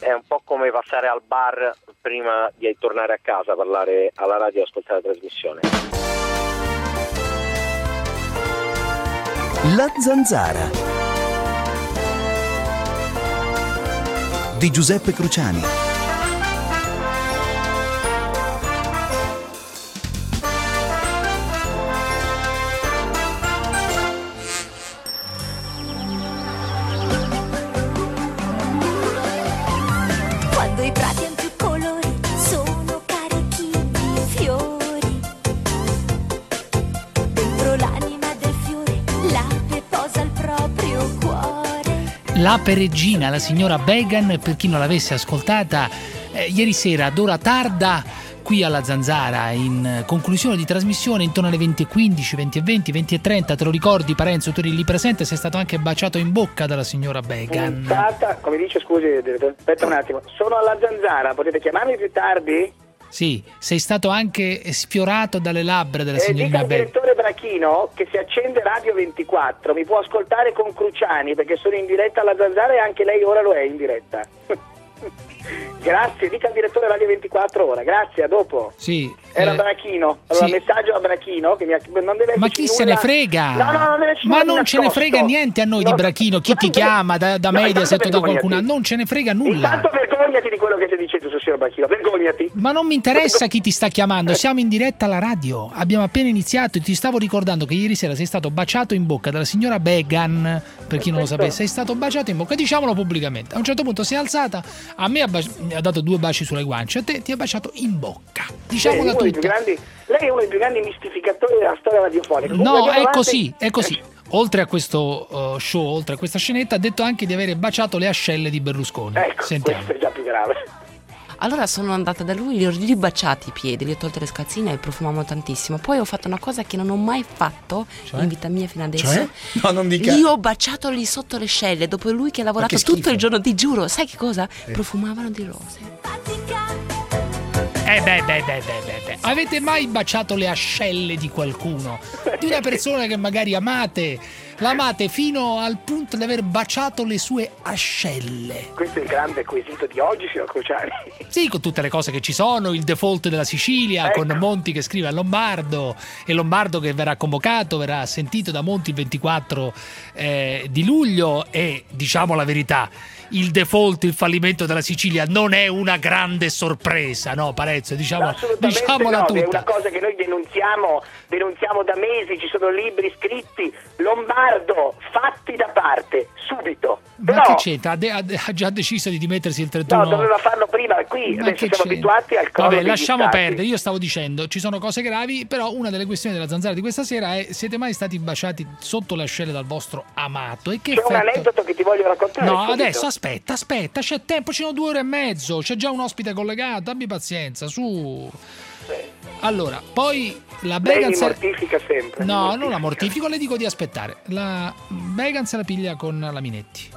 è un po' come passare al bar prima di tornare a casa, parlare alla radio e ascoltare la trasmissione. La Zanzara di Giuseppe Cruciani. Quando i prati hanno più colori, sono carichi di fiori. Dentro l'anima del fiore, l'ape posa il proprio cuore. L'ape regina, la signora Began, per chi non l'avesse ascoltata, ieri sera ad ora tarda qui alla Zanzara, in conclusione di trasmissione intorno alle 20:15, 20:20, 20:30, te lo ricordi Parenzo, tu eri lì presente, sei stato anche baciato in bocca dalla signora Began. Puntata, come dice, scusi, aspetta un attimo, sono alla Zanzara, potete chiamarmi più tardi? Sì, sei stato anche sfiorato dalle labbra della Dica signorina al Began. direttore Brachino che se accende Radio 24 mi può ascoltare con Cruciani, perché sono in diretta alla Zanzara e anche lei ora lo è in diretta. Grazie, dica al direttore Radio 24 ora, grazie, a dopo. Sì. Era Brachino, allora sì. Messaggio a Brachino che non deve Ma esserci chi se nulla. ne frega? No, non deve esserci Ma nulla non ce ne nascosto. frega niente a noi di No, Brachino, chi ti chiama da no, Mediaset o da intanto qualcuno, vergognati. non ce ne frega nulla. Intanto vergognati di quello che stai dicendo sul signor Brachino, vergognati. Ma non mi interessa chi ti sta chiamando, siamo in diretta alla radio, abbiamo appena iniziato e ti stavo ricordando che ieri sera sei stato baciato in bocca dalla signora Began, per chi non lo sapesse, sei stato baciato in bocca, diciamolo pubblicamente. A un certo punto si è alzata, a me mi ha dato 2 baci sulle guance, a te ti ha baciato in bocca. Diciamola tutta. Lei è uno dei più grandi mistificatori della storia radiofonica. No, Comunque, è andiamo così, avanti. è così. Oltre a questo show, oltre a questa scenetta, ha detto anche di avere baciato le ascelle di Berlusconi. Ecco, Sentiamo. questo è già più grave. Allora sono andata da lui, gli ho ribaciati i piedi, gli ho tolte le scalzine e profumavano tantissimo. Poi ho fatto una cosa che non ho mai fatto in vita mia fino adesso. Cioè? No, non dica. Li ho baciato lì sotto le scelle, dopo lui che ha lavorato che tutto schifo. il giorno, ti giuro. Sai che cosa? Profumavano di rose. Beh. Avete mai baciato le ascelle di qualcuno? Di una persona che magari amate? L'amate fino al punto di aver baciato le sue ascelle. Questo è il grande quesito di oggi, signor Cruciani. Sì, con tutte le cose che ci sono, il default della Sicilia, Ecco. con Monti che scrive a Lombardo, e Lombardo che verrà convocato, verrà sentito da Monti il 24 di luglio, e diciamo la verità, il default, il fallimento della Sicilia non è una grande sorpresa, no Parenzo? Diciamola No, tutta. è una cosa che noi denunziamo da mesi, ci sono libri scritti. Lombardo, fatti da parte, subito. Ma Però, che c'entra? Ha già deciso di dimettersi il 31? no, doveva farlo prima, qui Ma adesso che siamo c'entra? abituati al crollo Vabbè, degli lasciamo stati. perdere. Io stavo dicendo, ci sono cose gravi, però una delle questioni della Zanzara di questa sera è: siete mai stati baciati sotto le ascelle dal vostro amato? E che C'è un effetto... aneddoto che ti voglio raccontare. No, subito. adesso aspetta, c'è tempo, ci sono 2 ore e mezzo, c'è già un ospite collegato, abbi pazienza, su. Allora, poi la Lei Began mi mortifica sempre. No, non la mortifico, le dico di aspettare. La Began se la piglia con la Minetti.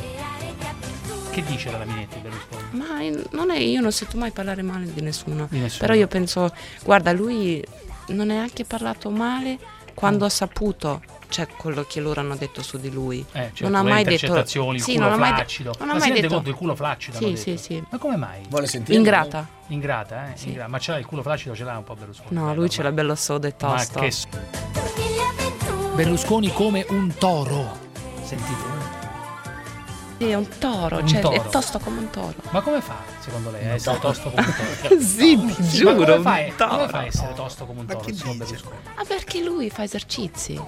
Che dice la Minetti, Berlusconi? Ma non è, io non sento mai parlare male di nessuno. Di nessuno. Però io penso, guarda, lui non è neanche parlato male quando ha saputo, cioè quello che loro hanno detto su di lui. Certo, non ha le mai detto intercettazioni, il sì, culo non ha mai flaccido. non ha Ma mai si rende detto conto il culo flaccido? Sì, hanno sì, detto. sì. Ma come mai? Vuole sentire? Ingrata. Ingrata, Sì. Ingrata. Ma ce l'ha il culo flaccido, ce l'ha un po' Berlusconi. No, lui ce l'ha bello sodo e Ma tosto. che Berlusconi come un toro. Sentite. Sì, è un toro, Un cioè toro. è tosto come un toro. Ma come fa, secondo lei, a essere tosto come un toro? Sì, ti Ma giuro, come un fa toro. a essere tosto come un toro, signor Berlusconi? Ah, perché lui fa esercizi.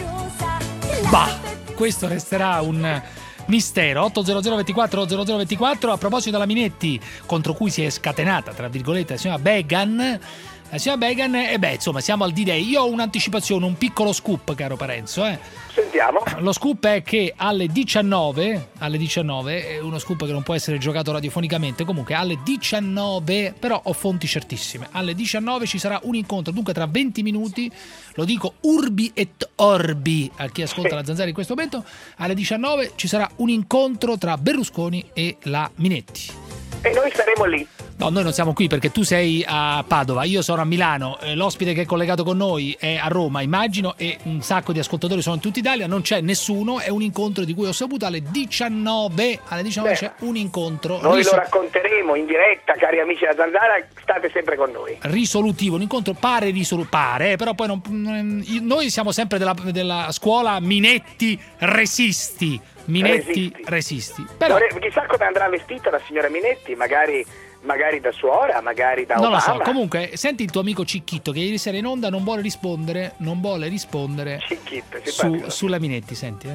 Bah, questo resterà un mistero. 800 24 0024. A proposito della Minetti, contro cui si è scatenata, tra virgolette, la signora Began. La signora Began, insomma, siamo al D-Day. Io ho un'anticipazione, un piccolo scoop, caro Parenzo. Sentiamo. Lo scoop è che alle 19, è uno scoop che non può essere giocato radiofonicamente, comunque alle 19, però ho fonti certissime, alle 19 ci sarà un incontro, dunque tra 20 minuti, lo dico urbi et orbi a chi ascolta la Zanzara in questo momento, alle 19 ci sarà un incontro tra Berlusconi e la Minetti. E noi saremo lì. No, noi non siamo qui perché tu sei a Padova, io sono a Milano, l'ospite che è collegato con noi è a Roma, immagino, e un sacco di ascoltatori sono in tutta Italia, non c'è nessuno, è un incontro di cui ho saputo alle 19 c'è un incontro. Noi lo racconteremo in diretta, cari amici della Zanzara, state sempre con noi. Risolutivo, un incontro pare, però poi noi siamo sempre della scuola Minetti Resisti. Però, chissà come andrà vestita la signora Minetti, magari da suora, magari da non Obama. lo so. Comunque senti il tuo amico Cicchitto che ieri sera in onda non vuole rispondere Cicchitto, sulla Minetti, senti.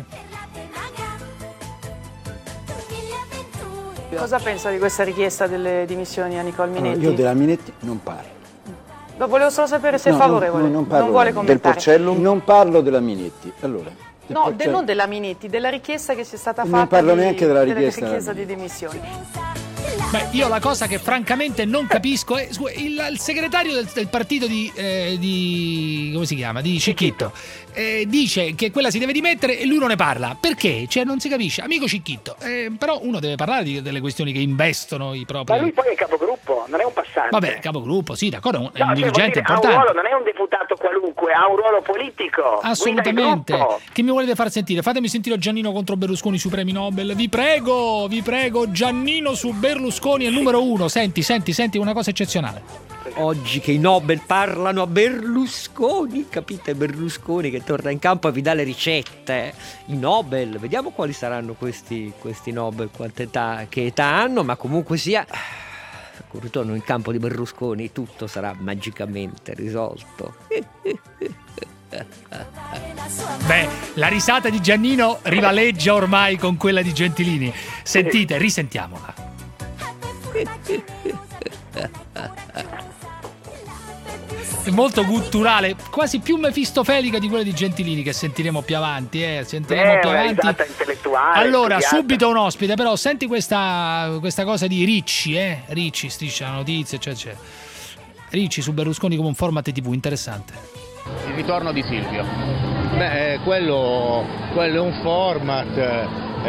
Cosa pensa di questa richiesta delle dimissioni a Nicole Minetti? Io della Minetti non parlo. Lo volevo solo sapere se è favorevole. Non parlo vuole del commentare. Porcellum, non parlo della Minetti. Allora, non della Minetti, della richiesta che sia stata fatta. Non parlo neanche della richiesta di dimissioni. Beh, io la cosa che francamente non capisco è il segretario del partito di come si chiama? Di Cicchitto. Dice che quella si deve dimettere e lui non ne parla. Perché? Cioè non si capisce. Amico Cicchitto, però uno deve parlare delle questioni che investono i propri. Ma lui poi è capogruppo, non è un passante. Vabbè, capogruppo, sì, d'accordo, è un dire, dirigente importante. Ha un ruolo, non è un deputato qualunque, ha un ruolo politico. Assolutamente. Che mi volete far sentire? Fatemi sentire Giannino contro Berlusconi sui premi Nobel. Vi prego, Giannino su Berlusconi è il numero 1. Senti una cosa eccezionale. Oggi che i Nobel parlano a Berlusconi, capite? Berlusconi che torna in campo e vi dà le ricette. I Nobel, vediamo quali saranno questi Nobel, che età hanno, ma comunque sia, con il ritorno in campo di Berlusconi tutto sarà magicamente risolto. Beh, la risata di Giannino rivaleggia ormai con quella di Gentilini. Sentite, risentiamola. È molto gutturale, quasi più mefistofelica di quella di Gentilini che sentiremo più avanti. Una risata intellettuale. Allora, studiata. subito un ospite, però senti questa cosa di Ricci, Ricci, striscia la notizia, eccetera. Ricci su Berlusconi come un format TV interessante. Il ritorno di Silvio. Beh, quello è un format.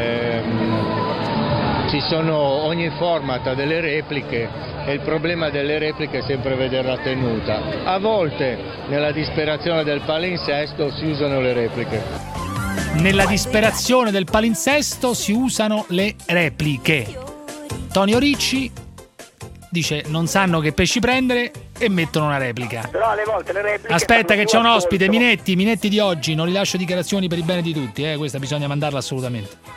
Ogni format ha delle repliche e il problema delle repliche è sempre vederla tenuta. A volte nella disperazione del palinsesto si usano le repliche. Nella disperazione del palinsesto si usano le repliche. Tonio Ricci dice non sanno che pesci prendere e mettono una replica. Però alle volte le repliche. Aspetta che c'è un ospite, ascolto. Minetti di oggi, non rilascio dichiarazioni per il bene di tutti, questa bisogna mandarla assolutamente.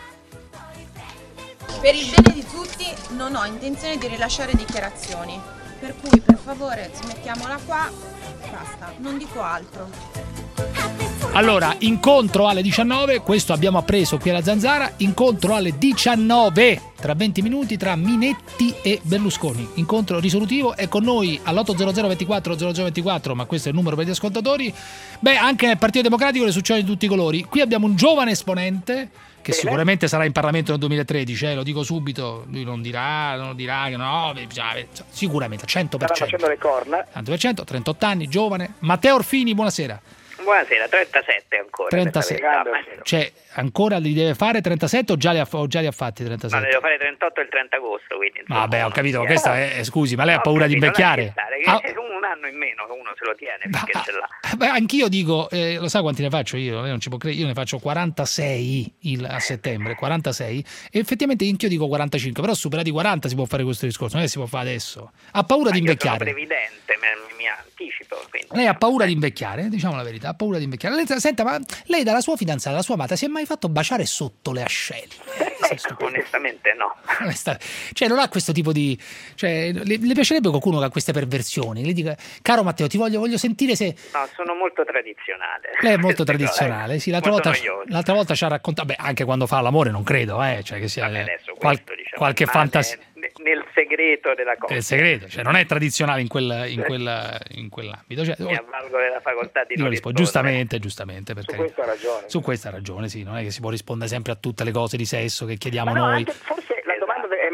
Per il bene di tutti non ho intenzione di rilasciare dichiarazioni, per cui per favore smettiamola qua, basta, non dico altro. Allora, incontro alle 19, questo abbiamo appreso qui alla Zanzara, incontro alle 19, tra 20 minuti, tra Minetti e Berlusconi. Incontro risolutivo, è con noi all'800 24 0024, ma questo è il numero per gli ascoltatori. Beh, anche nel Partito Democratico le succede di tutti i colori. Qui abbiamo un giovane esponente che sicuramente sarà in Parlamento nel 2013, lo dico subito, lui non dirà che no, sicuramente, 100%. Sta facendo le corna. 100%, 38 anni, giovane. Matteo Orfini, buonasera. Buonasera, 37 ancora. 37. Cioè, ancora li deve fare 37 o già li ha fatti 37? No, ne devo fare 38 il 30 agosto, quindi. Vabbè, ho capito, questa scusi, ma lei ha paura di invecchiare? Un anno in meno che uno se lo tiene finché ce l'ha. Beh, anch'io dico, lo sa quanti ne faccio io? Lei non ci può credere, io ne faccio 46 a settembre, 46, e effettivamente anch'io dico 45, però superati i 40 si può fare questo discorso, non è che si può fare adesso. Ha paura di invecchiare. Io sono previdente, mi anticipo. Quindi. Lei ha paura di invecchiare, diciamo la verità, ha paura di invecchiare. Senta, ma lei dalla sua fidanzata, dalla sua amata, si è mai fatto baciare sotto le ascelle? Onestamente no. Cioè non ha questo tipo di... Cioè, le piacerebbe qualcuno che ha queste perversioni? Le dica, caro Matteo, ti voglio sentire se... No, sono molto tradizionale. Lei è molto tradizionale, sì. L'altra volta ci ha raccontato... Beh, anche quando fa l'amore non credo, cioè che sia qualche fantasia... Nel segreto della cosa. Nel segreto, cioè non è tradizionale in quell'ambito. Cioè, mi avvalgo della facoltà di non rispondere. Giustamente, per Su questa ha ragione. Su questa ha ragione, sì. Non è che si può rispondere sempre a tutte le cose di sesso che chiediamo noi. noi. Forse la domanda è mal posta,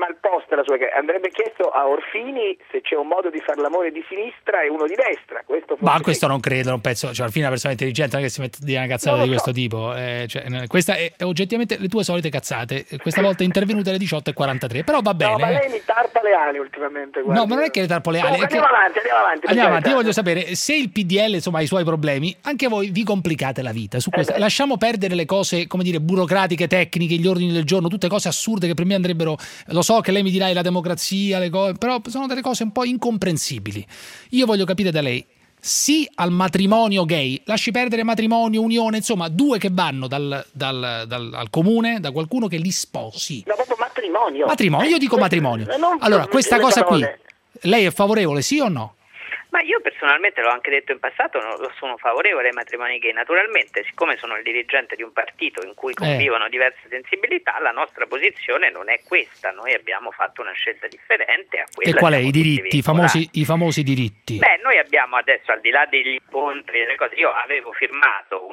nella sua carriera. Andrebbe chiesto a Orfini se c'è un modo di fare l'amore di sinistra e uno di destra. Ma questo non credo, non penso. Cioè, Orfini è una persona intelligente, non è che si mette a dire una cazzata di questo tipo. Questa è oggettivamente le tue solite cazzate. Questa volta è intervenuta alle 18:43, però va bene. No, ma lei mi tarpa le ali ultimamente. Guarda. No, ma non è che le tarpo le ali. Andiamo avanti. Io voglio sapere se il PDL insomma ha i suoi problemi, anche voi vi complicate la vita. Su questo lasciamo perdere le cose, come dire, burocratiche, tecniche, gli ordini del giorno, tutte cose assurde che per me andrebbero. Lo so che lei mi dirà la democrazia, le cose, però sono delle cose un po' incomprensibili. Io voglio capire da lei. Sì al matrimonio gay, lasci perdere matrimonio, unione, insomma, due che vanno al comune, da qualcuno che li sposi. No, proprio matrimonio. Matrimonio, io dico matrimonio. Allora, questa cosa qui, lei è favorevole, sì o no? Ma io personalmente, l'ho anche detto in passato, sono favorevole ai matrimoni gay. Naturalmente, siccome sono il dirigente di un partito in cui convivono diverse sensibilità, la nostra posizione non è questa. Noi abbiamo fatto una scelta differente a quella. E qual è? I diritti, i famosi diritti? Beh, noi abbiamo adesso, al di là degli incontri e delle cose, io avevo firmato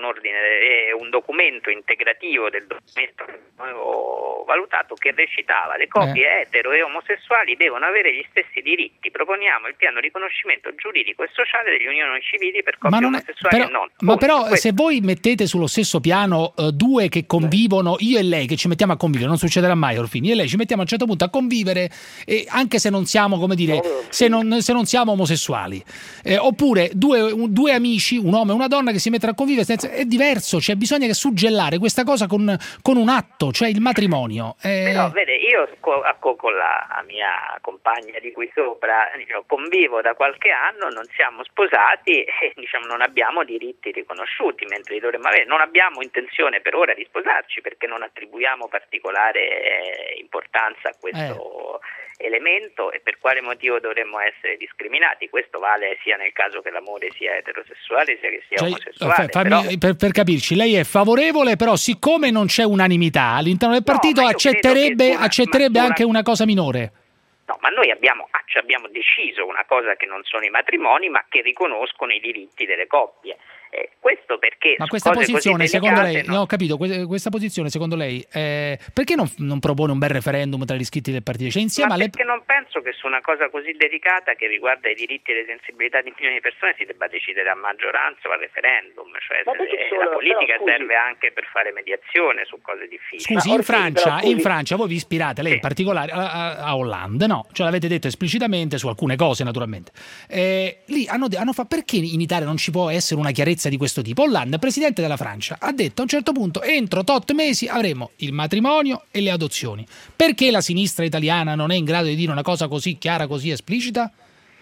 un documento integrativo del documento che avevo valutato, che recitava: le coppie etero e omosessuali devono avere gli stessi diritti. Proponiamo il pieno riconoscimento giuridico e sociale degli unioni civili per coppie omosessuali e non. Ma però se voi mettete sullo stesso piano due che convivono, io e lei che ci mettiamo a convivere, non succederà mai, Orfini, io e lei ci mettiamo a un certo punto a convivere, anche se non siamo, come dire, se non siamo omosessuali, oppure due amici, un uomo e una donna che si mettono a convivere, è diverso, cioè bisogna che suggellare questa cosa con un atto, cioè il matrimonio. Però vede, io con la mia compagna di qui sopra convivo da qualche anno, non siamo sposati e non abbiamo diritti riconosciuti, mentre li dovremmo avere. Non abbiamo intenzione per ora di sposarci perché non attribuiamo particolare importanza a questo elemento. E per quale motivo dovremmo essere discriminati? Questo vale sia nel caso che l'amore sia eterosessuale sia che sia omosessuale. Per capirci, lei è favorevole, però siccome non c'è unanimità all'interno del partito, accetterebbe anche una cosa minore. No, ma noi abbiamo deciso una cosa che non sono i matrimoni, ma che riconoscono i diritti delle coppie. Questo perché... Ma questa posizione, secondo lei, ho capito, questa posizione, secondo lei, perché non propone un bel referendum tra gli iscritti del partito? Cioè, insieme perché non penso che su una cosa così delicata che riguarda i diritti e le sensibilità di milioni di persone si debba decidere a maggioranza o a referendum. Cioè, la politica serve anche per fare mediazione su cose difficili. Scusi, in Francia voi vi ispirate, lei in particolare, a Hollande, no? Cioè l'avete detto esplicitamente su alcune cose, naturalmente. Lì hanno fatto, perché in Italia non ci può essere una chiarezza di questo tipo? Hollande, presidente della Francia, ha detto a un certo punto: entro tot mesi avremo il matrimonio e le adozioni. Perché la sinistra italiana non è in grado di dire una cosa così chiara, così esplicita?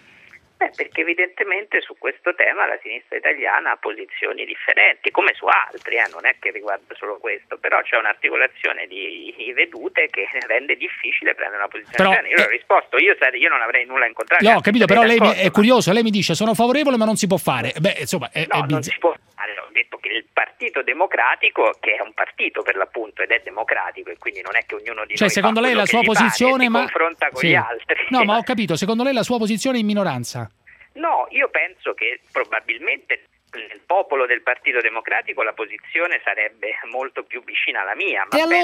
Perché evidentemente su questo tema la sinistra italiana ha posizioni differenti, come su altri, non è che riguarda solo questo, però c'è un'articolazione di vedute che rende difficile prendere una posizione. Io ho risposto, io non avrei nulla in contrario. No, ho capito, però lei è curioso, lei mi dice sono favorevole ma non si può fare. Non si può fare, ho detto che il Partito Democratico, che è un partito per l'appunto ed è democratico, e quindi non è che ognuno di noi secondo lei la sua posizione si confronta con gli altri. No, ma ho capito, secondo lei la sua posizione è in minoranza? No, io penso che probabilmente nel popolo del Partito Democratico la posizione sarebbe molto più vicina alla mia,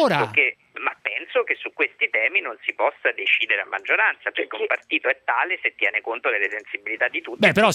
ma penso che su questi temi non si possa decidere a maggioranza, perché un partito è tale se tiene conto delle sensibilità di tutti. Però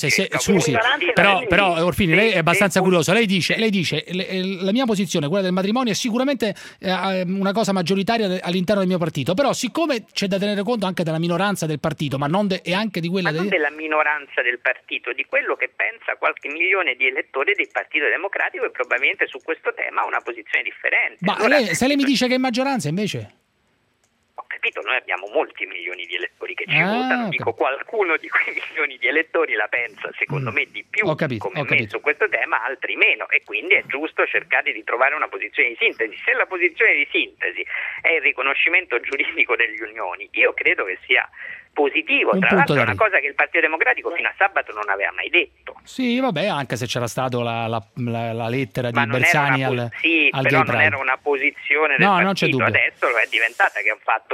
però Orfini, lei è abbastanza curioso. Lei dice la mia posizione, quella del matrimonio, è sicuramente una cosa maggioritaria all'interno del mio partito, però siccome c'è da tenere conto anche della minoranza del partito, ma non e anche di quella non della minoranza del partito, di quello che pensa qualche milione di elettori del Partito Democratico, e probabilmente su questo tema ha una posizione differente. Ma se lei mi dice che è maggioranza invece? Ho capito, noi abbiamo molti milioni di elettori che ci votano, dico qualcuno di quei milioni di elettori la pensa secondo me di più come me su questo tema, altri meno, e quindi è giusto cercare di trovare una posizione di sintesi. Se la posizione di sintesi è il riconoscimento giuridico delle unioni, io credo che sia positivo, tra l'altro è una cosa che il Partito Democratico fino a sabato non aveva mai detto. Sì, vabbè, anche se c'era stato la lettera di Bersani al però non era una posizione del partito, adesso lo è diventata, che ha fatto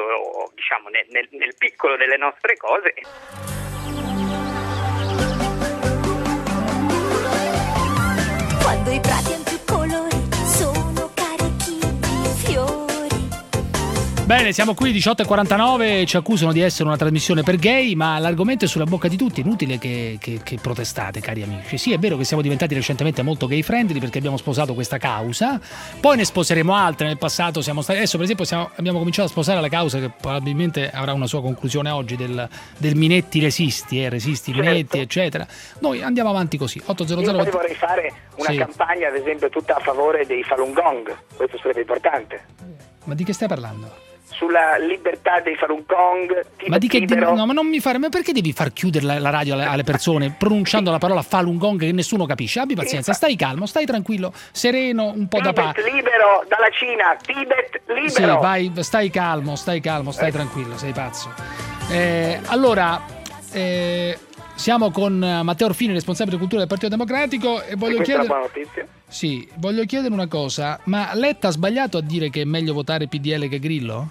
nel piccolo delle nostre cose. Quando i prati hanno più colori, sono carichi di fiori. Bene, siamo qui 18:49, ci accusano di essere una trasmissione per gay, ma l'argomento è sulla bocca di tutti, inutile che protestate, cari amici. Sì, è vero che siamo diventati recentemente molto gay friendly perché abbiamo sposato questa causa, poi ne sposeremo altre, nel passato siamo stati, adesso per esempio abbiamo cominciato a sposare la causa che probabilmente avrà una sua conclusione oggi del Minetti resisti Minetti, eccetera. Noi andiamo avanti così. 800. Io vorrei fare una campagna, ad esempio, tutta a favore dei Falun Gong, questo sarebbe importante. Ma di che stai parlando? Sulla libertà dei Falun Gong. Ma di che no, ma non mi fare, ma perché devi far chiudere la radio alle persone pronunciando la parola Falun Gong che nessuno capisce? Abbi pazienza, stai calmo, stai tranquillo, sereno, un po' Tibet da libero dalla Cina, Tibet libero. Sì, vai, stai calmo, stai tranquillo, sei pazzo. Allora, siamo con Matteo Orfini, responsabile cultura del Partito Democratico, e voglio chiedere. Questa è una buona notizia. Sì, voglio chiedere una cosa, ma Letta ha sbagliato a dire che è meglio votare PDL che Grillo?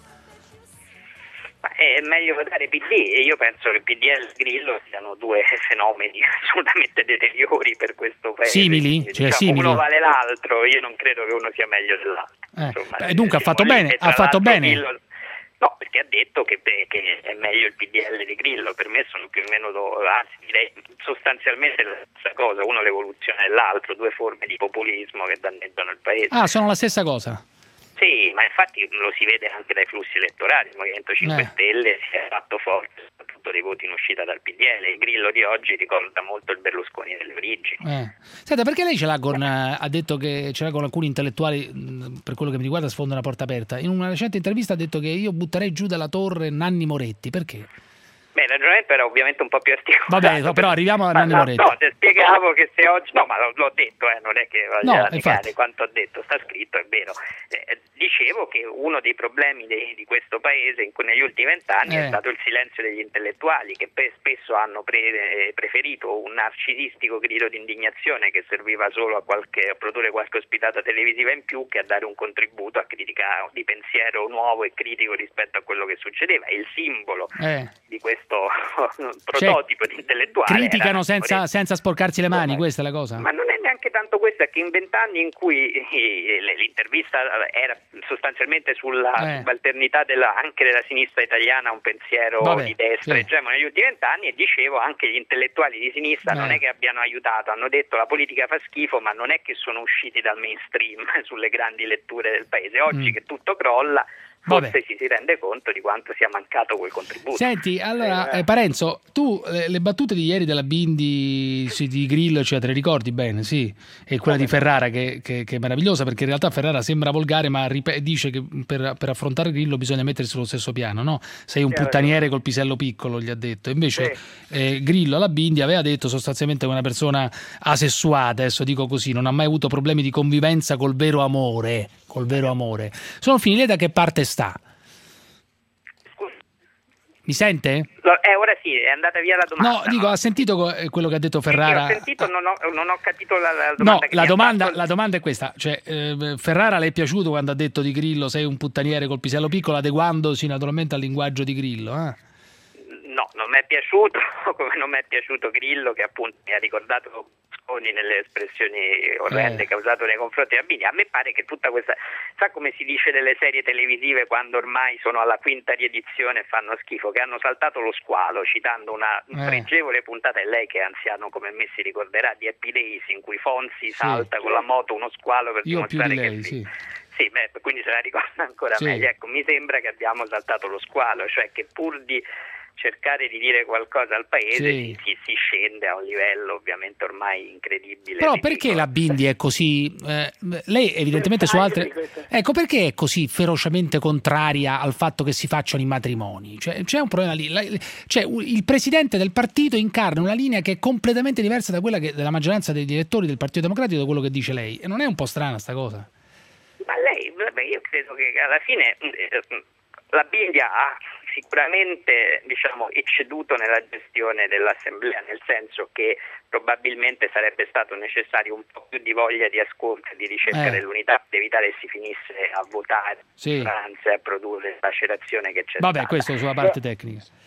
È meglio votare PD e io penso che PDL e Grillo siano due fenomeni assolutamente deteriori per questo paese. Simili? Cioè, simili. Uno vale l'altro, io non credo che uno sia meglio dell'altro. Insomma, dunque ha fatto bene, Grillo, no, perché ha detto che è meglio il PDL di Grillo, per me sono più o meno, anzi direi sostanzialmente la stessa cosa, uno l'evoluzione dell'altro, due forme di populismo che danneggiano il paese. Ah, sono la stessa cosa? Sì, ma infatti lo si vede anche dai flussi elettorali, il Movimento 5 Stelle si è fatto forte soprattutto dei voti in uscita dal PDL, il Grillo di oggi ricorda molto il Berlusconi delle origini. Senta, perché lei ce l'ha con, ha detto che ce l'ha con alcuni intellettuali, per quello che mi riguarda sfonda una porta aperta, in una recente intervista ha detto che io butterei giù dalla torre Nanni Moretti, perché? Beh, il ragionamento era ovviamente un po' più articolato. Vabbè, però arriviamo a Nanni Moretti. No, ti spiegavo che se oggi... No, ma l'ho detto, non è che voglio negare quanto ho detto, sta scritto, è vero. Dicevo che uno dei problemi di questo paese negli ultimi 20 anni è stato il silenzio degli intellettuali, che spesso hanno preferito un narcisistico grido di indignazione che serviva solo a produrre qualche ospitata televisiva in più, che a dare un contributo a critica di pensiero nuovo e critico rispetto a quello che succedeva. E il simbolo di questo prototipo di intellettuale criticano senza sporcarsi le mani, questa è la cosa? Ma non è neanche tanto questa, che in 20 anni in cui l'intervista era sostanzialmente sulla subalternità anche della sinistra italiana a un pensiero di destra egemone negli ultimi 20 anni, e dicevo anche gli intellettuali di sinistra non è che abbiano aiutato, hanno detto la politica fa schifo, ma non è che sono usciti dal mainstream sulle grandi letture del paese. Oggi che tutto crolla, forse si rende conto di quanto sia mancato quel contributo. Senti, allora Parenzo, tu le battute di ieri della Bindi di Grillo, cioè, te le ricordi bene? Sì, e quella di Ferrara che è meravigliosa, perché in realtà Ferrara sembra volgare, ma dice che per affrontare Grillo bisogna mettersi sullo stesso piano, no? Sei un puttaniere col pisello piccolo, gli ha detto. Invece Grillo alla Bindi aveva detto sostanzialmente che una persona asessuata, adesso dico così, non ha mai avuto problemi di convivenza col vero amore. Sono finiti, da che parte sta? Mi sente? Ora sì, è andata via la domanda. No, dico, ha sentito quello che ha detto Ferrara? Sì, ho sentito, non ho capito la domanda. No, la domanda è questa, cioè Ferrara le è piaciuto quando ha detto di Grillo sei un puttaniere col pisello piccolo, adeguandosi naturalmente al linguaggio di Grillo, No, non mi è piaciuto, come non mi è piaciuto Grillo, che appunto mi ha ricordato nelle espressioni orrende che ha usato nei confronti della Bindi. A me pare che tutta questa, sa come si dice delle serie televisive quando ormai sono alla quinta riedizione e fanno schifo, che hanno saltato lo squalo, citando una pregevole puntata, e lei che è anziano come me si ricorderà, di Happy Days, in cui Fonsi salta con la moto uno squalo per dimostrare che sì, quindi se la ricorda ancora meglio. Ecco, mi sembra che abbiamo saltato lo squalo, cioè che pur di cercare di dire qualcosa al paese si scende a un livello ovviamente ormai incredibile. Però perché la Bindi è così lei evidentemente su altre, ecco, perché è così ferocemente contraria al fatto che si facciano i matrimoni? Cioè, c'è un problema lì, cioè, il presidente del partito incarna una linea che è completamente diversa da quella della maggioranza dei direttori del Partito Democratico, da quello che dice lei, e non è un po' strana sta cosa? Ma io credo che alla fine la Bindi ha sicuramente ecceduto nella gestione dell'assemblea, nel senso che probabilmente sarebbe stato necessario un po' più di voglia di ascolto e di ricerca dell'unità per evitare che si finisse a votare, anzi a produrre lacerazione che c'è stata. Questo sulla parte tecnica.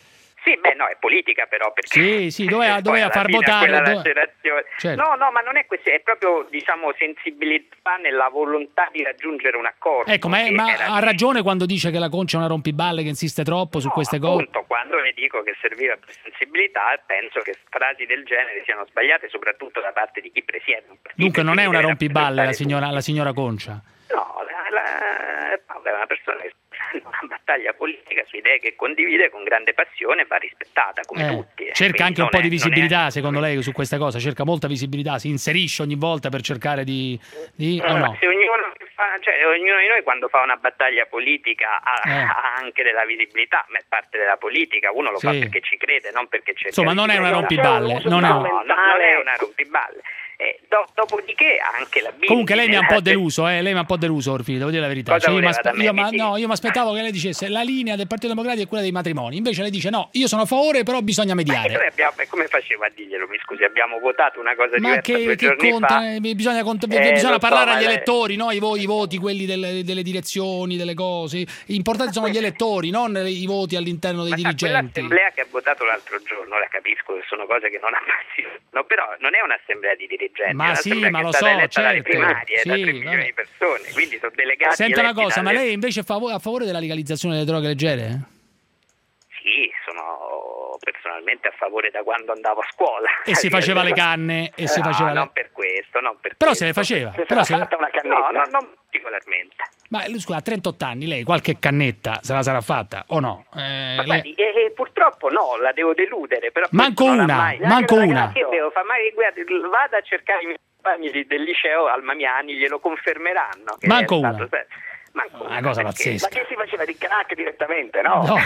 Sì, beh, no, è politica però, perché sì, doveva far votare. Certo. No, ma non è questo, è proprio, diciamo, sensibilità nella volontà di raggiungere un accordo. Ecco, ma ha ragione quando dice che la Concia è una rompiballe, che insiste troppo su queste cose? Appunto, quando le dico che serviva più sensibilità, penso che frasi del genere siano sbagliate, soprattutto da parte di chi presiede un partito. Dunque non è una rompiballe la signora Concia? No, Paola è una persona che una battaglia politica su idee che condivide con grande passione, va rispettata come tutti. Cerca anche un po' di visibilità, secondo lei, su questa cosa? Cerca molta visibilità, si inserisce ogni volta per cercare di o no? Se ognuno di noi quando fa una battaglia politica ha anche della visibilità, ma è parte della politica, uno lo fa perché ci crede, non perché cerca. Insomma, non è una rompiballe. Non è una rompiballe. Dopodiché anche la Bindi. Comunque lei mi ha un po' deluso, Orfini, devo dire la verità. Io mi aspettavo che lei dicesse la linea del Partito Democratico è quella dei matrimoni, invece lei dice no, io sono a favore, però bisogna mediare. Come faceva a dirglielo, mi scusi, abbiamo votato una cosa diversa 2 giorni fa. Bisogna parlare agli elettori, no? I voti, quelli delle direzioni, delle cose. Importanti sono gli elettori, non i voti all'interno dei dirigenti. L'assemblea che ha votato l'altro giorno, la capisco che sono cose che non appassionano, però non è un'assemblea di dirigenti. Ma sì, ma lo so, certo. Dalle primarie, da 3 milioni di persone, quindi sono delegati. Senta una cosa, ma lei invece è a favore della legalizzazione delle droghe leggere? Sì, sono personalmente a favore da quando andavo a scuola. E si faceva le canne? Non per questo, Però se le faceva. Fatta una cannetta? No, non particolarmente. Ma scusa, a 38 anni lei qualche cannetta se la sarà fatta o no? Purtroppo no, la devo deludere. Però manco una. Io devo fare, guarda, vada a cercare i miei compagni del liceo Almamiani, glielo confermeranno. Manco una. Una cosa Ma pazzesca. che si faceva di crack direttamente, no? No,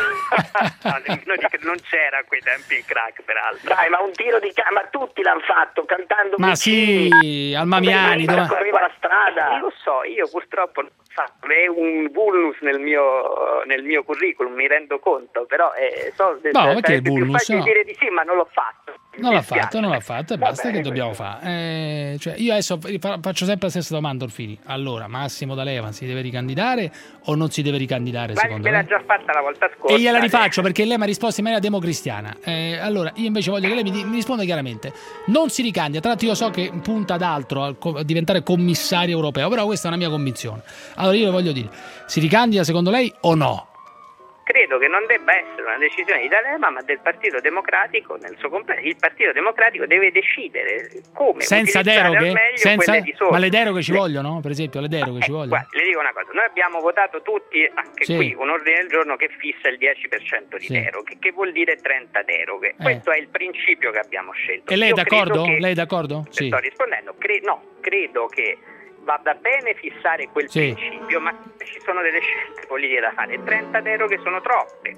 non c'era a quei tempi il crack, peraltro. Dai, ma un tiro di ma tutti l'hanno fatto cantando. Ma sì, Almamiani correva la strada. Lo so, io purtroppo è un vulnus nel mio curriculum, mi rendo conto, però perché il vulnus? Più facile dire di sì, ma non l'ho fatto. Non l'ha fatto e basta. Che dobbiamo fare? Io adesso faccio sempre la stessa domanda, Orfini. Allora, Massimo D'Alema si deve ricandidare o non si deve ricandidare, secondo me? Me l'ha già fatta la volta scorsa. E gliela rifaccio perché lei mi ha risposto in maniera democristiana. Allora, io invece voglio che lei mi risponda chiaramente. Non si ricandida, tra l'altro io so che punta ad altro, a diventare commissario europeo, però questa è una mia convinzione. Allora io le voglio dire, si ricandida secondo lei o no? Credo che non debba essere una decisione di D'Alema, ma del Partito Democratico nel suo complesso. Il Partito Democratico deve decidere come senza utilizzare deroghe? al meglio quelle risorse. Ma le deroghe ci vogliono? Per esempio, le deroghe ci vogliono? Guarda, le dico una cosa, noi abbiamo votato tutti, anche qui, un ordine del giorno che fissa il 10% di deroghe, che vuol dire 30 deroghe. Questo è il principio che abbiamo scelto. E lei è d'accordo? Lei è d'accordo? Sì. Sto rispondendo. Credo che vada bene fissare quel principio, ma ci sono delle scelte politiche da fare. 30 deroghe sono troppe.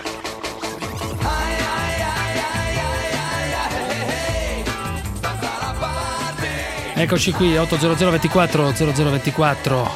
Eccoci qui, 80024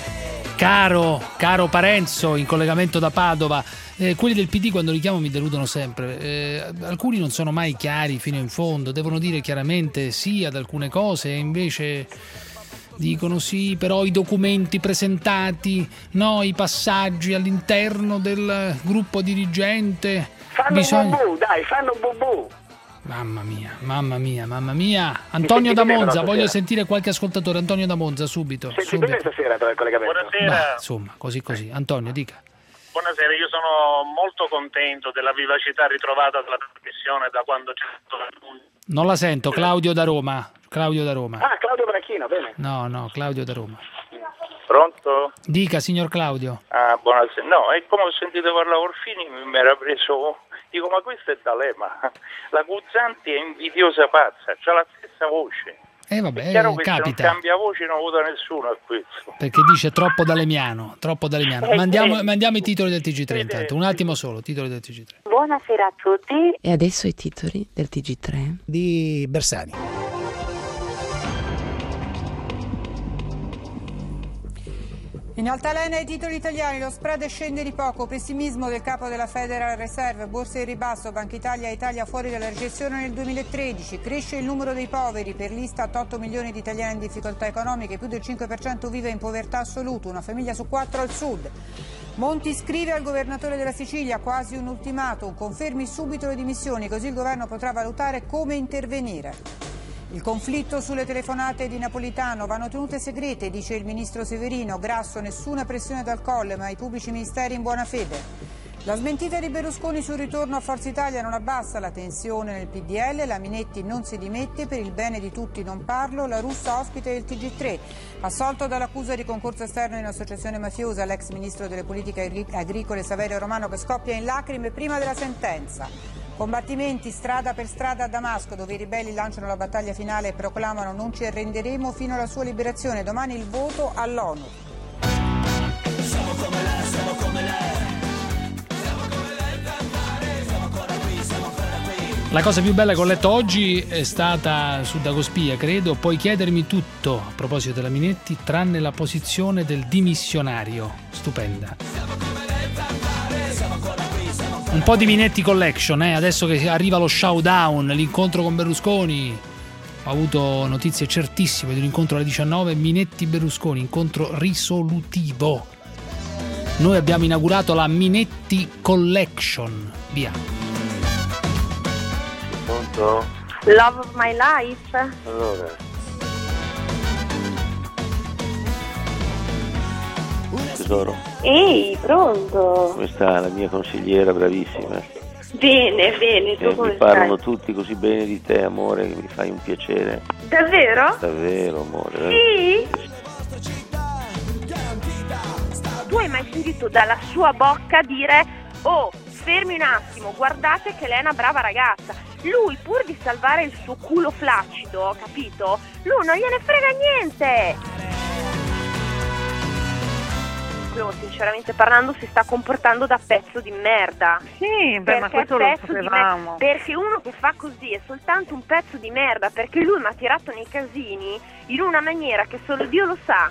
Caro Parenzo, in collegamento da Padova. Quelli del PD quando li chiamo mi deludono sempre. Alcuni non sono mai chiari fino in fondo, devono dire chiaramente sì ad alcune cose e invece dicono sì, però i documenti presentati, no, i passaggi all'interno del gruppo dirigente fanno bubù. Mamma mia. Antonio da Monza, voglio sentire qualche ascoltatore. Antonio da Monza, subito. Bene stasera per il collegamento. Buonasera. Insomma, così. Antonio, dica. Buonasera, io sono molto contento della vivacità ritrovata dalla trasmissione da quando c'è stato. Non la sento, Claudio da Roma. Ah, Claudio Brachino, bene. No, Claudio da Roma. Pronto? Dica, signor Claudio. Buonasera. No, e come ho sentito parlare Orfini mi era preso. Dico, ma questo è D'Alema. La Guzzanti è invidiosa pazza, c'ha la stessa voce. Vabbè, è chiaro che capita. Se non cambia voce non vota nessuno a questo. Perché dice troppo D'Alemiano. Mandiamo i titoli del TG3 intanto. Un attimo solo, titoli del TG3. Buonasera a tutti. E adesso i titoli del TG3 di Bersani. In altalena i titoli italiani, lo spread scende di poco, pessimismo del capo della Federal Reserve, borse in ribasso, Banca Italia fuori dalla recessione nel 2013, cresce il numero dei poveri, per l'Istat 8 milioni di italiani in difficoltà economiche, più del 5% vive in povertà assoluta, una famiglia su 4 al sud. Monti scrive al governatore della Sicilia, quasi un ultimatum, confermi subito le dimissioni, così il governo potrà valutare come intervenire. Il conflitto sulle telefonate di Napolitano, vanno tenute segrete, dice il ministro Severino. Grasso, nessuna pressione dal Colle, ma i pubblici ministeri in buona fede. La smentita di Berlusconi sul ritorno a Forza Italia non abbassa la tensione nel PDL, la Minetti non si dimette, per il bene di tutti non parlo, la Russa ospite del TG3. Assolto dall'accusa di concorso esterno in associazione mafiosa, l'ex ministro delle politiche agricole Saverio Romano, che scoppia in lacrime prima della sentenza. Combattimenti strada per strada a Damasco, dove i ribelli lanciano la battaglia finale e proclamano non ci arrenderemo fino alla sua liberazione. Domani il voto all'ONU. Siamo come lei, siamo come lei. Siamo come lei, cantare. Siamo ancora qui, siamo ancora qui. La cosa più bella che ho letto oggi è stata su Dagospia, credo. Puoi chiedermi tutto, a proposito della Minetti, tranne la posizione del dimissionario. Stupenda. Un po' di Minetti Collection, adesso che arriva lo showdown, l'incontro con Berlusconi. Ho avuto notizie certissime di un incontro alle 19, Minetti-Berlusconi, incontro risolutivo. Noi abbiamo inaugurato la Minetti Collection. Via. Pronto? Love of my life. Allora. Tesoro. Ehi, pronto? Come sta la mia consigliera bravissima? Bene, bene, tu come mi parlano stai? tutti così bene di te, amore, che mi fai un piacere. Davvero? Davvero, amore. Sì? Tu hai mai sentito dalla sua bocca dire: oh, fermi un attimo, guardate che lei è una brava ragazza. Lui, pur di salvare il suo culo flaccido, capito? Lui non gliene frega niente. Sinceramente parlando, si sta comportando da pezzo di merda. Sì, beh, ma questo lo sapevamo. Perché uno che fa così è soltanto un pezzo di merda, perché lui mi ha tirato nei casini in una maniera che solo Dio lo sa.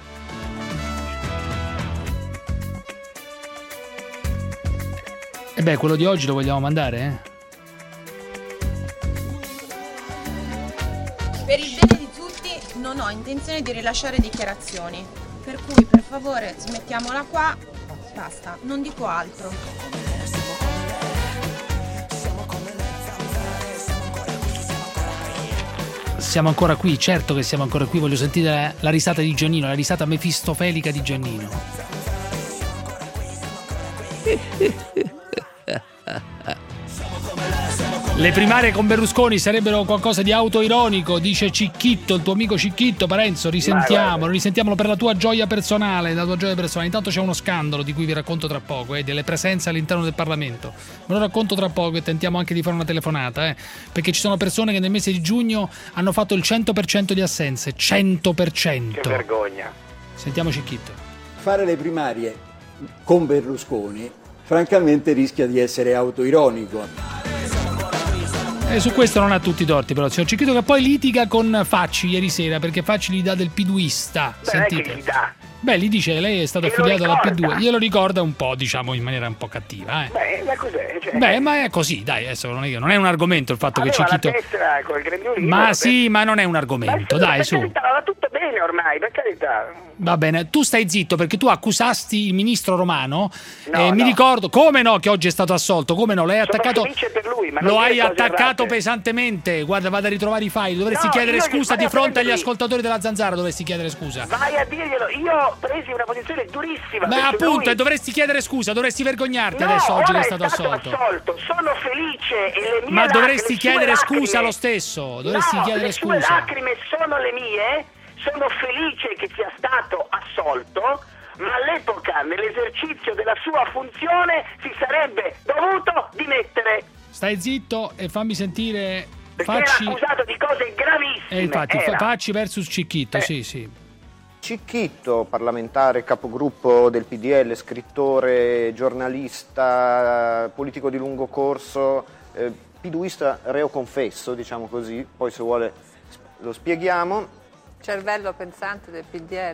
E beh, quello di oggi lo vogliamo mandare, Per il bene di tutti non ho intenzione di rilasciare dichiarazioni. Per cui per favore smettiamola qua, basta, non dico altro. Siamo ancora qui, certo che siamo ancora qui, voglio sentire la risata di Giannino, la risata mefistofelica di Giannino. Le primarie con Berlusconi sarebbero qualcosa di autoironico, dice Cicchitto, il tuo amico Cicchitto. Parenzo, risentiamolo per la tua gioia personale, Intanto c'è uno scandalo di cui vi racconto tra poco, delle presenze all'interno del Parlamento. Me lo racconto tra poco e tentiamo anche di fare una telefonata, perché ci sono persone che nel mese di giugno hanno fatto il 100% di assenze, 100%. Che vergogna. Sentiamo Cicchitto. Fare le primarie con Berlusconi, francamente, rischia di essere autoironico. Su questo non ha tutti i torti, però signor Cicchitto, che poi litiga con Facci ieri sera, perché Facci gli dà del P2ista. Sentite. Che gli dà? Beh, gli dice lei è stato affiliato alla P2, glielo ricorda un po', diciamo, in maniera un po' cattiva. Beh, ma cos'è? Beh, ma è così, dai, adesso non è un argomento il fatto che Cicchitto. La tessera col grembiulino, ma sì, ma non è un argomento, dai, su. Va tutto bene ormai, per carità. Va bene, tu stai zitto perché tu accusasti il ministro Romano. Mi ricordo, come no, che oggi è stato assolto, come no, l'hai attaccato. Per lui, ma lo hai attaccato pesantemente. Guarda, vado a ritrovare i file. Dovresti chiedere scusa di fronte agli ascoltatori della Zanzara. Dovresti chiedere scusa. Vai a dirglielo, io ho preso una posizione durissima. Ma appunto, e dovresti chiedere scusa, dovresti vergognarti adesso oggi che è stato assolto. Sono felice e le mie ma dovresti chiedere scusa lo stesso. Dovresti chiedere scusa. Le sue lacrime sono le mie. Sono felice che sia stato assolto, ma all'epoca, nell'esercizio della sua funzione, si sarebbe dovuto dimettere. Stai zitto e fammi sentire. Perché era accusato di cose gravissime. Infatti, Facci versus Cicchitto, sì. Cicchitto, parlamentare, capogruppo del PDL, scrittore, giornalista, politico di lungo corso, piduista reo confesso, diciamo così, poi se vuole lo spieghiamo. Cervello pensante del PDL.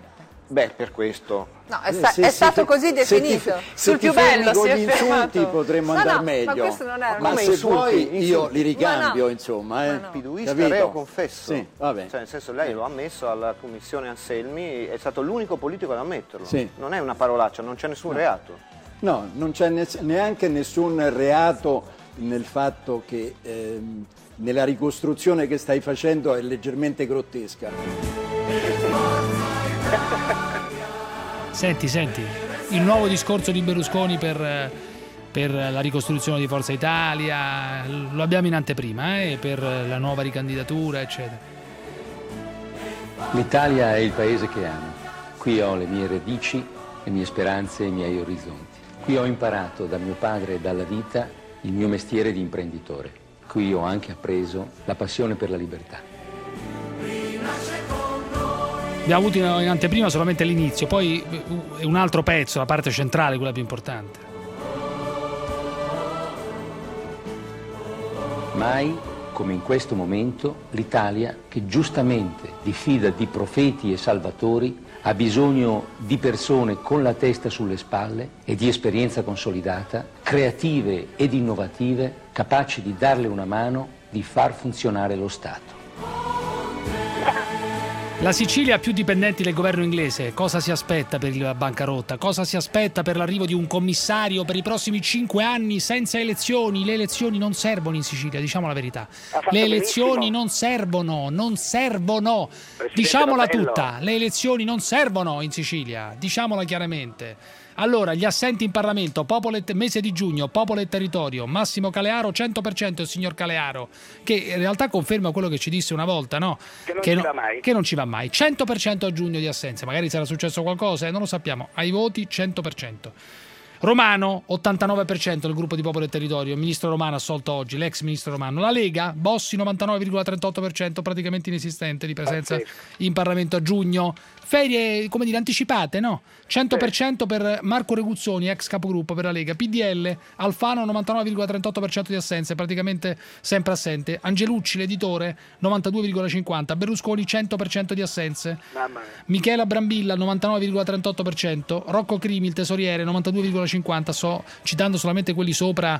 Beh, per questo. No, è stato così definito. Sul più bello con gli insulti potremmo andare meglio. Ma questo non è Ma se vuoi io li ricambio, insomma. Piduista Capito? reo confesso. Sì, vabbè. Cioè, nel senso, lei lo ha ammesso alla commissione Anselmi, è stato l'unico politico ad ammetterlo. Sì. Non è una parolaccia, non c'è nessun reato. No, non c'è neanche nessun reato nel fatto che nella ricostruzione che stai facendo è leggermente grottesca. Senti, il nuovo discorso di Berlusconi per la ricostruzione di Forza Italia, lo abbiamo in anteprima, per la nuova ricandidatura, eccetera. L'Italia è il paese che amo. Qui ho le mie radici, le mie speranze e i miei orizzonti. Qui ho imparato da mio padre e dalla vita il mio mestiere di imprenditore. Qui ho anche appreso la passione per la libertà. Abbiamo avuto in anteprima solamente l'inizio, poi è un altro pezzo, la parte centrale, quella più importante. Mai, come in questo momento, l'Italia, che giustamente diffida di profeti e salvatori, ha bisogno di persone con la testa sulle spalle e di esperienza consolidata, creative ed innovative, capaci di darle una mano, di far funzionare lo Stato. La Sicilia ha più dipendenti del governo inglese. Cosa si aspetta per la bancarotta? Cosa si aspetta per l'arrivo di un commissario per i prossimi 5 anni senza elezioni? Le elezioni non servono in Sicilia, diciamo la verità. Le elezioni non servono. Diciamola tutta, le elezioni non servono in Sicilia, diciamola chiaramente. Allora, gli assenti in Parlamento, mese di giugno, Popolo e Territorio, Massimo Calearo, 100% il signor Calearo, che in realtà conferma quello che ci disse una volta, no? Che non ci va mai. 100% a giugno di assenze, magari sarà successo qualcosa, non lo sappiamo. Ai voti 100%. Romano, 89% del gruppo di Popolo e Territorio, il ministro Romano assolto oggi, l'ex ministro Romano. La Lega, Bossi 99,38%, praticamente inesistente di presenza in Parlamento a giugno. Ferie, come dire, anticipate, no? 100% per Marco Reguzzoni, ex capogruppo per la Lega. PDL, Alfano 99,38% di assenze, praticamente sempre assente. Angelucci, l'editore, 92,50%. Berlusconi 100% di assenze. Michela Brambilla 99,38%. Rocco Crimi, il tesoriere, 92,50%. Sto citando solamente quelli sopra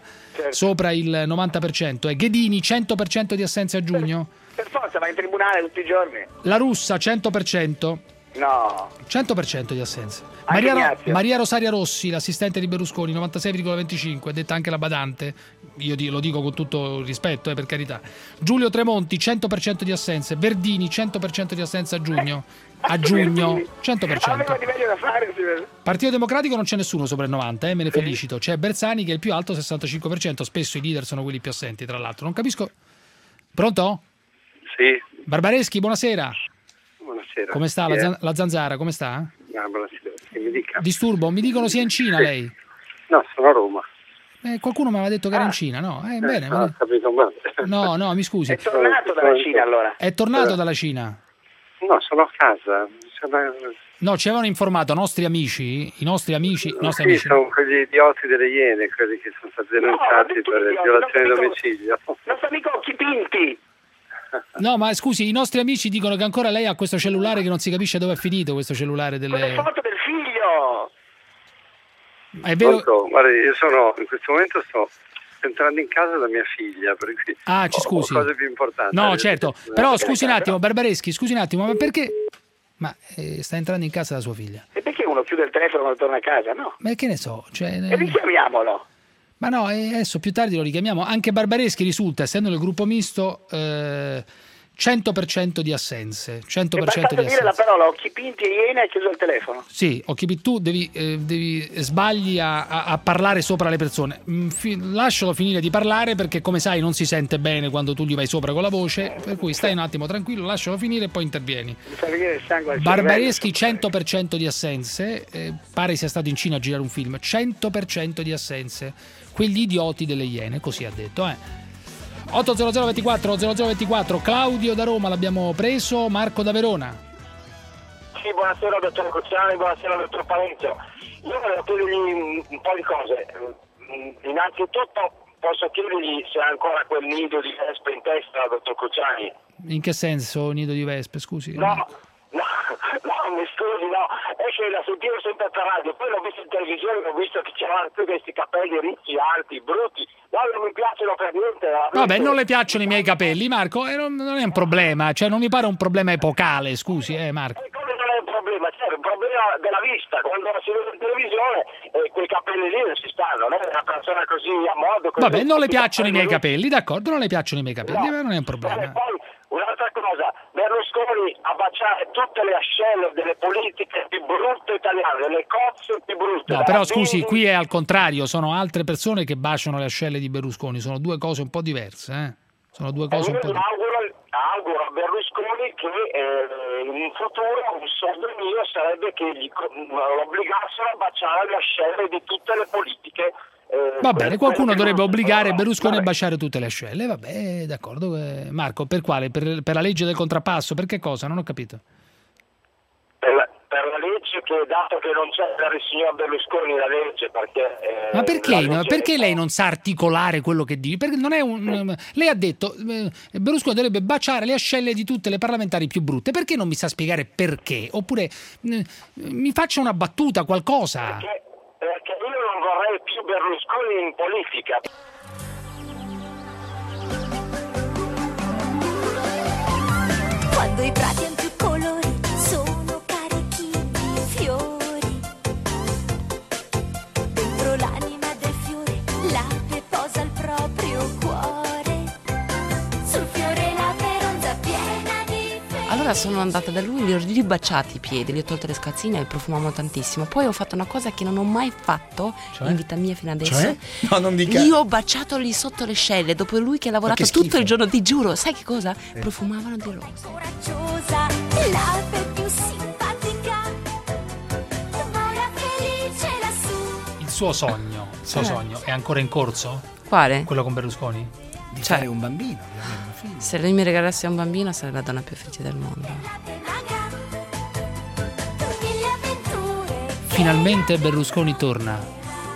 il 90%. E Ghedini 100% di assenze a giugno. Per forza, va in tribunale tutti i giorni. La Russa 100%. No. 100% di assenze. Ignazio. Maria Rosaria Rossi, l'assistente di Berlusconi, 96,25%, detta anche la badante. Io lo dico con tutto il rispetto, per carità. Giulio Tremonti, 100% di assenze. Verdini, 100% di assenze a giugno. A giugno, 100%. Aveva di meglio da fare. Partito Democratico non c'è nessuno sopra il 90%, me ne felicito. C'è Bersani che è il più alto, 65%. Spesso i leader sono quelli più assenti, tra l'altro. Non capisco. Pronto? Sì. Barbareschi, buonasera. Buonasera. Come sta la zanzara? Come sta? Buonasera. Che mi dica? Disturbo, mi dicono sia in Cina lei. No, sono a Roma. Qualcuno mi aveva detto che era in Cina, no? Bene. Ho capito male. No, mi scusi. È tornato dalla Cina allora? È tornato dalla Cina? No, sono a casa. No, ci avevano informato i nostri amici. Sono quegli idioti delle Iene, quelli che sono stati denunciati per violazione di domicilio. Nostro amico Occhi Pinti. No, ma scusi, i nostri amici dicono che ancora lei ha questo cellulare che non si capisce dove è finito, questo cellulare delle... Con le foto del figlio! È vero? Guarda, io in questo momento sto entrando in casa da mia figlia, per cui scusi. Ho cose più importanti. No, certo, però scusi un attimo, Barbareschi, ma perché... Ma sta entrando in casa da sua figlia? E perché uno chiude il telefono quando torna a casa, no? Ma che ne so, E richiamiamolo! Ma no, adesso più tardi lo richiamiamo. Anche Barbareschi risulta, essendo nel gruppo misto, 100% di assenze. 100% di assenze. Dire la parola Occhi Pinti e Iene e hai chiuso il telefono. Sì, Occhi Pinti, tu devi sbagli a parlare sopra le persone. Lascialo finire di parlare perché, come sai, non si sente bene quando tu gli vai sopra con la voce. Per cui stai un attimo tranquillo, lascialo finire e poi intervieni. Mi fa venire il sangue al Barbareschi 100% di assenze. Pare sia stato in Cina a girare un film. 100% di assenze. Quegli idioti delle Iene, così ha detto, 800 24 0024, Claudio da Roma l'abbiamo preso, Marco da Verona. Sì, buonasera dottor Cruciani, buonasera dottor Parenzo. Io volevo chiedergli un po' di cose. Innanzitutto posso chiedergli se ha ancora quel nido di vespe in testa, dottor Cruciani. In che senso nido di vespe, scusi? No, mi scusi, no. la sentivo sempre per radio, poi l'ho visto in televisione, ho visto che c'erano più questi capelli ricci, alti, brutti, no, non mi piacciono per niente. Vabbè, non le piacciono i miei capelli, Marco, non è un problema, cioè non mi pare un problema epocale, scusi, Marco. Come non è un problema? C'è un problema della vista, quando si vede in televisione quei capelli lì non si stanno, non è una persona così a modo. Così, vabbè, non le piacciono i miei capelli, d'accordo, non le piacciono i miei capelli, ma non è un problema. Poi un'altra cosa, Berlusconi a baciare tutte le ascelle delle politiche più brutte italiane, le cozze più brutte. No, però scusi, qui è al contrario, sono altre persone che baciano le ascelle di Berlusconi, sono due cose un po' diverse, Sono due cose un po' diverse. Auguro a Berlusconi che in futuro un sogno mio sarebbe che lo obbligassero a baciare le ascelle di tutte le politiche. Va bene, qualcuno dovrebbe obbligare Berlusconi a baciare tutte le ascelle. Vabbè, d'accordo. Marco, per quale? Per la legge del contrappasso? Per che cosa? Non ho capito. Per la legge che, dato che non c'è per il signor Berlusconi la legge, perché... Ma perché lei non sa articolare quello che dice? Perché non è lei ha detto Berlusconi dovrebbe baciare le ascelle di tutte le parlamentari più brutte. Perché non mi sa spiegare perché? Oppure mi faccia una battuta, qualcosa. Perché io non vorrei più Berlusconi in politica. Quando i prati hanno più colori, sono carichi di fiori. Dentro l'anima del fiore, l'ape posa il proprio cuore. Sul fiore la peronza piena di fiori. Allora sono andata da lui, li ho ribaciati i piedi, li ho tolte le scazzine e profumavano tantissimo. Poi ho fatto una cosa che non ho mai fatto in vita mia fino adesso. No, non dica. Li ho baciato lì sotto le scelle, dopo lui che ha lavorato tutto il giorno, ti giuro. Sai che cosa? Profumavano di rosa. Coraggiosa, l'ape più simpatica, vola felice lassù. Il suo sogno, è ancora in corso? Quale? Quello con Berlusconi? Di fare un bambino, di avere una figlia. Se lui mi regalasse un bambino sarei la donna più felice del mondo. Finalmente Berlusconi torna.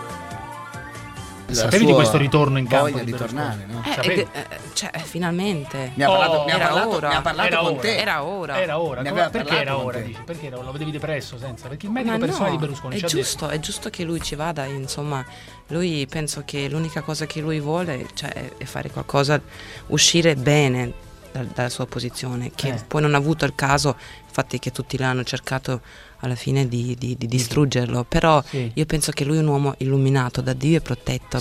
Sapevi di questo ritorno in campo di tornare, no? Finalmente. Ne ha parlato con te. Era ora. Perché era ora? Dici? Perché lo vedevi depresso senza? Perché il medico personale di Berlusconi è giusto che lui ci vada, insomma. Lui penso che l'unica cosa che lui vuole è fare qualcosa, uscire bene dalla sua posizione, che poi non ha avuto il caso, infatti che tutti l'hanno cercato alla fine di distruggerlo, però io penso che lui è un uomo illuminato da Dio e protetto.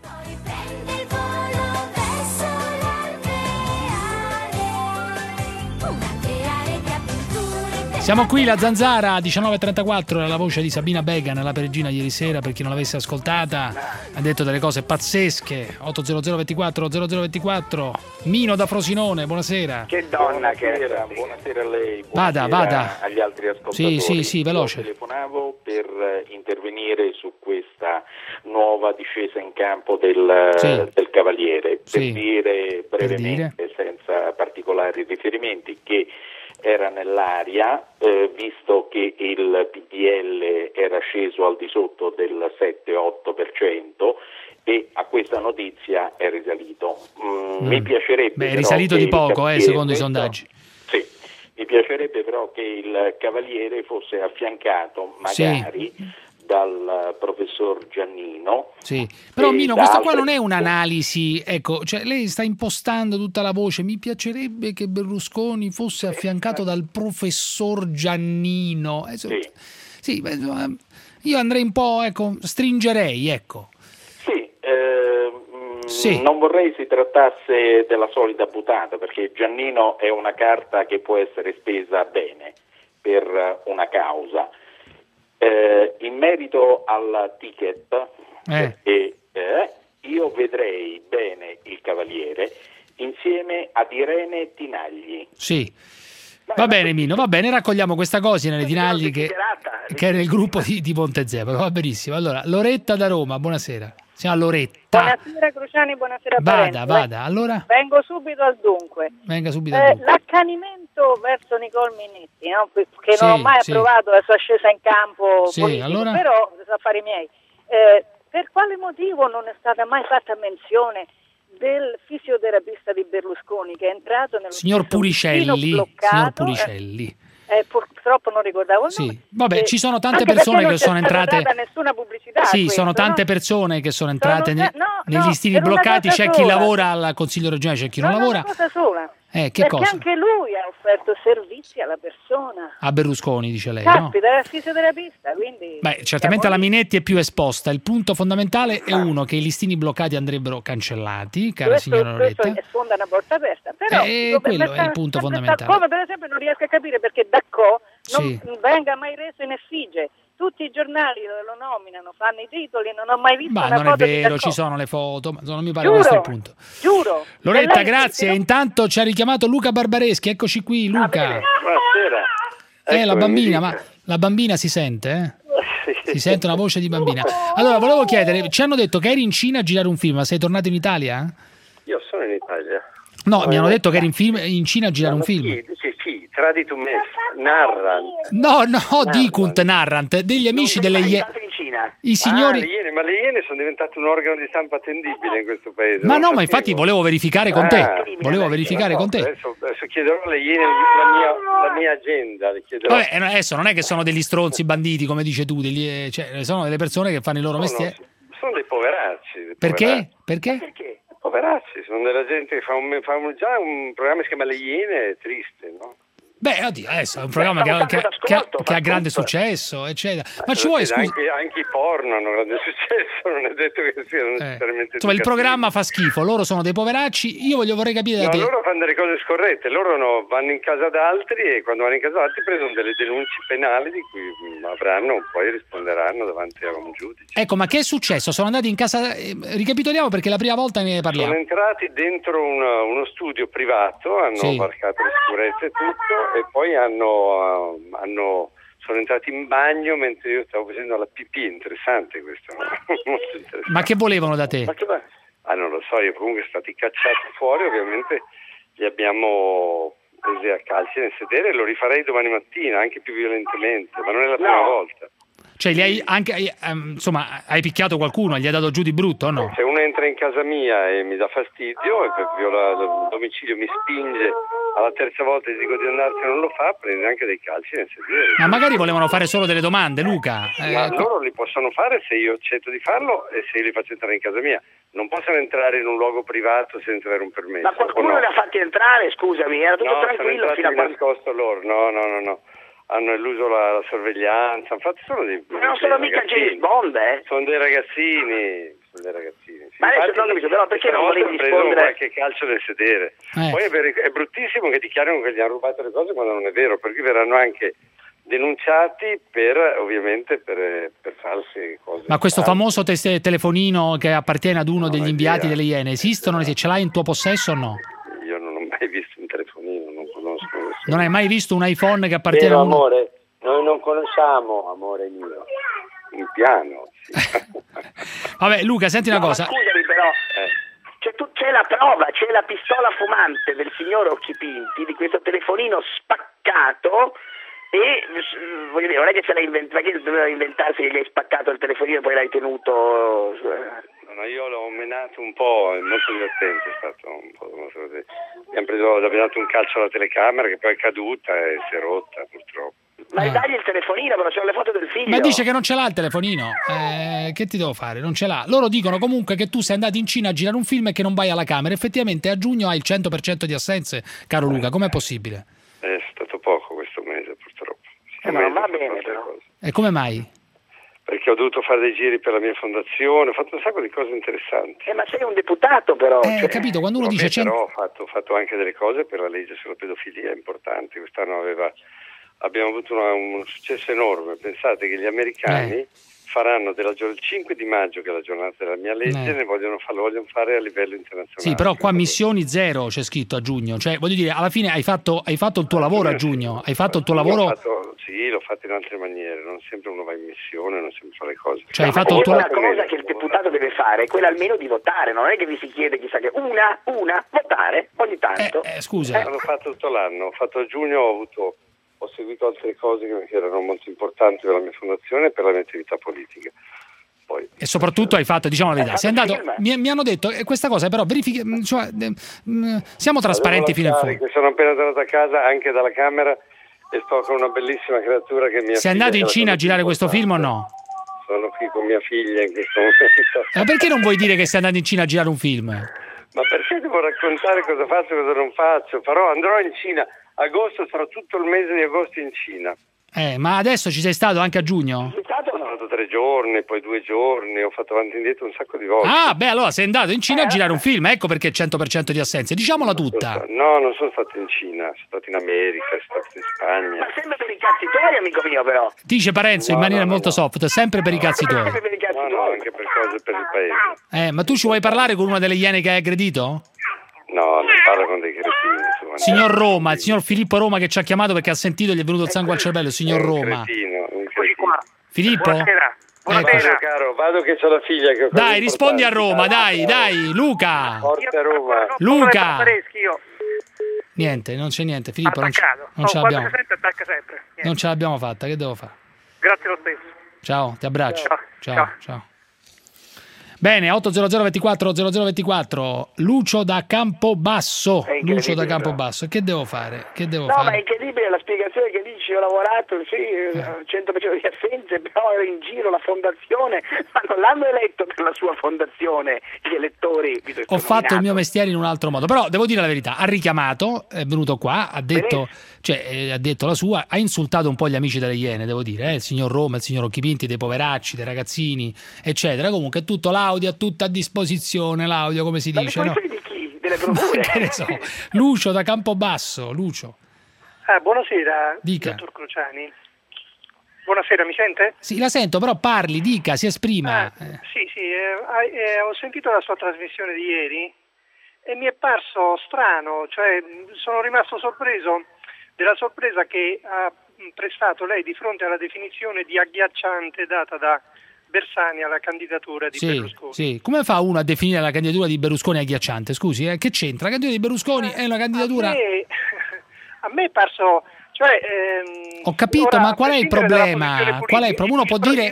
Siamo qui, la Zanzara, 19.34, era la voce di Sabina Began, la peregrina ieri sera, per chi non l'avesse ascoltata, ha detto delle cose pazzesche. 800 24 0024. Mino da Frosinone, buonasera. Che donna che era. Buonasera a lei, buonasera Vada. agli altri ascoltatori. Sì, veloce. Io telefonavo per intervenire su questa nuova discesa in campo del Cavaliere, per dire brevemente, senza particolari riferimenti, che era nell'aria, visto che il PDL era sceso al di sotto del 7-8% e a questa notizia è risalito. Mi piacerebbe... è risalito di poco, secondo i sondaggi. Sì, mi piacerebbe però che il Cavaliere fosse affiancato magari dal professor Giannino. Sì, però Mino, questa qua non è un'analisi, ecco, cioè lei sta impostando tutta la voce, mi piacerebbe che Berlusconi fosse affiancato dal professor Giannino. Sì, io andrei un po', stringerei, Sì, non vorrei si trattasse della solita buttata, perché Giannino è una carta che può essere spesa bene per una causa. In merito al ticket, io vedrei bene il Cavaliere insieme ad Irene Tinagli. Sì, va bene Mino, va bene, raccogliamo questa cosa nelle Tinagli che è nel gruppo di Montezemolo, va benissimo. Allora, Loretta da Roma, buonasera. Siamo a Loretta. Buonasera Cruciani, buonasera Parenzo. Vada, allora? Vengo subito al dunque. L'accanimento verso Nicole Minetti, no? Che non ho mai approvato la sua scesa in campo politico, allora? però affari miei. Per quale motivo non è stata mai fatta menzione del fisioterapista di Berlusconi che è entrato nel signor Puricelli, Purtroppo non ricordavo il nome. Sì. Vabbè, ci sono tante persone che sono entrate. Non nessuna pubblicità. Sì, questo, sono tante persone che sono entrate negli listini bloccati. C'è chi lavora al Consiglio regionale, c'è chi non lavora. Una cosa sola. Che cosa? Anche lui ha offerto servizi alla persona. A Berlusconi, dice lei, Caspita, era fisioterapista, quindi... Beh, certamente la Minetti è più esposta. Il punto fondamentale è uno, che i listini bloccati andrebbero cancellati, cara signora Loretta. Questo sfonda una porta aperta, però... quello è il punto fondamentale. Come per esempio non riesco a capire perché D'Acco non venga mai reso in effigie. Tutti i giornali lo nominano, fanno i titoli, non ho mai visto una foto. Ma non è vero, ci sono le foto, ma non mi pare questo il punto. Giuro. Loretta, grazie. Intanto ci ha richiamato Luca Barbareschi, eccoci qui, Luca. Buonasera. La bambina, ma la bambina si sente, Si sente una voce di bambina. Allora, volevo chiedere, ci hanno detto che eri in Cina a girare un film, ma sei tornato in Italia? Io sono in Italia. No, mi hanno detto che eri in Cina a girare un film. Sì, tradito me, Narrant. No, dicunt Narrant, degli amici delle Iene. I signori... ma le Iene sono diventate un organo di stampa attendibile in questo paese. Ma no, ma infatti volevo verificare con te. Adesso chiederò alle Iene la mia agenda. Vabbè, adesso non è che sono degli stronzi banditi, come dici tu, sono delle persone che fanno il loro mestiere. Sono dei poveracci. Perché? Poveracci, sono della gente che fa già un programma che si chiama Le Iene, è triste, no? Beh, oddio, adesso è un programma che ha grande successo, eccetera. Ma ci vuoi, scusa? Anche i porno hanno grande successo, non è detto che siano necessariamente insomma, il programma fa schifo, loro sono dei poveracci, io vorrei capire da te. Loro fanno delle cose scorrette, loro vanno in casa d'altri e quando vanno in casa d'altri prendono delle denunce penali di cui avranno, poi risponderanno davanti a un giudice. Ecco, ma che è successo? Sono andati in casa, ricapitoliamo perché è la prima volta ne parliamo. Sono entrati dentro uno studio privato, hanno varcato le sicurezze e tutto, e poi sono entrati in bagno mentre io stavo facendo la pipì. Interessante questo, no? Molto interessante. Ma che volevano da te? Non lo so, io comunque sono stati cacciati fuori, ovviamente li abbiamo presi a calci nel sedere e lo rifarei domani mattina, anche più violentemente, ma non è la prima volta. Cioè, hai picchiato qualcuno, gli hai dato giù di brutto o no? Se uno entra in casa mia e mi dà fastidio e viola il domicilio, mi spinge, alla terza volta gli dico di andarsene, non lo fa, prende anche dei calci nel sedere. Ma magari volevano fare solo delle domande, Luca. Ma loro li possono fare se io accetto di farlo e se io li faccio entrare in casa mia. Non possono entrare in un luogo privato senza avere un permesso. Ma qualcuno li ha fatti entrare, scusami, era tutto tranquillo fino a quando... nascosto loro, no. Hanno eluso la sorveglianza, hanno fatto solo dei... Ma non sono mica James Bond, Sono dei ragazzini. Sì. Ma adesso non capisco, però perché non volevi rispondere? Qualche calcio nel sedere. Poi è bruttissimo che dichiarano che gli hanno rubato le cose quando non è vero, perché verranno anche denunciati ovviamente per false cose. Ma questo famoso telefonino che appartiene ad uno degli inviati delle Iene, esistono? Se ce l'hai in tuo possesso o no? Io non ho mai visto un telefonino, non conosco nessuno. Non hai mai visto un iPhone che appartiene a uno? Amore, noi non conosciamo, amore mio, un piano. Vabbè, Luca, senti una cosa. Scusami però, c'è la prova, c'è la pistola fumante del signor Occhipinti di questo telefonino spaccato e voglio dire, non è che se l'hai inventato, perché doveva inventarsi che gli hai spaccato il telefonino e poi l'hai tenuto... No, io l'ho menato un po', è molto divertente, è stato un po'... Abbiamo dato un calcio alla telecamera che poi è caduta e si è rotta purtroppo. Ma dagli il telefonino, però c'ho le foto del figlio. Ma dice che non ce l'ha il telefonino. Che ti devo fare? Non ce l'ha. Loro dicono comunque che tu sei andato in Cina a girare un film e che non vai alla Camera. Effettivamente a giugno hai il 100% di assenze, caro Luca. Com'è possibile? È stato poco questo mese, purtroppo. Ma non va bene, però. E come mai? Perché ho dovuto fare dei giri per la mia fondazione, ho fatto un sacco di cose interessanti. Ma sei un deputato però. Capito, quando uno dice... Però ho fatto anche delle cose per la legge sulla pedofilia importanti. Quest'anno abbiamo avuto un successo enorme. Pensate che gli americani faranno il 5 di maggio, che è la giornata della mia legge, lo vogliono fare a livello internazionale. Sì, però qua missioni zero c'è scritto a giugno. Cioè, voglio dire, alla fine hai fatto il tuo lavoro a giugno. Hai fatto il tuo lavoro... L'ho fatto in altre maniere, non sempre uno va in missione, non sempre fa le cose. Cioè, hai fatto una cosa che il deputato deve fare è quella almeno di votare, non è che vi si chiede chissà che una votare ogni tanto. Scusa. L'ho fatto tutto l'anno, ho fatto a giugno, ho seguito altre cose che erano molto importanti per la mia fondazione e per la mia attività politica. Poi, e soprattutto hai fatto, diciamo la verità, sei andato, mi hanno detto questa cosa, però siamo trasparenti fino in fondo. Sono appena tornato a casa anche dalla Camera e sto con una bellissima creatura che mi Sei andato in Cina a girare questo film o no? Sono qui con mia figlia in questo momento. Ma perché non vuoi dire che sei andato in Cina a girare un film? Ma perché devo raccontare cosa faccio e cosa non faccio? Andrò in Cina. Agosto, sarò tutto il mese di agosto in Cina. Ma adesso ci sei stato anche a giugno? Sono stato 3 giorni, poi 2 giorni, ho fatto avanti e indietro un sacco di volte. Ah, beh, allora sei andato in Cina a girare un film, ecco perché 100% di assenze. Diciamola tutta. No, non sono stato in Cina, sono stato in America, sono stato in Spagna. Ma sempre per i cazzi tuoi, amico mio, però. Dice Parenzo in maniera molto soft, sempre per i cazzi tuoi. No, anche per cose per il paese. Ma tu ci vuoi parlare con una delle iene che hai aggredito? No, non parlo con dei cretini. Signor Roma, il signor Filippo Roma che ci ha chiamato perché ha sentito, gli è venuto il sangue al cervello, il signor Roma. Un cretino. Filippo? Buonasera, caro, vado che c'ho la figlia che ho. Dai, rispondi a Roma, dai, Luca. Forza Roma. Luca. Niente, non c'è niente, Filippo, non ce l'abbiamo. Non ce l'abbiamo fatta, che devo fare? Grazie lo stesso. Ciao, ti abbraccio. Ciao. Bene, 800 24 0024, Lucio da Campobasso. Lucio da Campobasso. Che devo fare? Ma è incredibile la spiegazione che dici, ho lavorato, sì, 100% di assenze, però ero in giro, la fondazione, ma non l'hanno eletto per la sua fondazione, gli elettori. Ho fatto il mio mestiere in un altro modo, però devo dire la verità, ha richiamato, è venuto qua, ha detto la sua, ha insultato un po' gli amici delle Iene, devo dire, il signor Roma, il signor Occhipinti, dei poveracci, dei ragazzini, eccetera. Comunque tutto l'audio a tutta a disposizione, l'audio come si dice, no? Di chi? Delle procure? Che ne so. Lucio da Campobasso, Lucio. Buonasera, dica. Dottor Cruciani. Buonasera, mi sente? Sì, la sento, però parli, dica, si esprima. Sì, ho sentito la sua trasmissione di ieri e mi è parso strano, cioè sono rimasto sorpreso della sorpresa che ha prestato lei di fronte alla definizione di agghiacciante data da Bersani alla candidatura di Berlusconi. Sì, come fa uno a definire la candidatura di Berlusconi agghiacciante? Scusi, che c'entra? La candidatura di Berlusconi è una candidatura... A me è parso... Ho capito, ma qual è il problema? Uno può dire...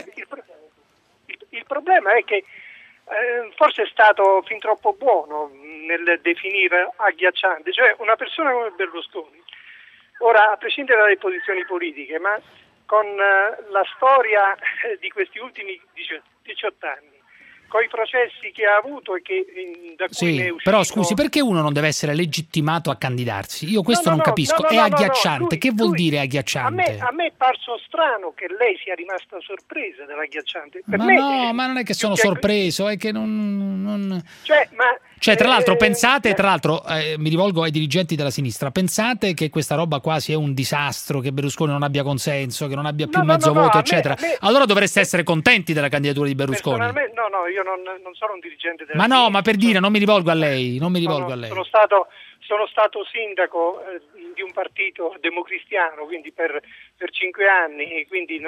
Il problema è che forse è stato fin troppo buono nel definire agghiacciante, cioè una persona come Berlusconi. Ora, a prescindere dalle posizioni politiche, ma con la storia di questi ultimi 18 anni, con i processi che ha avuto e che da cui ne è uscito... Però scusi, perché uno non deve essere legittimato a candidarsi? Io questo non capisco. È agghiacciante. Che vuol dire agghiacciante? A me è parso strano che lei sia rimasta sorpresa dell'agghiacciante. Ma non è che sono sorpreso, è che non... tra l'altro pensate, mi rivolgo ai dirigenti della sinistra, pensate che questa roba qua sia un disastro, che Berlusconi non abbia consenso, che non abbia più mezzo voto, eccetera. Allora dovreste essere contenti della candidatura di Berlusconi. Io non sono un dirigente della sinistra. Ma per dire, non mi rivolgo a lei, Sono stato sindaco di un partito democristiano, quindi per 5 anni, quindi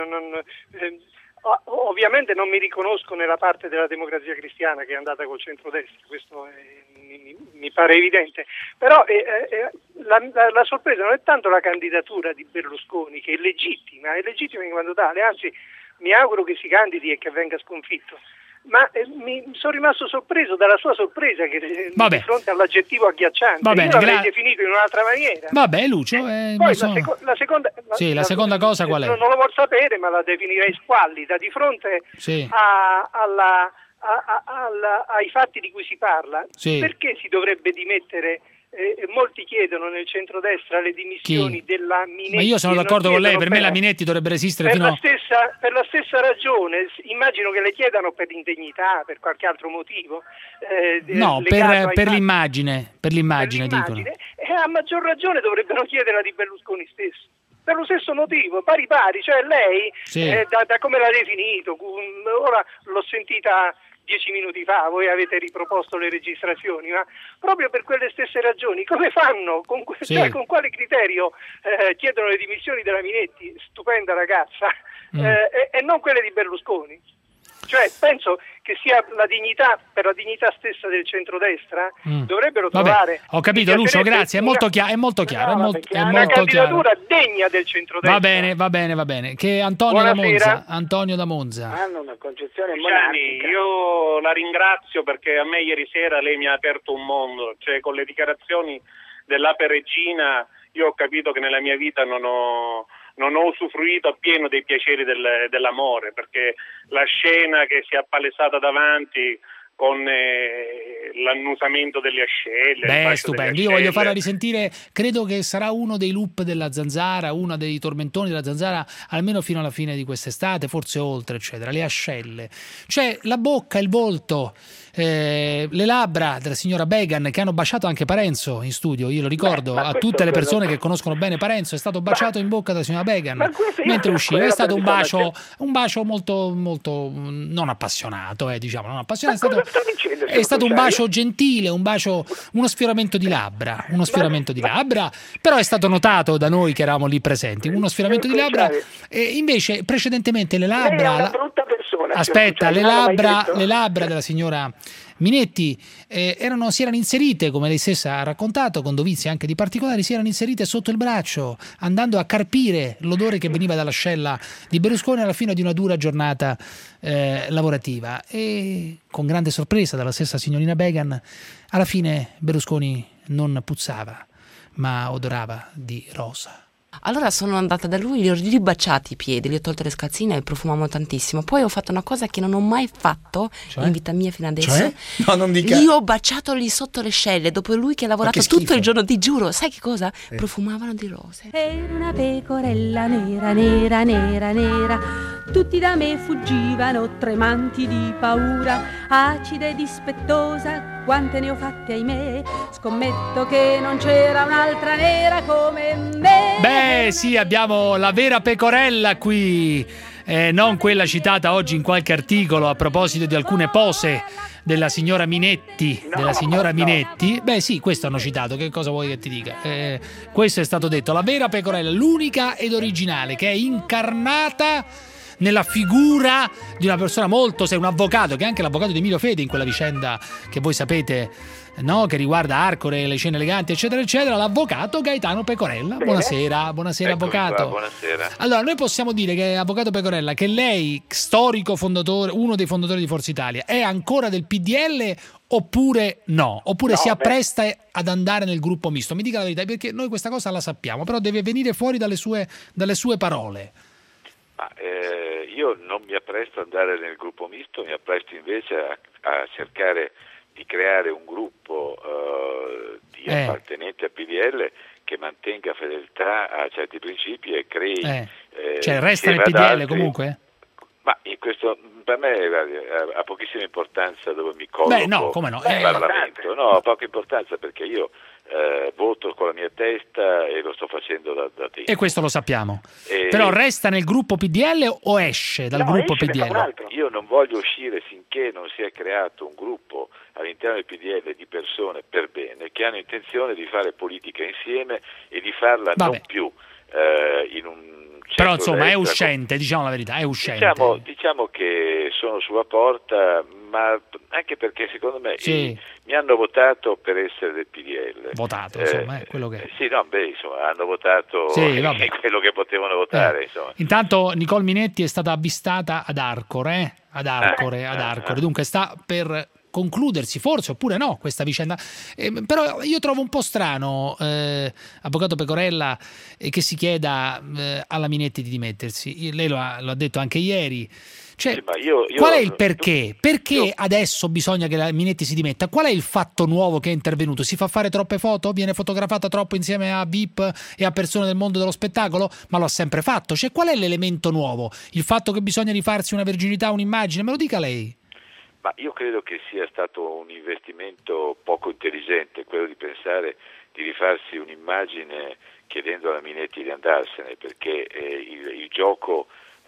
ovviamente non mi riconosco nella parte della democrazia cristiana che è andata col centrodestra, questo mi pare evidente, però la sorpresa non è tanto la candidatura di Berlusconi, che è legittima in quanto tale, anzi mi auguro che si candidi e che venga sconfitto, ma mi sono rimasto sorpreso dalla sua sorpresa che di fronte all'aggettivo agghiacciante. Io l'avrei definito in un'altra maniera. Vabbè, Lucio. Poi la seconda cosa qual è? Non lo vuol sapere, ma la definirei squallida di fronte ai fatti di cui si parla. Perché si dovrebbe dimettere? Molti chiedono nel centrodestra le dimissioni della Minetti. Ma io sono d'accordo con lei, per me la Minetti dovrebbe resistere per la stessa ragione. Immagino che le chiedano per indegnità, per qualche altro motivo. No, per l'immagine dicono. E a maggior ragione dovrebbero chiederla di Berlusconi stesso. Per lo stesso motivo, pari, cioè lei, da come l'ha definito, ora l'ho sentita 10 minuti fa, voi avete riproposto le registrazioni, ma proprio per quelle stesse ragioni, come fanno? Con quale criterio chiedono le dimissioni della Minetti, stupenda ragazza, e non quelle di Berlusconi? Cioè, penso che sia per la dignità stessa del centrodestra, dovrebbero trovare... Ho capito, Lucio, grazie, è molto chiaro. Una candidatura degna del centrodestra. Va bene. Che Antonio da Monza. Hanno una concezione monarchica. Io la ringrazio perché a me ieri sera lei mi ha aperto un mondo, cioè con le dichiarazioni dell'Ape Regina io ho capito che nella mia vita non ho usufruito appieno dei piaceri dell'amore, perché la scena che si è appalesata davanti con l'annusamento delle ascelle. Beh, stupendo. Io voglio farla risentire, credo che sarà uno dei loop della Zanzara, uno dei tormentoni della Zanzara, almeno fino alla fine di quest'estate, forse oltre, eccetera. Le ascelle. Cioè, la bocca, il volto, le labbra della signora Began, che hanno baciato anche Parenzo in studio, io lo ricordo, a tutte le persone che conoscono bene Parenzo, è stato baciato in bocca dalla signora Began mentre usciva. È stato un bacio molto, molto non appassionato, diciamo, non appassionato, è stato un bacio gentile, uno sfioramento di labbra, però è stato notato da noi che eravamo lì presenti, uno sfioramento di labbra, e invece precedentemente le labbra, lei è una brutta persona, aspetta, le labbra della signora Minetti si erano inserite, come lei stessa ha raccontato, con dovizie anche di particolari, si erano inserite sotto il braccio, andando a carpire l'odore che veniva dall'ascella di Berlusconi alla fine di una dura giornata lavorativa. E con grande sorpresa dalla stessa signorina Began, alla fine Berlusconi non puzzava, ma odorava di rosa. Allora sono andata da lui, gli ho ribaciati i piedi, gli ho tolto le scazzine e profumavano tantissimo. Poi ho fatto una cosa che non ho mai fatto in vita mia fino adesso. Cioè? No, non dica. Li ho baciato lì sotto le scelle, dopo lui che ha lavorato tutto il giorno, ti giuro. Sai che cosa? Profumavano di rose. Era una pecorella nera, nera, nera, nera. Tutti da me fuggivano, tremanti di paura. Acida e dispettosa, quante ne ho fatte, ahimè. Scommetto che non c'era un'altra nera come me. Beh, sì, abbiamo la vera pecorella qui, non quella citata oggi in qualche articolo a proposito di alcune pose della signora Minetti. Minetti. Beh, sì, questo hanno citato, che cosa vuoi che ti dica? Questo è stato detto, la vera pecorella, l'unica ed originale, che è incarnata nella figura di una persona molto seria, un avvocato, che è anche l'avvocato di Emilio Fede in quella vicenda che voi sapete, no? Che riguarda Arcore, le scene eleganti, eccetera, eccetera. L'avvocato Gaetano Pecorella. Buonasera avvocato. Buonasera. Allora, noi possiamo dire che avvocato Pecorella, che lei, storico fondatore, uno dei fondatori di Forza Italia, è ancora del PDL oppure no? Oppure si appresta ad andare nel gruppo misto? Mi dica la verità, perché noi questa cosa la sappiamo, però deve venire fuori dalle sue parole. Io non mi appresto ad andare nel gruppo misto, mi appresto invece a cercare di creare un gruppo di appartenenti al PDL che mantenga fedeltà a certi principi e crei cioè resta nel PDL comunque? Ma in questo, per me ha pochissima importanza dove mi colloco. Beh, no, come no? In Parlamento. No, ha poca importanza perché io voto con la mia testa e lo sto facendo da tempo. E questo lo sappiamo. Però resta nel gruppo PDL o esce dal gruppo PDL? Io non voglio uscire finché non si è creato un gruppo all'interno del PDL di persone per bene che hanno intenzione di fare politica insieme e di farla non più in un però insomma è uscente, diciamo la verità, è uscente. Diciamo che sono sulla porta, ma anche perché secondo me mi hanno votato per essere del PDL. Votato, insomma, è quello che è. Sì, no, insomma, hanno votato quello che potevano votare, insomma. Intanto Nicole Minetti è stata avvistata ad Arcore, dunque sta per concludersi forse oppure no questa vicenda, però io trovo un po' strano avvocato Pecorella che si chieda alla Minetti di dimettersi. Lei lo ha detto anche ieri, cioè, qual è il perché? Perché adesso bisogna che la Minetti si dimetta? Qual è il fatto nuovo che è intervenuto? Si fa fare troppe foto? Viene fotografata troppo insieme a VIP e a persone del mondo dello spettacolo? Ma lo ha sempre fatto, cioè qual è l'elemento nuovo? Il fatto che bisogna rifarsi una verginità, un'immagine? Me lo dica lei. Ma io credo che sia stato un investimento poco intelligente quello di pensare di rifarsi un'immagine chiedendo alla Minetti di andarsene, perché il gioco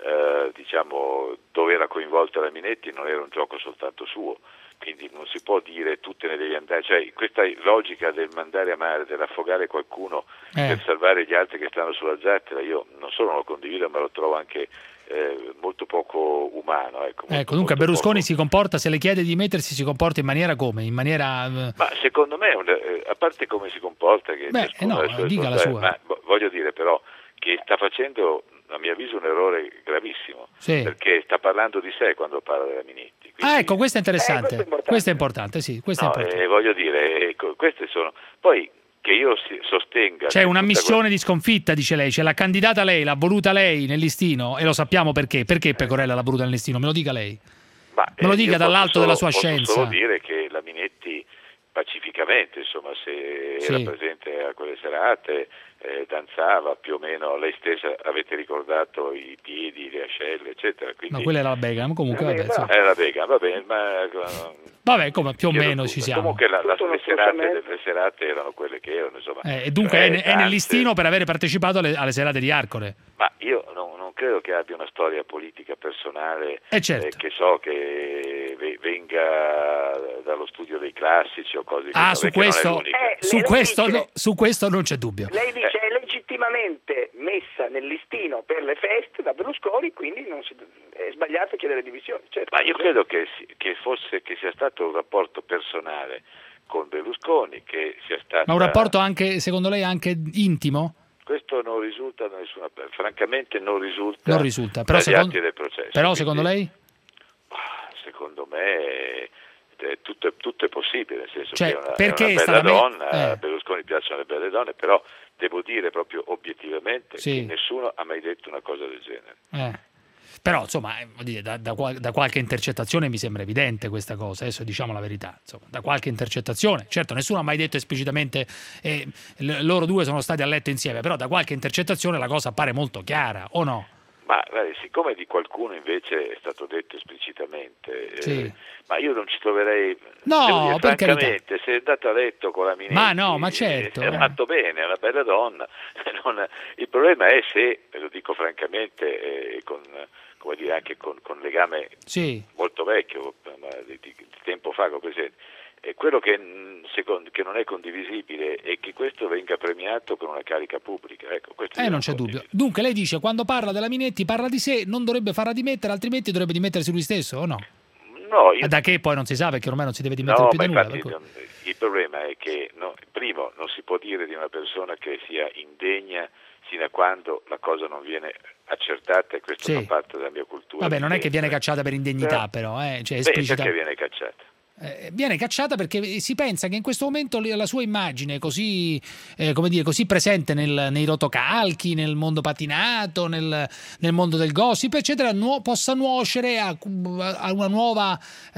diciamo dove era coinvolta la Minetti non era un gioco soltanto suo, quindi non si può dire tu te ne devi andare, cioè questa logica del mandare a mare, dell'affogare qualcuno per salvare gli altri che stanno sulla zattera, io non solo non lo condivido ma lo trovo anche molto poco umano. Ecco, dunque Berlusconi si comporta, se le chiede di mettersi, si comporta in maniera come? In maniera... Ma secondo me, a parte come si comporta, che dica la sua. Ma voglio dire però che sta facendo, a mio avviso, un errore gravissimo, perché sta parlando di sé quando parla della Minetti. Quindi, ecco, questo è interessante, questo è importante, sì, questo è importante. Voglio dire, queste sono... Poi che io sostenga. C'è una missione di sconfitta, dice lei, c'è la candidata lei, l'ha voluta lei nel listino e lo sappiamo perché. Perché Pecorella l'ha voluta nel listino? Me lo dica lei. Me lo dica dall'alto della sua scienza. Posso solo dire che la Minetti pacificamente, insomma, se era presente a quelle serate, danzava più o meno, lei stessa avete ricordato i piedi, le ascelle, eccetera. Quindi, no, quella era la Begam, comunque vabbè. Era la Begam, va bene, ma vabbè, come più o meno ci siamo. Comunque le serate erano quelle che erano, insomma. E dunque è nel listino per avere partecipato alle serate di Arcore. Ma io non credo che abbia una storia politica personale, certo. Che so che venga dallo studio dei classici o cose su questo non c'è dubbio. Lei dice è legittimamente messa nel listino per le feste da Berlusconi, quindi è sbagliato chiedere dimissioni. Certo. Ma io credo che sia stato un rapporto personale con Berlusconi, che sia stato. Ma un rapporto anche, secondo lei, anche intimo? Questo non risulta da nessuna, francamente non risulta però dagli atti del processo. Però quindi, secondo lei? Secondo me tutto è possibile, nel senso che è una bella donna, a Berlusconi piacciono le belle donne, però devo dire proprio obiettivamente che nessuno ha mai detto una cosa del genere. Però insomma, da qualche intercettazione mi sembra evidente questa cosa, adesso diciamo la verità, insomma, da qualche intercettazione, certo nessuno ha mai detto esplicitamente loro due sono stati a letto insieme, però da qualche intercettazione la cosa appare molto chiara, o no? Ma siccome di qualcuno invece è stato detto esplicitamente, ma io non ci troverei, no, dire, francamente, se è andato a letto con la Minetti, ma certo, è fatto bene, è una bella donna. Il problema è se, lo dico francamente, come dire, anche con legame molto vecchio, di tempo fa, come presente, quello che non è condivisibile è che questo venga premiato con una carica pubblica. Ecco, non c'è dubbio. Dunque lei dice, quando parla della Minetti parla di sé, non dovrebbe farla dimettere, altrimenti dovrebbe dimettersi lui stesso, o no? No, da che poi non si sa, perché ormai non si deve dimettere più da nulla. Il problema è che primo non si può dire di una persona che sia indegna sino a quando la cosa non viene accertata, e questo fa parte della mia cultura. Vabbè, non è che viene cacciata per indegnità, però, cioè esplicita. Perché viene cacciata? Viene cacciata perché si pensa che in questo momento la sua immagine così, come dire, così presente nei rotocalchi, nel mondo patinato, nel mondo del gossip, eccetera, possa nuocere a una nuova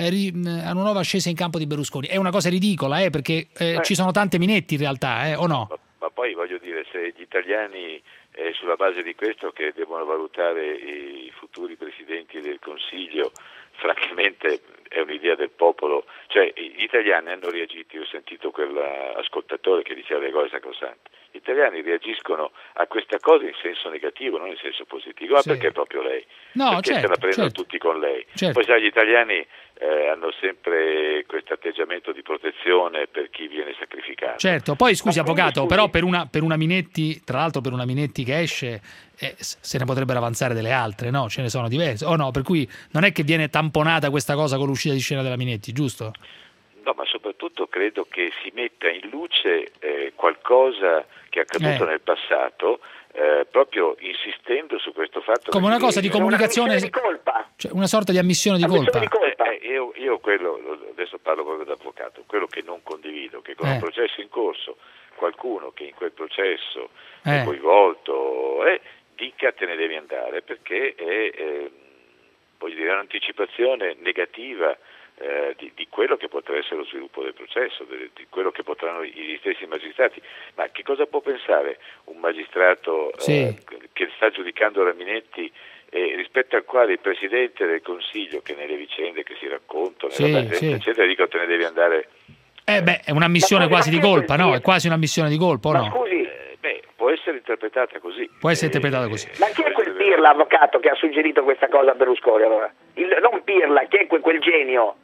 scesa in campo di Berlusconi. È una cosa ridicola, perché ci sono tante Minetti in realtà, o no? Ma poi voglio dire, se gli italiani sulla base di questo che devono valutare i futuri presidenti del Consiglio, francamente è un'idea del popolo, cioè gli italiani hanno reagito, io ho sentito quell'ascoltatore che diceva le cose sacrosante, gli italiani reagiscono a questa cosa in senso negativo, non in senso positivo, perché proprio lei, perché se la prendono tutti con lei, poi sai, gli italiani hanno sempre questo atteggiamento di protezione per chi viene sacrificato. Certo, poi scusi avvocato, però per una Minetti, tra l'altro per una Minetti che esce, se ne potrebbero avanzare delle altre, no? Ce ne sono diverse, o no? Per cui non è che viene tamponata questa cosa con l'uscita di scena della Minetti, giusto? No, ma soprattutto credo che si metta in luce qualcosa che è accaduto nel passato, proprio insistendo su questo fatto. Come una cosa di comunicazione, di colpa. Cioè una sorta di ammissione di colpa. Io quello, adesso parlo proprio da avvocato, quello che non condivido, che con un processo in corso, qualcuno che in quel processo è coinvolto, dica te ne devi andare, perché è voglio dire, un'anticipazione negativa di quello che potrà essere lo sviluppo del processo, di quello che potranno gli stessi magistrati. Ma che cosa può pensare un magistrato che sta giudicando la Minetti, rispetto al quale il Presidente del Consiglio, che nelle vicende che si raccontano, eccetera, dico te ne devi andare? È una missione quasi di colpa, no? È quasi una missione di colpa, o no? Scusi, può essere interpretata così. Può essere interpretata così. Ma chi è quel Pirla, avvocato, che ha suggerito questa cosa a Berlusconi? Allora? Non Pirla, chi è quel genio?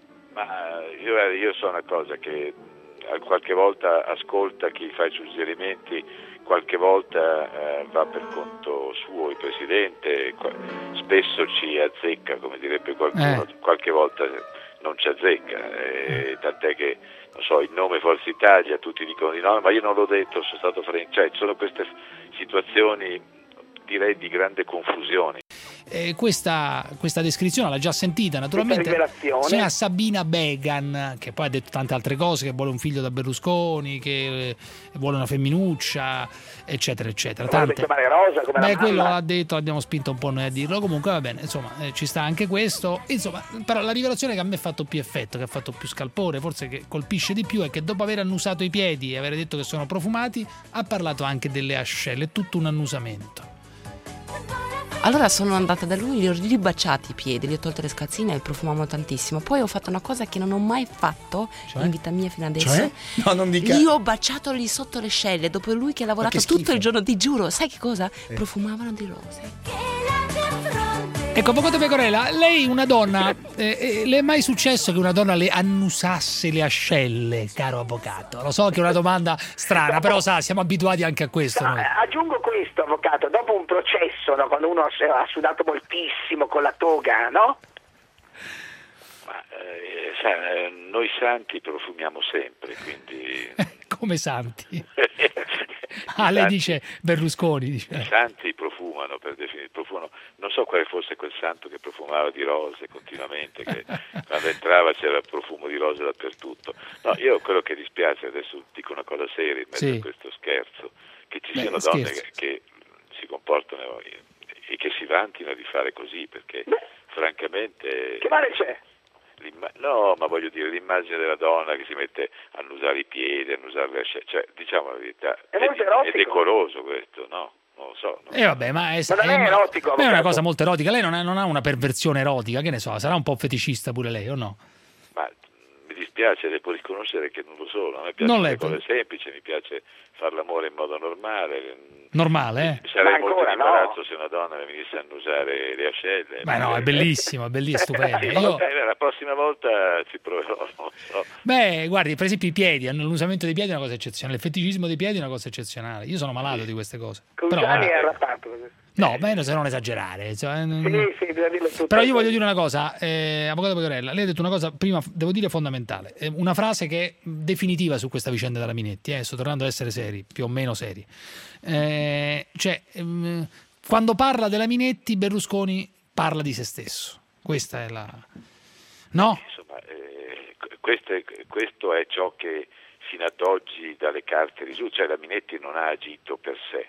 Ma io so una cosa, che qualche volta ascolta chi fa i suggerimenti, qualche volta va per conto suo il Presidente, spesso ci azzecca, come direbbe qualcuno, qualche volta non ci azzecca, tant'è che, non so, il nome Forza Italia, tutti dicono di no, ma io non l'ho detto, sono stato cioè sono queste situazioni, direi, di grande confusione. questa descrizione l'ha già sentita naturalmente sia Sabina Began, che poi ha detto tante altre cose, che vuole un figlio da Berlusconi, che vuole una femminuccia, eccetera eccetera. Tante. Quello l'ha detto, abbiamo spinto un po' noi a dirlo, comunque va bene, insomma, ci sta anche questo. Insomma, però la rivelazione che a me ha fatto più effetto, che ha fatto più scalpore, forse che colpisce di più, è che dopo aver annusato i piedi e aver detto che sono profumati, ha parlato anche delle ascelle, tutto un annusamento. Allora sono andata da lui, gli ho ribaciati i piedi, gli ho tolto le scazzine e profumavo tantissimo. Poi ho fatto una cosa che non ho mai fatto in vita mia fino adesso. Cioè? No, non dica. Li ho baciato lì sotto le scelle, dopo lui che ha lavorato tutto il giorno, ti giuro. Sai che cosa? Profumavano di rose. Ecco, avvocato Pecorella, lei una donna, le è mai successo che una donna le annusasse le ascelle, caro avvocato? Lo so che è una domanda strana, però siamo abituati anche a questo. No, aggiungo questo, avvocato, dopo un processo, no, quando uno ha sudato moltissimo con la toga, no? Ma noi santi profumiamo sempre, quindi... Come santi? Lei dice Berlusconi. Dice. I santi profumano, per definire, profumano. Non so quale fosse quel santo che profumava di rose continuamente, che quando entrava c'era il profumo di rose dappertutto. No, io quello che dispiace, adesso dico una cosa seria in mezzo a questo scherzo, che ci siano donne che si comportano e che si vantino di fare così, perché francamente... Che male c'è? No, ma voglio dire, l'immagine della donna che si mette a annusare i piedi, a annusare le ascelle, cioè, diciamo la verità, è decoroso questo, no? Non lo so. Vabbè, ma è erotico. È una cosa molto erotica. Lei non ha una perversione erotica, che ne so, sarà un po' feticista pure lei, o no? Ma mi dispiace, devo riconoscere che non lo sono. A me piacciono le cose semplici, mi piace fare l'amore in modo normale. Normale, Sarei molto in imbarazzo se una donna mi venisse a annusare le ascelle. Ma no, è bellissimo, stupendo. La prossima volta ci proverò, non so. Beh, guardi, per esempio i piedi, l'annusamento dei piedi è una cosa eccezionale, il feticismo dei piedi è una cosa eccezionale. Io sono malato di queste cose. Era tanto. No, beh, se non esagerare. Cioè, sì, bisogna dirlo tutto. Però io voglio dire una cosa, avvocato Pecorella, lei ha detto una cosa prima, devo dire fondamentale, una frase che è definitiva su questa vicenda della Minetti, sto tornando ad essere seri, più o meno seri. Quando parla della Minetti, Berlusconi parla di se stesso. Questa è la... No? Insomma, questo è ciò che fino ad oggi dalle carte risulta, cioè la Minetti non ha agito per sé.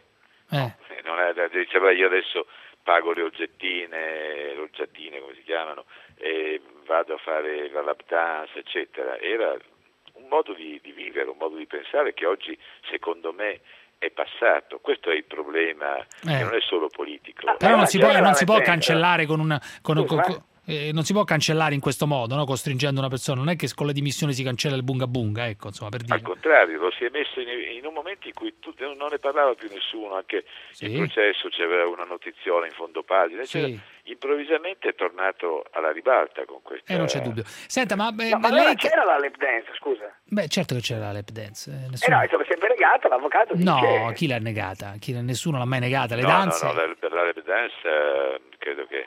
Diceva io adesso pago le oggettine come si chiamano, e vado a fare la lap dance, eccetera. Era un modo di vivere, un modo di pensare che oggi secondo me è passato. Questo è il problema, che non è solo politico. Però non si può cancellare non si può cancellare in questo modo, no? Costringendo una persona. Non è che con le dimissioni si cancella il bunga bunga, ecco, insomma, per dire. Al contrario, lo si è messo in un momento in cui non ne parlava più nessuno, anche il processo c'era una notizione in fondo pagina, improvvisamente è tornato alla ribalta con questo. Non c'è dubbio. Senta, ma lei c'era la lap dance, scusa? Beh, certo che c'era la lap dance. No, insomma, sempre negata, l'avvocato dice... No, chi l'ha negata? Nessuno l'ha mai negata, le danze? No, la lap dance credo che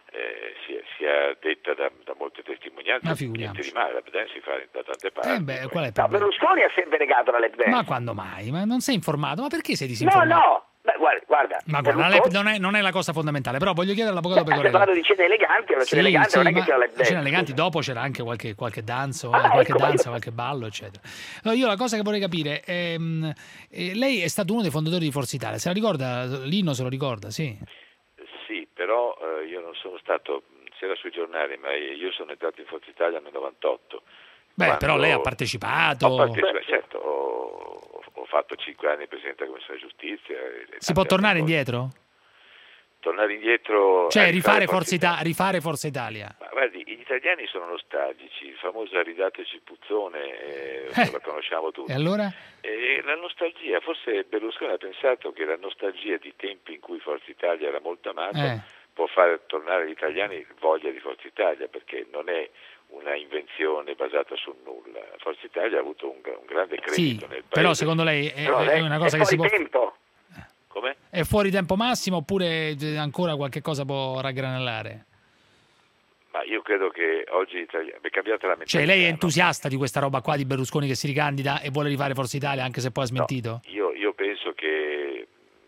sia detta da molte testimonianze. Ma figuriamoci. La lap dance si fa da tante parti. Qual è il problema? Berlusconi ha sempre negato la lap dance. Ma quando mai? Ma non sei informato? Ma perché sei disinformato? No. Beh, guarda. Ma non è la cosa fondamentale, però voglio chiedere all'avvocato Pecorella. Parlando di cene eleganti, cena elegante non è che c'era la lap dance. Cene eleganti dopo c'era anche qualche danzo, qualche ballo, eccetera. Allora, io la cosa che vorrei capire è, lei è stato uno dei fondatori di Forza Italia, se la ricorda? L'Inno se lo ricorda, sì. Sì, però io non sono stato, c'era sui giornali, ma io sono entrato in Forza Italia nel 98. Però lei ha partecipato. Certo, ho fatto 5 anni Presidente della Commissione Giustizia. Si può tornare indietro? Tornare indietro... Cioè rifare Forza Italia. Ma guardi, gli italiani sono nostalgici, il famoso ridateci il puzzone, lo conosciamo tutti. E allora? La nostalgia, forse Berlusconi ha pensato che la nostalgia di tempi in cui Forza Italia era molto amata può fare tornare agli italiani voglia di Forza Italia, perché non è una invenzione basata sul nulla. Forza Italia ha avuto un grande credito nel paese. Però secondo lei è una cosa che si può... tempo. Come? È fuori tempo massimo oppure ancora qualche cosa può raggranellare? Ma io credo che oggi è cambiata la mentalità. Cioè lei è entusiasta di questa roba qua di Berlusconi che si ricandida e vuole rifare Forza Italia anche se poi ha smentito? No, io penso che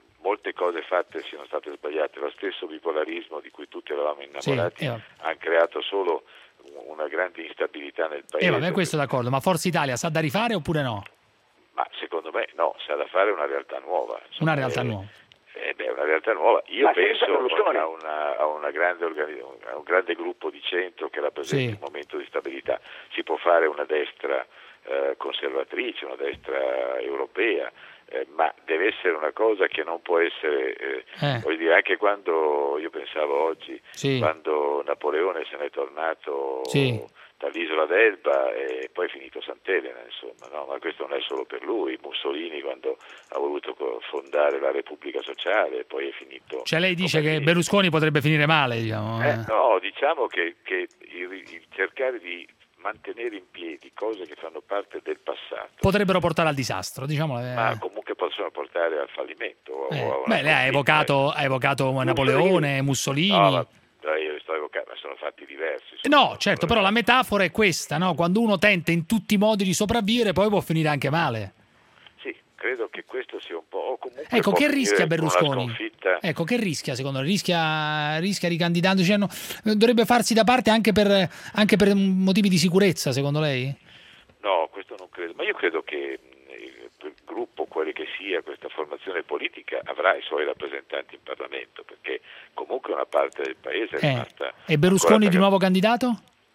molte cose fatte siano state sbagliate. Lo stesso bipolarismo di cui tutti eravamo innamorati ha creato solo una grande instabilità nel paese. Vabbè, questo d'accordo, ma Forza Italia sa da rifare oppure no? Ma secondo me no, sa da fare una realtà nuova. Una realtà nuova. Una realtà nuova. Io penso a un grande gruppo di centro che rappresenta un momento di stabilità. Si può fare una destra conservatrice, una destra europea, ma deve essere una cosa che non può essere, voglio dire, anche quando io pensavo oggi, quando Napoleone se n'è tornato dall'isola d'Elba e poi è finito Sant'Elena, insomma, no? Ma questo non è solo per lui. Mussolini quando ha voluto fondare la Repubblica Sociale, poi è finito. Cioè lei dice che Berlusconi potrebbe finire male, diciamo. No, diciamo che il cercare di mantenere in piedi cose che fanno parte del passato potrebbero portare al disastro, diciamo. Ma comunque possono portare al fallimento. Lei ha evocato Napoleone, Mussolini. No, io li sto evocando, ma sono fatti diversi. No, certo, però la metafora è questa, no? Quando uno tenta in tutti i modi di sopravvivere, poi può finire anche male. Sì, credo che questo sia un po'. Ecco, che rischia Berlusconi? Ecco, che rischia secondo lei? Rischia ricandidandosi? Dovrebbe farsi da parte anche per motivi di sicurezza, secondo lei? No, questo non credo. Ma io credo che il gruppo, quale che sia, questa formazione politica, avrà i suoi rappresentanti in Parlamento, perché comunque una parte del paese è rimasta. E Berlusconi di nuovo candidato?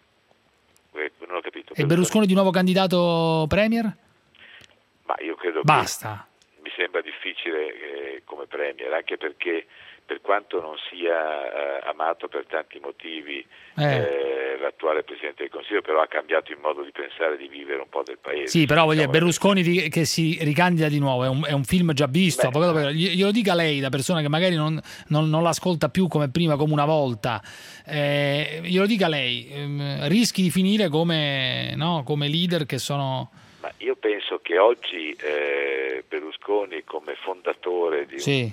Non ho capito. E Berlusconi di nuovo candidato premier? Ma io credo Basta. Che mi sembra difficile come premier, anche perché per quanto non sia amato per tanti motivi l'attuale Presidente del Consiglio, però ha cambiato il modo di pensare e di vivere un po' del paese. Sì, però voglio dire, Berlusconi che si ricandida di nuovo, è un film già visto. Glielo dica lei, da persona che magari non l'ascolta più come prima, come una volta. Glielo dica lei, rischi di finire come leader che sono... Ma io penso che oggi Berlusconi come fondatore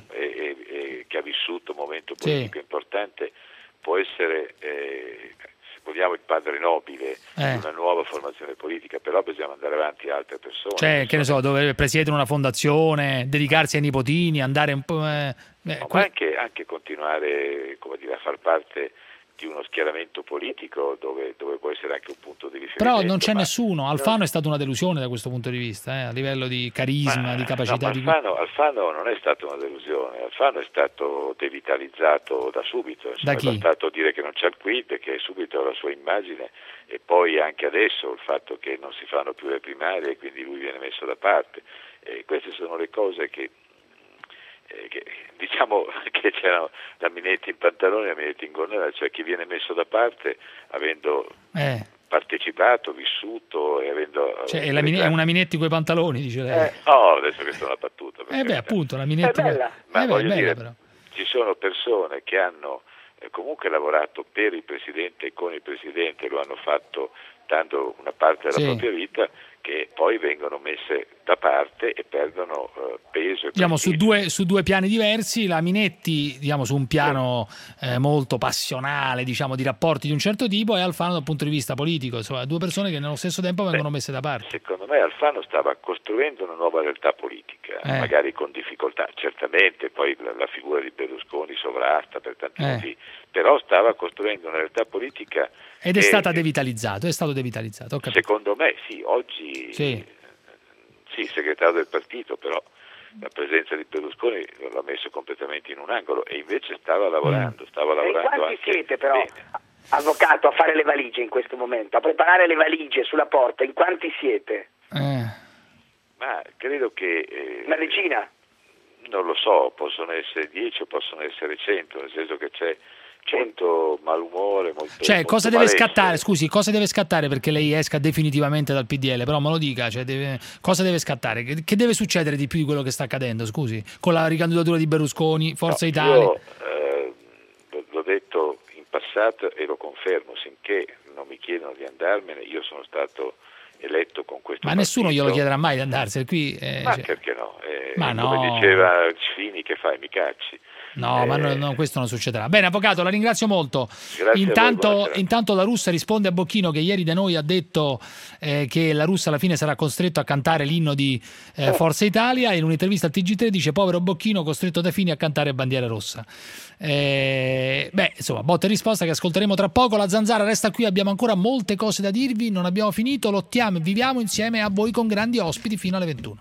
che ha vissuto un momento politico importante può essere, se vogliamo, il padre nobile di una nuova formazione politica, però bisogna andare avanti a altre persone. Cioè, che ne so, dove presiedere una fondazione, dedicarsi ai nipotini, andare un po'... ma anche continuare, come dire, a far parte di uno schieramento politico dove può essere anche un punto di riferimento. Però non c'è nessuno. Alfano è stata una delusione da questo punto di vista, a livello di carisma, di capacità di... Alfano non è stata una delusione, Alfano è stato devitalizzato da subito. Da chi? È bastato dire che non c'è il quid, che subito la sua immagine, e poi anche adesso il fatto che non si fanno più le primarie e quindi lui viene messo da parte. Queste sono le cose che diciamo che c'erano da Minetti in pantalone a Minetti in gonnella, cioè chi viene messo da parte avendo partecipato, vissuto e avendo... Cioè è una Minetti coi pantaloni, dice lei. No, adesso questa è una battuta. Appunto, la Minetti... È bella. Ma voglio dire, però. Ci sono persone che hanno comunque lavorato per il Presidente e con il Presidente, lo hanno fatto dando una parte della propria vita, che poi vengono messe da parte e perdono peso. Diciamo su due piani diversi, la Minetti su un piano molto passionale, di rapporti di un certo tipo, e Alfano dal punto di vista politico, insomma, due persone che nello stesso tempo vengono messe da parte. Secondo me Alfano stava costruendo una nuova realtà politica, magari con difficoltà, certamente poi la figura di Berlusconi sovrasta per tanti motivi, però stava costruendo una realtà politica ed è stato devitalizzato, ho capito. Secondo me sì, oggi segretario del partito, però la presenza di Berlusconi l'ha messo completamente in un angolo, e invece stava lavorando in quanti anche siete però, bene. Avvocato, a fare le valigie in questo momento, a preparare le valigie sulla porta, in quanti siete? Ma credo che... Una decina? Non lo so, possono essere 10 o possono essere 100, nel senso che c'è molto malumore, cioè cosa deve scattare, scusi, cosa deve scattare perché lei esca definitivamente dal PDL? Però me lo dica, cosa deve scattare? Che deve succedere di più di quello che sta accadendo, scusi, con la ricandidatura di Berlusconi, Forza Italia? Io l'ho detto in passato e lo confermo, sinché non mi chiedono di andarmene, io sono stato eletto con questo ma partito. Nessuno glielo chiederà mai di andarsene qui, ma perché no? Ma come no. diceva Cini, che fai, mi cacci. No, ma no, questo non succederà. Bene, avvocato, la ringrazio molto. Intanto La Russa risponde a Bocchino, che ieri da noi ha detto che La Russa alla fine sarà costretto a cantare l'inno di Forza Italia, e in un'intervista al TG3 dice: povero Bocchino costretto da Fini a cantare Bandiera Rossa. Insomma, botta e risposta che ascolteremo tra poco. La Zanzara resta qui, abbiamo ancora molte cose da dirvi, non abbiamo finito, lottiamo e viviamo insieme a voi con grandi ospiti fino alle 21.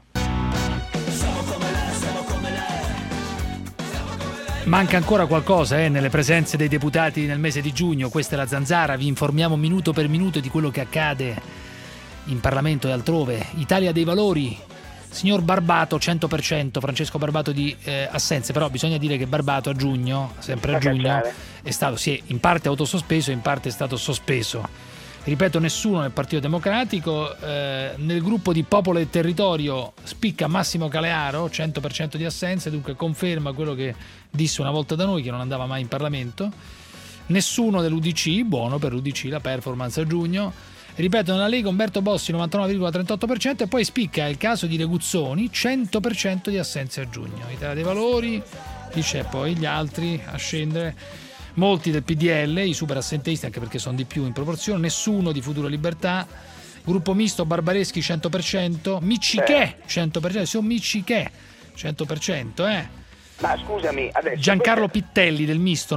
Manca ancora qualcosa nelle presenze dei deputati nel mese di giugno. Questa è la Zanzara, vi informiamo minuto per minuto di quello che accade in Parlamento e altrove. Italia dei Valori, signor Barbato 100%, Francesco Barbato di assenze, però bisogna dire che Barbato a giugno, sempre a giugno, è stato in parte autosospeso e in parte è stato sospeso. Ripeto, nessuno nel Partito Democratico. Nel gruppo di Popolo e Territorio spicca Massimo Calearo, 100% di assenze, dunque conferma quello che disse una volta da noi, che non andava mai in Parlamento. Nessuno dell'UDC, buono per l'UDC la performance a giugno. Ripeto, nella Lega Umberto Bossi 99,38%, e poi spicca il caso di Reguzzoni, 100% di assenze a giugno. Italia dei Valori, chi c'è poi? Gli altri a scendere. Molti del PDL, i super assenteisti, anche perché sono di più in proporzione, nessuno di Futuro Libertà, gruppo misto Barbareschi 100%, Miccichè 100%, sono Miccichè 100%, Ma scusami, adesso Giancarlo Pittelli del misto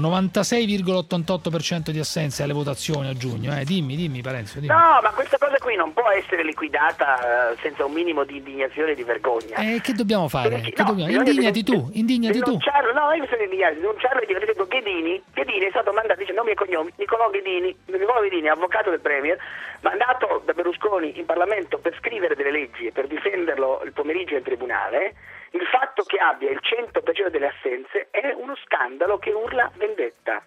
96,88% di assenze alle votazioni a giugno, dimmi Parenzo, dimmi. No, ma questa cosa qui non può essere liquidata senza un minimo di indignazione e di vergogna. Che dobbiamo fare? Indignati tu. No, io sono indignato, denunciarlo e dire, per esempio, Ghedini è stato mandato, dice nomi e cognomi, Nicolò Ghedini, avvocato del Premier, mandato da Berlusconi in Parlamento per scrivere delle leggi e per difenderlo il pomeriggio in tribunale. Il fatto che abbia il 100% delle assenze è uno scandalo che urla vendetta,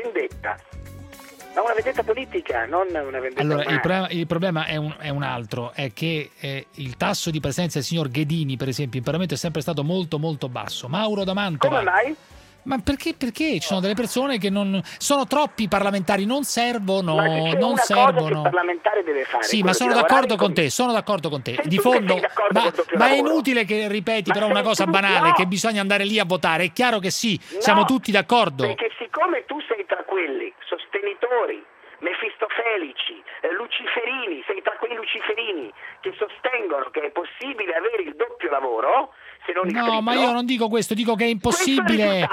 ma una vendetta politica, non una vendetta umana. Il problema è un altro, è che il tasso di presenza del signor Ghedini, per esempio, in Parlamento è sempre stato molto molto basso. Mauro da Mantova. Come mai? Ma perché? Ci sono delle persone che non sono troppi parlamentari, non servono. Cosa che il parlamentare deve fare. Sì, ma sono d'accordo con te. Di fondo, ma è inutile che ripeti però una cosa banale, che bisogna andare lì a votare. È chiaro che sì, siamo tutti d'accordo. Perché siccome tu sei tra quelli sostenitori, mefistofelici, luciferini, sei tra quei luciferini che sostengono che è possibile avere il doppio lavoro. No, ma io non dico questo, dico che è impossibile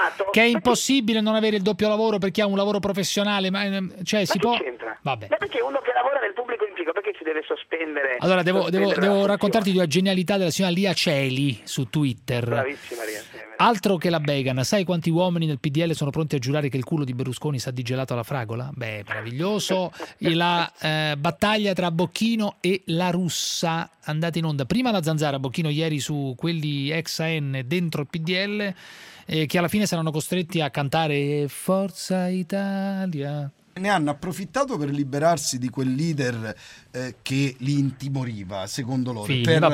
non avere il doppio lavoro per chi ha un lavoro professionale, si può. C'entra? Vabbè. Ma perché uno che lavora nel pubblico impiego, perché si deve sospendere? Allora devo raccontarti di una genialità della signora Lia Celi su Twitter. Bravissima Lia. Altro che la Began, sai quanti uomini nel PDL sono pronti a giurare che il culo di Berlusconi sa di gelato alla fragola? Meraviglioso. La battaglia tra Bocchino e La Russa, andata in onda prima la Zanzara, Bocchino ieri su quelli ex AN dentro il PDL, che alla fine saranno costretti a cantare Forza Italia. Ne hanno approfittato per liberarsi di quel leader che li intimoriva, secondo loro,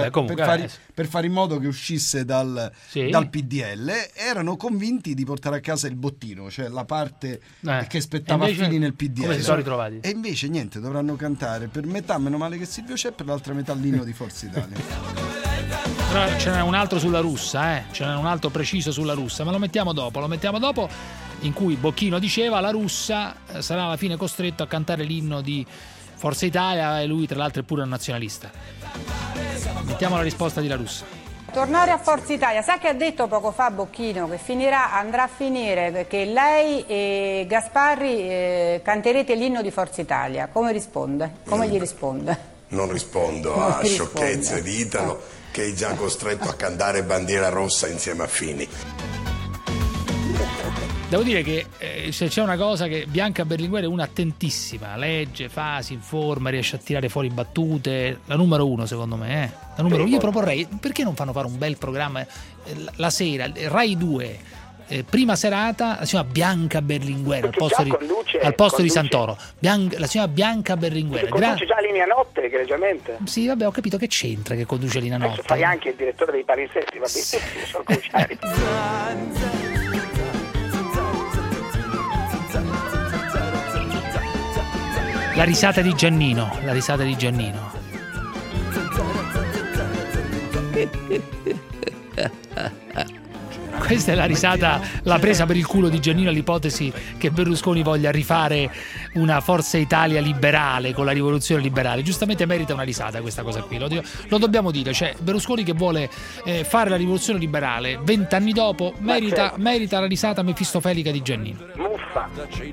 per fare in modo che uscisse dal PDL. Erano convinti di portare a casa il bottino, cioè la parte che spettava a Fini nel PDL. Come si sono ritrovati? E invece niente, dovranno cantare per metà, meno male che Silvio c'è, per l'altra metà l'inno di Forza Italia. Però ce n'è un altro sulla Russa, ce n'è un altro preciso sulla Russa, ma lo mettiamo dopo, in cui Bocchino diceva La Russa sarà alla fine costretto a cantare l'inno di Forza Italia, e lui tra l'altro è pure un nazionalista. Mettiamo la risposta di La Russa. Tornare a Forza Italia, sa che ha detto poco fa Bocchino che andrà a finire che lei e Gasparri canterete l'inno di Forza Italia. Come risponde? Come gli risponde? Non rispondo a sciocchezze di Italo, che è già costretto a cantare Bandiera Rossa insieme a Fini. Devo dire che se c'è una cosa che Bianca Berlinguer è una attentissima, legge, si informa, riesce a tirare fuori battute, la numero uno secondo me. Io proporrei, perché non fanno fare un bel programma la sera, Rai 2, prima serata, la signora Bianca Berlinguer al posto di Santoro, la signora Bianca Berlinguer. Conduce già Linea Notte, egregiamente. Sì, vabbè, ho capito, che c'entra che conduce Linea Notte. Adesso fai anche il direttore dei palinsetti, va benissimo, sono cruciali. La risata di Giannino. Questa è la risata, la presa per il culo di Giannino all'ipotesi che Berlusconi voglia rifare una Forza Italia liberale con la rivoluzione liberale. Giustamente merita una risata questa cosa qui, lo dobbiamo dire, cioè Berlusconi che vuole fare la rivoluzione liberale 20 anni dopo merita la risata mefistofelica di Giannino. Muffa.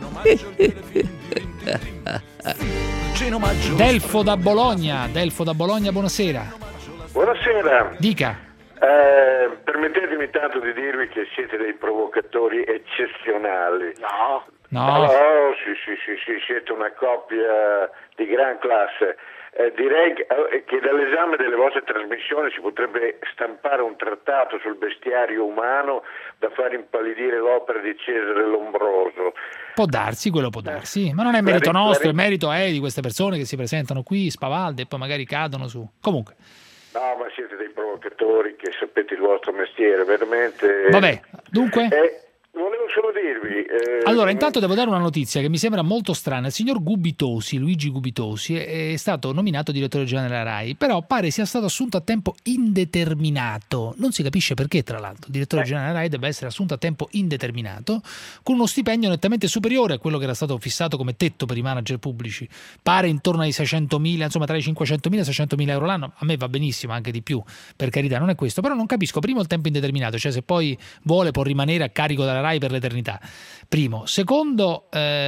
Delfo da Bologna, buonasera. Buonasera. Dica. Permettetemi intanto di dirvi che siete dei provocatori eccezionali. No, sì, siete una coppia di gran classe. Direi che dall'esame delle vostre trasmissioni si potrebbe stampare un trattato sul bestiario umano da far impallidire l'opera di Cesare Lombroso. Può darsi, ma non è merito nostro, è merito di queste persone che si presentano qui, spavalde, e poi magari cadono su. Comunque. No, ma siete dei provocatori che sapete il vostro mestiere, veramente. Vabbè, dunque? Volevo solo dirvi... Allora, intanto devo dare una notizia che mi sembra molto strana. Il signor Luigi Gubitosi è stato nominato direttore generale della RAI, però pare sia stato assunto a tempo indeterminato. Non si capisce perché, tra l'altro. Il direttore generale della RAI debba essere assunto a tempo indeterminato, con uno stipendio nettamente superiore a quello che era stato fissato come tetto per i manager pubblici. Pare intorno ai 600.000, insomma tra i 500.000 e i 600.000 euro l'anno. A me va benissimo, anche di più, per carità, non è questo. Però non capisco, primo, il tempo indeterminato, cioè se poi vuole può rimanere a carico della RAI per l'eternità. Primo. Secondo,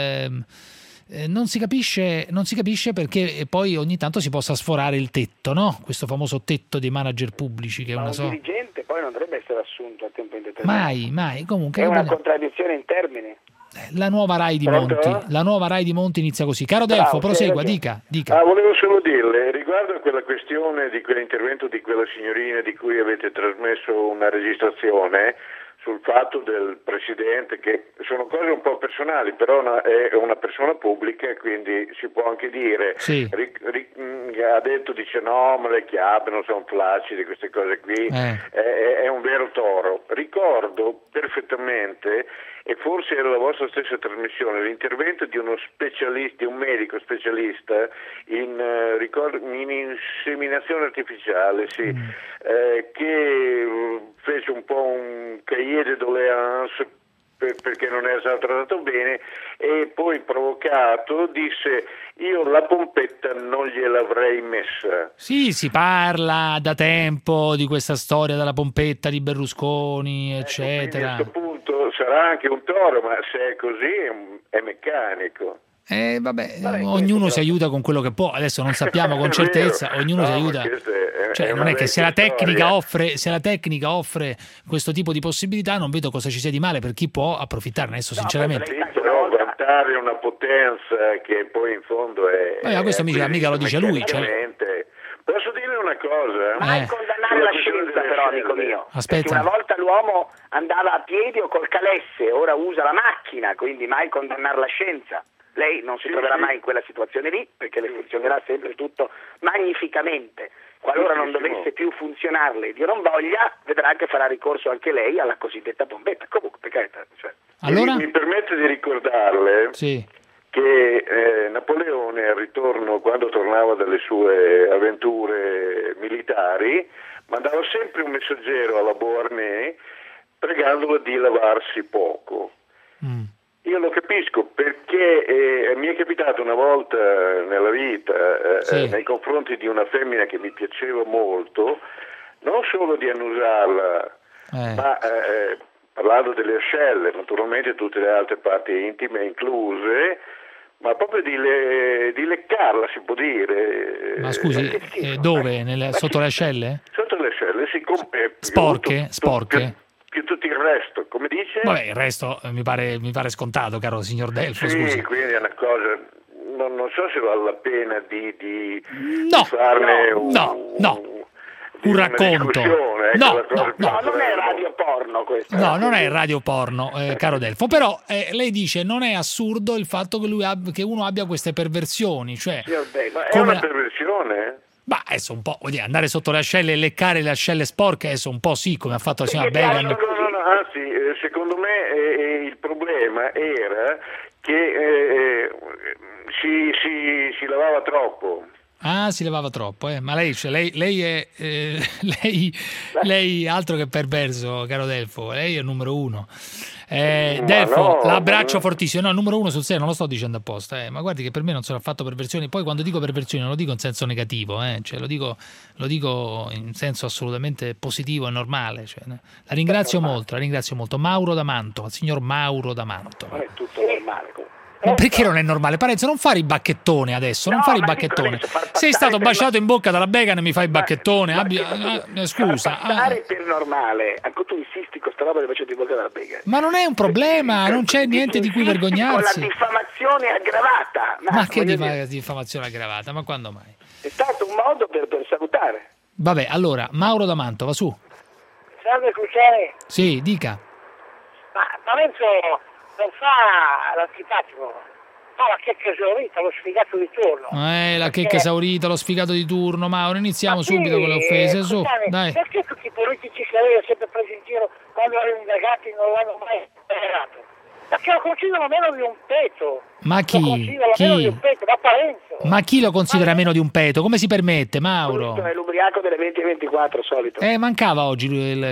non si capisce perché poi ogni tanto si possa sforare il tetto, no? Questo famoso tetto dei manager pubblici che è una un dirigente poi non dovrebbe essere assunto a tempo indeterminato. Mai, comunque. È una contraddizione in termini. La nuova RAI di Monti inizia così. Caro Delfo, prosegua, dica. Volevo solo dirle, riguardo a quella questione di quell'intervento di quella signorina di cui avete trasmesso una registrazione, sul fatto del presidente, che sono cose un po' personali, però è una persona pubblica, quindi si può anche dire, sì. Ha detto, dice no, ma le chiappe non sono flaccide, queste cose qui, è un vero toro. Ricordo perfettamente, e forse era la vostra stessa trasmissione, l'intervento di uno specialista, di un medico specialista in inseminazione artificiale, che fece un po' un cahier de doléances perché non era stato trattato bene, e poi provocato disse: io la pompetta non gliel'avrei messa. Sì, si parla da tempo di questa storia della pompetta di Berlusconi, eccetera. A questo punto sarà anche un toro, ma se è così è meccanico. Ognuno si aiuta con quello che può. Adesso non sappiamo con certezza, ognuno si aiuta. Cioè, non è che se la tecnica offre questo tipo di possibilità, non vedo cosa ci sia di male per chi può approfittarne. Adesso sinceramente. Però vantare una potenza che poi in fondo è. Questo mica lo dice lui. Posso dire una cosa? Mai condannare la scienza, però, amico mio. Aspetta. Perché una volta l'uomo andava a piedi o col calesse, ora usa la macchina, quindi mai condannare la scienza. Lei non si troverà mai in quella situazione lì, perché le funzionerà sempre tutto magnificamente. Qualora non dovesse più funzionarle, Dio non voglia, vedrà che farà ricorso anche lei alla cosiddetta bombetta. Comunque, per carità, allora? Mi permette di ricordarle che Napoleone, al ritorno, quando tornava dalle sue avventure militari, mandava sempre un messaggero alla Beauharnais pregandolo di lavarsi poco. Io lo capisco, perché mi è capitato una volta nella vita, nei confronti di una femmina che mi piaceva molto, non solo di annusarla, ma parlando delle ascelle, naturalmente tutte le altre parti intime incluse, ma proprio di leccarla, si può dire. Ma scusi, dove? Sotto le ascelle? Sotto le ascelle, sporche? Più tutto il resto, come dice? Vabbè, il resto mi pare scontato, caro signor Delfo, scusi. Sì, quindi è una cosa, non so se vale la pena di farne un racconto. No, non è radio porno questo. No, non è radio porno, caro Delfo, però lei dice non è assurdo il fatto che uno abbia queste perversioni, cioè... Ma è una perversione? Ma adesso un po', andare sotto le ascelle e leccare le ascelle sporche, adesso un po' sì, come ha fatto la signora Began. No, anzi, secondo me il problema era che si lavava troppo. Ah, si levava troppo, ma lei è lei altro che perverso, caro Delfo, lei è il numero 1. Delfo, l'abbraccio fortissimo. No, numero 1 sul serio, non lo sto dicendo apposta, ma guardi che per me non sono affatto perversioni. Poi quando dico perversioni non lo dico in senso negativo, cioè lo dico in senso assolutamente positivo e normale. Cioè, la ringrazio molto. Mauro da Mantova, il signor Mauro da Mantova. Non è tutto normale. Ma perché non è normale? Parenzo, non fare i bacchettone adesso, non fare i bacchettone. Sei stato baciato in bocca dalla Began e mi fai il bacchettone? Scusa. Fare per normale. Anche tu insisti con sta roba di baciato in bocca dalla Began. Ma non è un problema, non c'è niente di cui vergognarsi. Con la diffamazione aggravata. Ma che diffamazione aggravata? Ma quando mai? È stato un modo per salutare. Vabbè, allora, Mauro da Mantova, su. Salve Cruciani. Sì, dica. Ma Parenzo non fa l'antipatico, fa la checca esaurita, lo sfigato di turno. La checca esaurita, lo sfigato di turno, Mauro, iniziamo subito con le offese, su, dai. Perché tutti i politici che lei ha sempre preso in giro quando erano indagati non l'hanno mai sperato? Perché lo considerano meno di un peto. Ma chi? Meno di un peto, da Parenzo. Ma chi lo considera meno di un peto? Come si permette, Mauro? Questo è l'ubriaco delle 20-24 solito. Mancava oggi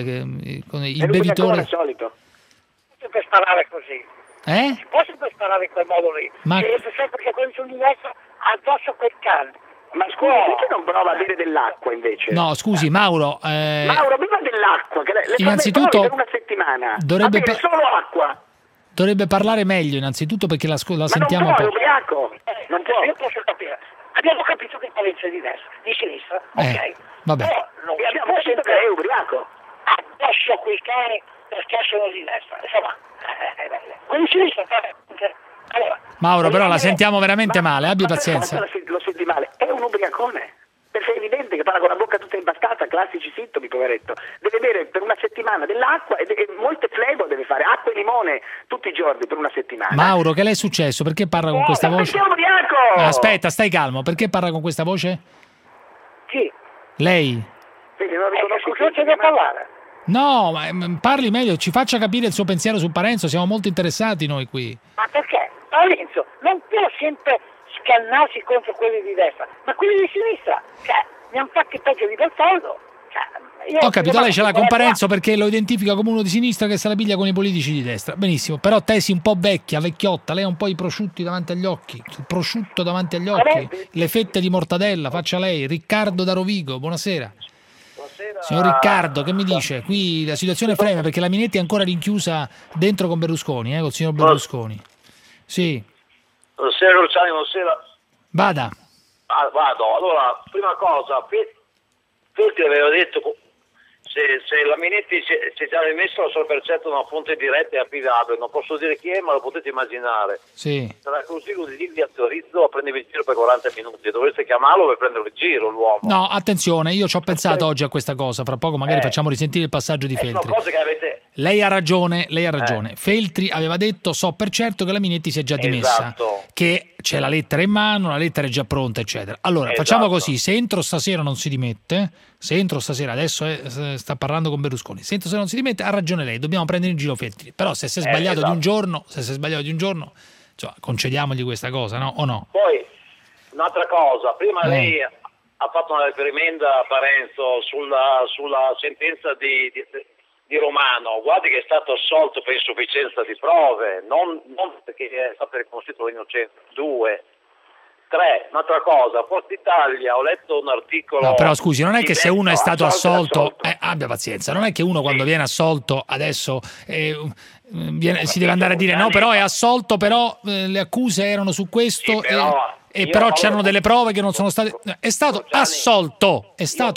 il bevitore. Solito. Per sparare così. Si può sempre sparare in quel modo lì. Ma perché quelli sono diversi addosso a quel cane. Ma scusi, perché non prova a bere dell'acqua invece? No, scusi, Mauro. Mauro, beva dell'acqua, che le innanzitutto per una settimana. Dovrebbe solo acqua. Dovrebbe parlare meglio innanzitutto perché la sentiamo un po'. Ubriaco. Non può. Io posso capire. Abbiamo capito che Parenzo è di destra, di sinistra, ok. Vabbè. Però non abbiamo capito che è ubriaco. Addosso a quei cani perché sono di destra. Insomma, quelli di sinistra. Allora, Mauro, però la sentiamo veramente male, abbi pazienza. Lo senti male, è un ubriacone. Perché è evidente che parla con la bocca tutta impastata, classici sintomi, poveretto. Deve bere per una settimana dell'acqua e molte flebo deve fare, acqua e limone tutti i giorni per una settimana. Mauro, che le è successo? Perché parla con questa voce? Perché è ubriaco! Aspetta, stai calmo, perché parla con questa voce? Chi? Lei? Quindi non riconosco che c'è da parlare. No, ma parli meglio, ci faccia capire il suo pensiero su Parenzo, siamo molto interessati noi qui. Ma perché? Parenzo non può sempre scannarsi contro quelli di destra, ma quelli di sinistra, ne hanno fatti peggio di Bertoldo. Ho capito, lei ce l'ha con Parenzo perché lo identifica come uno di sinistra che se la piglia con i politici di destra. Benissimo, però te sei un po' vecchia, vecchiotta, lei ha un po' i prosciutti davanti agli occhi, il prosciutto davanti agli occhi, le fette di mortadella, faccia lei. Riccardo da Rovigo, buonasera. Signor Riccardo, che mi dice? Qui la situazione freme perché la Minetti è ancora rinchiusa dentro con Berlusconi, col signor Berlusconi. Sì. Buonasera Cruciani, buonasera. Vada. Vado. Allora, prima cosa, Feltri aveva detto se la Minetti si è già rimesso al suo percetto una fonte diretta e affidabile, non posso dire chi è, ma lo potete immaginare. Sì. Sarà così vi autorizzo a prendervi in giro per 40 minuti. Dovreste chiamarlo per prenderlo in giro l'uomo. No, attenzione, io ci ho pensato oggi a questa cosa. Fra poco magari facciamo risentire il passaggio di Feltri. Sono cose che avete... Lei ha ragione. Feltri aveva detto, so per certo che la Minetti si è già dimessa, che c'è la lettera in mano, la lettera è già pronta, eccetera. Allora, facciamo così, se entro stasera non si dimette, adesso sta parlando con Berlusconi, se entro stasera non si dimette, ha ragione lei, dobbiamo prendere in giro Feltri. Però se si è sbagliato di un giorno, cioè, concediamogli questa cosa, no? O no? Poi, un'altra cosa, prima lei ha fatto una reprimenda a Parenzo sulla sentenza di Romano. Guardi che è stato assolto per insufficienza di prove, non perché è stato riconosciuto l'innocenza. 2, 3, un'altra cosa, Forza Italia, ho letto un articolo... No, però scusi, non è che se uno è stato assolto, abbia pazienza, non è che uno quando viene assolto adesso si deve andare a dire no, però è assolto, però le accuse erano su questo... però c'erano delle prove che non sono state... È stato assolto,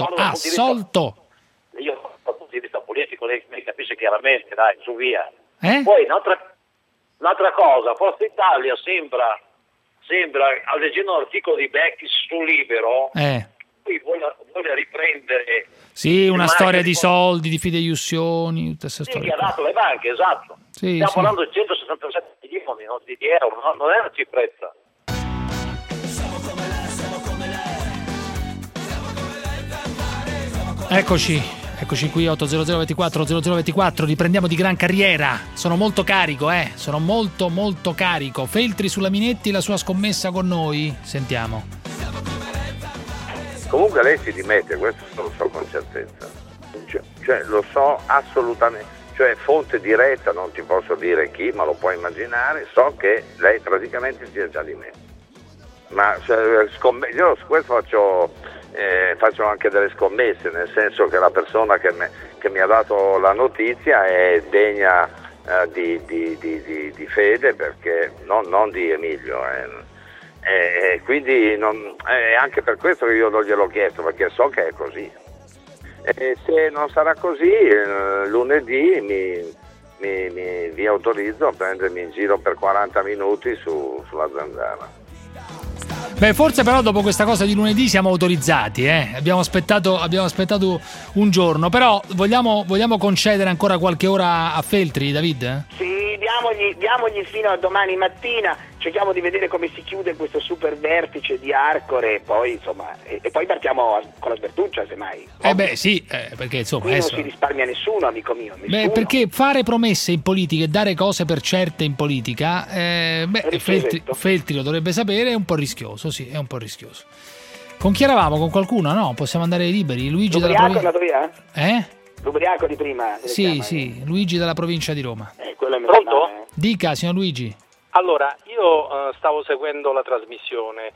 Io dal punto di vista politico lei capisce chiaramente, dai, su via. Poi un'altra cosa, Forza Italia sembra leggendo un articolo di Becchi su Libero, qui vuole riprendere... Sì, una storia di soldi, di fideiussioni, tutte queste storie. Che ha dato le banche, esatto. Stiamo parlando di 167 milioni di euro, non è una ciprezza. Eccoci qui 800 24 0024, riprendiamo di gran carriera. Sono molto carico, sono molto carico. Feltri sulla Minetti, la sua scommessa con noi. Sentiamo. Comunque lei si dimette, questo lo so con certezza, cioè lo so assolutamente, cioè fonte diretta, non ti posso dire chi, ma lo puoi immaginare, so che lei praticamente si è già dimessa. Ma io su questo faccio anche delle scommesse, nel senso che la persona che mi ha dato la notizia è degna di fede, perché non di Emilio, quindi è anche per questo che io non gliel'ho chiesto, perché so che è così. E se non sarà così, lunedì vi autorizzo a prendermi in giro per 40 minuti sulla zanzara. Beh, forse però dopo questa cosa di lunedì siamo autorizzati, abbiamo aspettato un giorno, però vogliamo concedere ancora qualche ora a Feltri, David? Sì, diamogli fino a domani mattina, cerchiamo di vedere come si chiude questo super vertice di Arcore, e poi insomma e poi partiamo con la sbertuccia, semmai. Sì, perché insomma qui non si risparmia nessuno, amico mio, nessuno. Beh, perché fare promesse in politica e dare cose per certe in politica, Feltri lo dovrebbe sapere, è un po' rischioso, sì, è un po' rischioso. Con chi eravamo? Con qualcuno? No, possiamo andare liberi. Luigi dalla provincia. È andato via? L'ubriaco di prima. Sì, Luigi dalla provincia di Roma. Pronto? Dica, signor Luigi. Allora, io stavo seguendo la trasmissione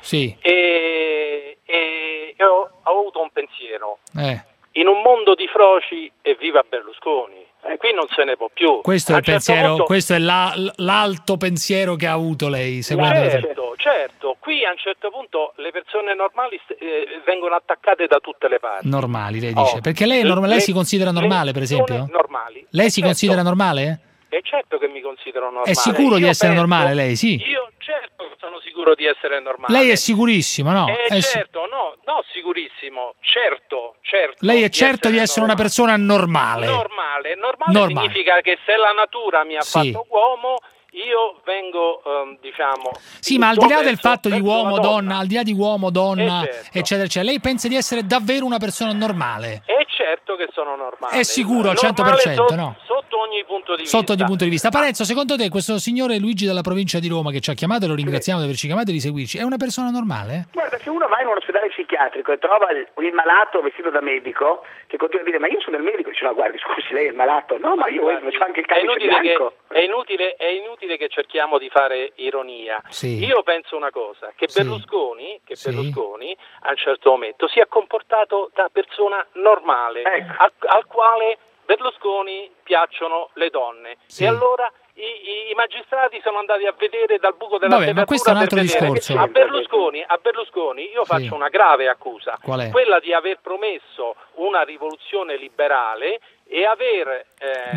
e ho avuto un pensiero. In un mondo di froci, evviva Berlusconi. Qui non se ne può più. Questo è il pensiero, punto... questo è l'alto pensiero che ha avuto lei. Certo. Qui a un certo punto le persone normali vengono attaccate da tutte le parti. Normali, lei dice. Perché lei si considera normale, per esempio? Normali. Lei si considera normale? È certo che mi considero normale. È sicuro di essere normale lei, sì? Io certo sono sicuro di essere normale. Lei è sicurissimo, no? Certo, no, sicurissimo, certo. Lei è certo di essere una persona normale. Normale significa che se la natura mi ha fatto uomo, io vengo, Sì, ma al di là del fatto di uomo-donna, al di là di uomo-donna, eccetera, lei pensa di essere davvero una persona normale? È certo che sono normale. È sicuro al 100%, no? Sotto ogni punto di vista. Parenzo, secondo te questo signore Luigi della provincia di Roma che ci ha chiamato e lo ringraziamo di averci chiamato e di seguirci, è una persona normale? Guarda, se uno va in un ospedale psichiatrico e trova il malato vestito da medico che continua a dire ma io sono il medico, dice no guardi scusi lei è il malato, no ma io faccio anche il camice bianco. È inutile che cerchiamo di fare ironia. Io penso una cosa, che Berlusconi a un certo momento si è comportato da persona normale, al quale Berlusconi piacciono le donne e allora i magistrati sono andati a vedere dal buco della serratura. Ma questo è un altro discorso. A Berlusconi io faccio una grave accusa, quella di aver promesso una rivoluzione liberale e aver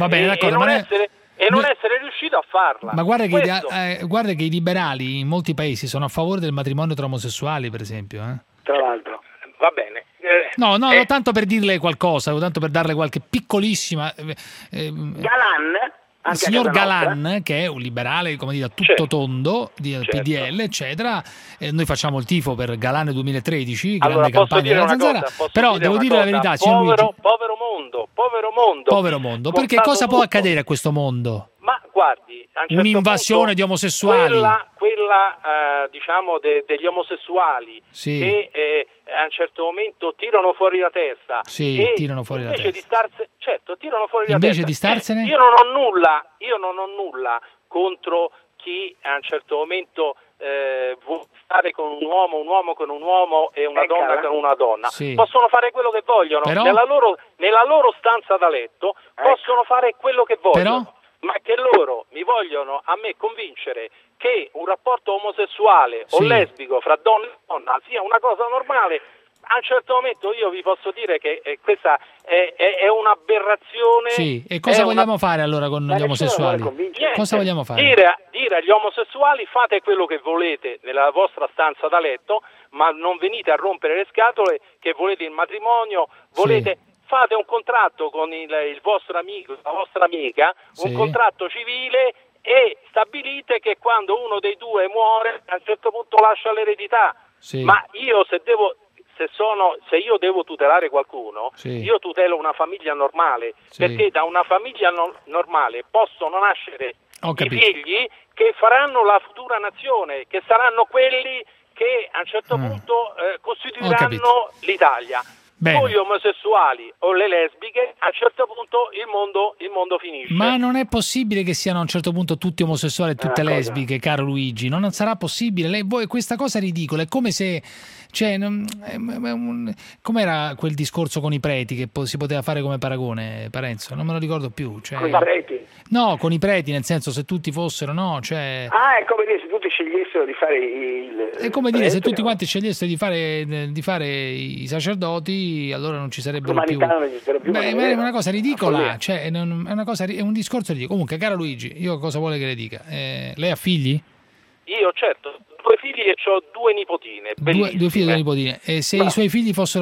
non essere riuscito a farla. Ma guarda che i liberali in molti paesi sono a favore del matrimonio tra omosessuali, per esempio. Tra l'altro. Va bene. No, tanto per dirle qualcosa, tanto per darle qualche piccolissima... Galan... Il signor Galan, che è un liberale, come dire, a tutto tondo, di PDL, eccetera, noi facciamo il tifo per Galan 2013, grande campagna della zanzara, però devo dire la verità, signor Luigi. Povero mondo, perché cosa può accadere a questo mondo? Ma guardi, un'invasione di omosessuali. Quella degli omosessuali che a un certo momento tirano fuori la testa. Tirano fuori la testa. Tirano fuori la testa. Invece di starsene? Io non ho nulla contro chi a un certo momento vuole stare con un uomo con un uomo e una donna con una donna. Possono fare quello che vogliono. Però? Nella loro stanza da letto possono fare quello che vogliono. Però? Ma che loro mi vogliono a me convincere che un rapporto omosessuale o lesbico fra donna e donna sia una cosa normale, a un certo momento io vi posso dire che questa è un'aberrazione. E cosa vogliamo fare allora con gli omosessuali? Cosa vogliamo fare? Dire agli omosessuali fate quello che volete nella vostra stanza da letto, ma non venite a rompere le scatole che volete il matrimonio, volete... Fate un contratto con il vostro amico, la vostra amica, un contratto civile e stabilite che quando uno dei due muore a un certo punto lascia l'eredità. Ma io se io devo tutelare qualcuno, io tutelo una famiglia normale, perché da una famiglia normale possono nascere i figli che faranno la futura nazione, che saranno quelli che a un certo punto costituiranno l'Italia. Bene. O gli omosessuali o le lesbiche, a un certo punto il mondo finisce. Ma non è possibile che siano a un certo punto tutti omosessuali e tutte lesbiche, caro Luigi. Non sarà possibile. Questa cosa è ridicola. È come se... com'era quel discorso con i preti che si poteva fare come paragone, Parenzo? Non me lo ricordo più. Con i preti? No, con i preti, nel senso, se tutti fossero, no, cioè... è come dire se tutti scegliessero di fare il... È come dire se tutti quanti scegliessero di fare i sacerdoti, allora non ci sarebbero più... Non ci sarebbero più. È una cosa ridicola, cioè, è un discorso ridicolo. Comunque, caro Luigi, io cosa vuole che le dica? Lei ha figli? Io, certo, 2 figli e ho 2 nipotine. Due figli e 2 nipotine. E se i suoi figli fossero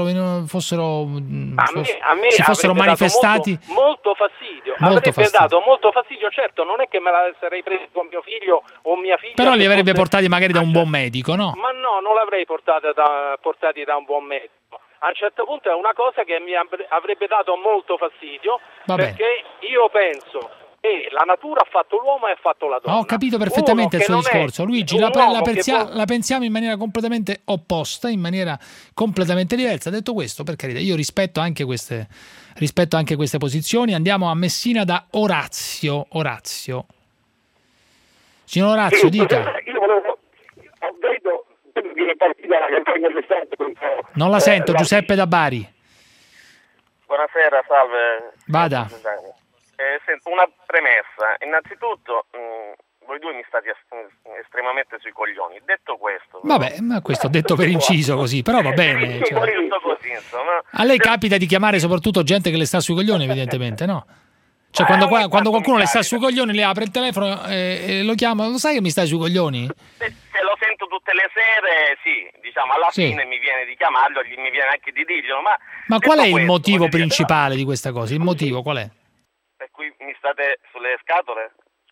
manifestati... Molto fastidio. Dato molto fastidio, certo, non è che me la sarei preso con mio figlio o mia figlia. Però li avrebbe portati magari da un buon medico, no? Ma no, non l'avrei portati da un buon medico. A un certo punto è una cosa che mi avrebbe dato molto fastidio, perché io penso... la natura ha fatto l'uomo e ha fatto la donna. Ho capito perfettamente il suo discorso, Luigi. La pensiamo in maniera completamente opposta, in maniera completamente diversa. Detto questo, per carità, io rispetto anche queste posizioni. Andiamo a Messina da Orazio. Signor Orazio, dica. Io vedo viene partita la campagna d'estate. Non la sento, Giuseppe da Bari. Buonasera, salve. Vada. Sento una premessa. Innanzitutto, voi due mi state estremamente sui coglioni. Detto questo... Vabbè, ma questo detto per inciso così, però va bene. Così, insomma. A lei capita di chiamare soprattutto gente che le sta sui coglioni, evidentemente, no? Cioè, quando qualcuno le sta sui coglioni, le apre il telefono e lo chiama, lo sai che mi stai sui coglioni? Se lo sento tutte le sere, sì, diciamo, alla fine mi viene di chiamarlo, mi viene anche di dirglielo, ma qual è il motivo principale di questa cosa? Il motivo qual è? Per cui mi state sulle scatole?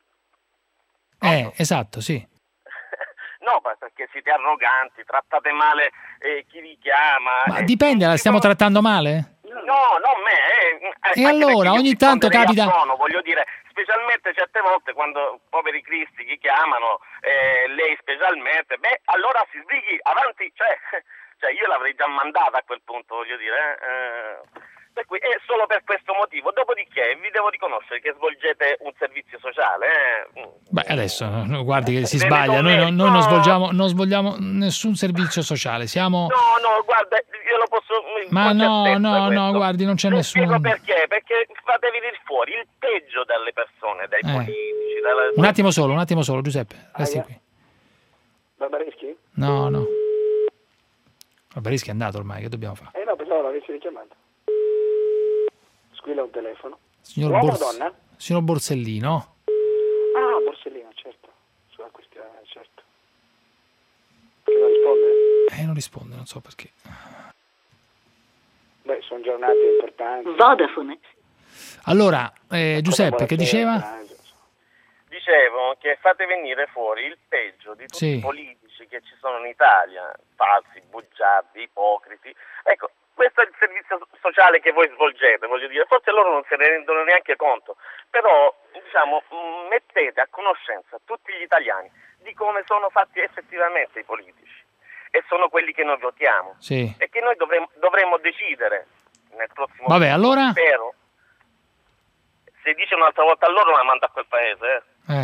Esatto, sì. No, perché siete arroganti, trattate male chi vi chiama. Ma dipende, la stiamo trattando male? No, non me. E allora, ogni tanto capita... voglio dire, specialmente certe volte quando poveri cristi chi chiamano, lei specialmente, allora si sbrighi avanti, cioè io l'avrei già mandata a quel punto, voglio dire. Per cui è solo per questo motivo. Dopodiché vi devo riconoscere che svolgete un servizio sociale. Beh, adesso guardi che si sbaglia. Noi non svolgiamo nessun servizio sociale. Siamo... No, guarda, io lo posso... Ma no, guardi, non c'è nessuno. Spiego perché? Perché fate venire fuori il peggio delle persone, dai politici. Un attimo solo, Giuseppe. Resti qui. Barbareschi? No. Barbareschi è andato ormai, che dobbiamo fare? No, pensavo l'avessi richiamato. Squilla un telefono. Signor Borsellino? Ah, Borsellino, certo. Sulla questione, certo. Che non risponde? Non risponde, non so perché. Beh, sono giornate importanti. Vodafone. Allora, Giuseppe, che diceva? Dicevo che fate venire fuori il peggio di tutti i politici che ci sono in Italia, falsi, bugiardi, ipocriti. Ecco, questo è il servizio sociale che voi svolgete, voglio dire, forse loro non se ne rendono neanche conto, però diciamo mettete a conoscenza tutti gli italiani di come sono fatti effettivamente i politici e sono quelli che noi votiamo e che noi dovremmo decidere nel prossimo allora? Spero. Se dice un'altra volta a loro la manda a quel paese.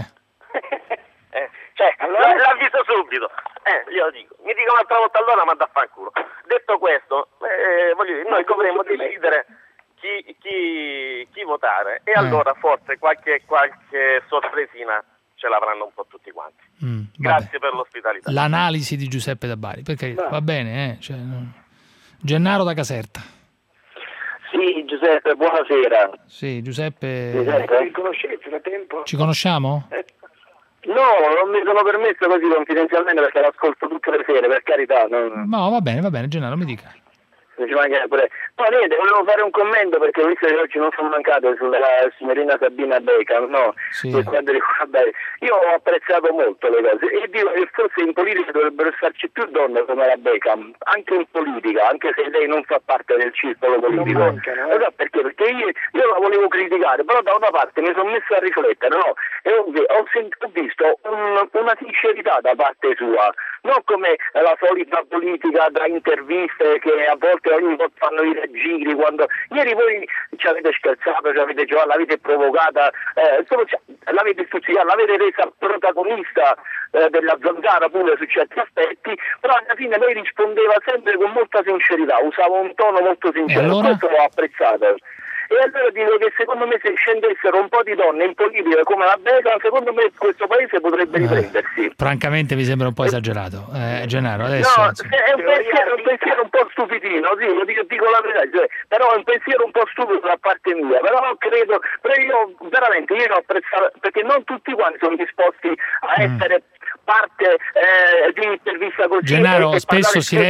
Allora l'avviso subito. Glielo dico. Mi dico un'altra volta allora manda a fanculo. Detto questo, voglio dire, noi dovremmo decidere chi votare e allora forse qualche sorpresina ce l'avranno un po' tutti quanti. Grazie per l'ospitalità. L'analisi di Giuseppe da Bari, perché va bene, Gennaro da Caserta. Sì, Giuseppe, buonasera. Sì, Giuseppe. Vi conoscete da tempo? Ci conosciamo? No, non mi sono permesso così confidenzialmente perché l'ascolto tutte le sere, per carità. No, va bene, Gennaro, mi dica. No, niente, volevo fare un commento perché ho visto che oggi non sono mancato sulla signorina Sabina Beckham, no? Sì. Per quanto riguarda, io ho apprezzato molto le cose e dico che forse in politica dovrebbero starci più donne come la Beckham, anche in politica, anche se lei non fa parte del circolo politico. Allora, perché io la volevo criticare, però da una parte mi sono messo a riflettere, no? E ho visto una sincerità da parte sua, non come la solita politica da interviste che a volte ogni volta fanno i giri, quando ieri voi ci avete scherzato, l'avete provocata, l'avete stuzzicata, l'avete resa protagonista della zanzara pure su certi aspetti, però alla fine lei rispondeva sempre con molta sincerità, usava un tono molto sincero, allora? Questo l'ho apprezzato. E allora dico che secondo me se scendessero un po' di donne in politica come la Beckham, secondo me questo paese potrebbe riprendersi. Francamente mi sembra un po' esagerato, Gennaro, adesso... No, è un pensiero un po' stupidino, sì, lo dico la verità, però è un pensiero un po' stupido da parte mia, però credo, io veramente io ho apprezzato, perché non tutti quanti sono disposti a essere parte di un'intervista così. Gennaro, spesso si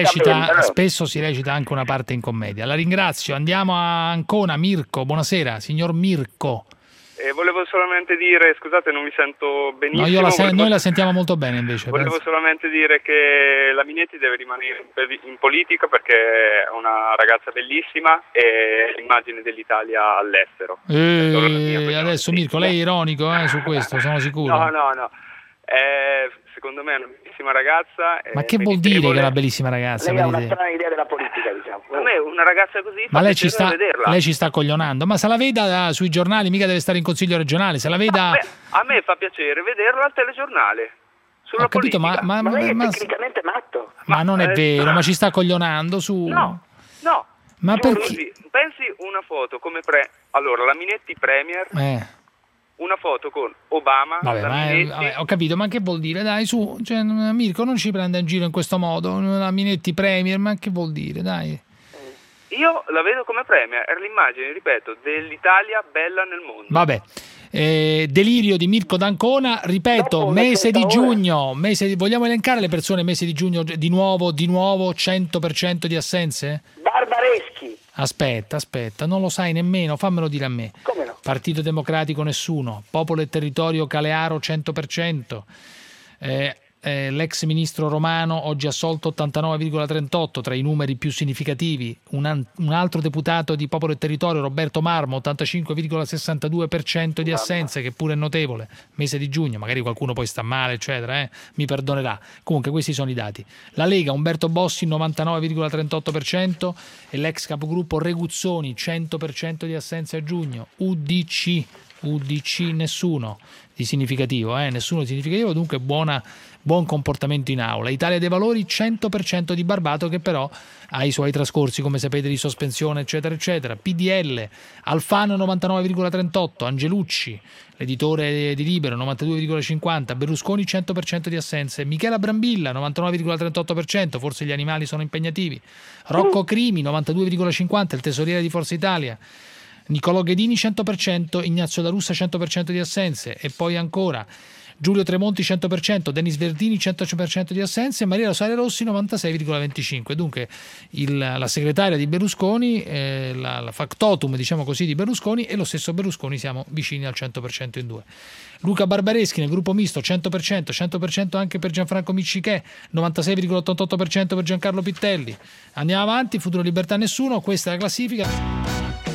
recita anche una parte in commedia. La ringrazio, andiamo a Ancona. Mirko, buonasera, signor Mirko. Volevo solamente dire, scusate, non vi sento benissimo. No, noi la sentiamo molto bene invece. Volevo solamente dire che la Minetti deve rimanere in politica perché è una ragazza bellissima e l'immagine dell'Italia all'estero. Adesso Mirko, lei è ironico su questo, sono sicuro. No. Secondo me è una bellissima ragazza. Ma che vuol dire che è una bellissima ragazza? Lei ha una strana idea della politica, diciamo. A me una ragazza così ma lei ci sta coglionando. Ma se la veda sui giornali, mica deve stare in consiglio regionale. Se la veda... a me fa piacere vederla al telegiornale. Sulla ho capito, politica. Ma lei è tecnicamente matto. Ma non è vero, ma ci sta coglionando su... No. Ma perché? Pensi una foto come allora, la Minetti Premier... Una foto con Obama. Vabbè, ho capito, ma che vuol dire? Dai, su, Mirko, non ci prenda in giro in questo modo. La Minetti Premier, ma che vuol dire? Dai. Io la vedo come Premier, è l'immagine, ripeto, dell'Italia bella nel mondo. Vabbè. Delirio di Mirko d'Ancona, ripeto, mese di giugno, vogliamo elencare le persone mese di giugno di nuovo 100% di assenze? Barbareschi. Aspetta, non lo sai nemmeno, fammelo dire a me. Come no? Partito Democratico nessuno, Popolo e Territorio Calearo 100%, l'ex ministro Romano oggi assolto 89,38 tra i numeri più significativi, un altro deputato di Popolo e Territorio Roberto Marmo 85,62% di assenze, che pure è notevole, mese di giugno, magari qualcuno poi sta male eccetera, mi perdonerà, comunque questi sono i dati. La Lega Umberto Bossi 99,38% e l'ex capogruppo Reguzzoni 100% di assenze a giugno. UDC nessuno di significativo, nessuno di significativo, dunque buon comportamento in aula. Italia dei Valori 100% di Barbato, che però ha i suoi trascorsi, come sapete, di sospensione eccetera eccetera. PDL Alfano 99,38, Angelucci, l'editore di Libero 92,50, Berlusconi 100% di assenze, Michela Brambilla 99,38%, forse gli animali sono impegnativi, Rocco Crimi 92,50, il tesoriere di Forza Italia, Niccolò Ghedini 100%, Ignazio La Russa 100% di assenze, e poi ancora Giulio Tremonti 100%, Denis Verdini 100% di assenze e Maria Rosaria Rossi 96,25%. Dunque la segretaria di Berlusconi, la factotum diciamo così di Berlusconi, e lo stesso Berlusconi, siamo vicini al 100% in due. Luca Barbareschi nel gruppo misto 100% anche per Gianfranco Miccichè, 96,88% per Giancarlo Pittelli. Andiamo avanti, Futuro Libertà nessuno, questa è la classifica.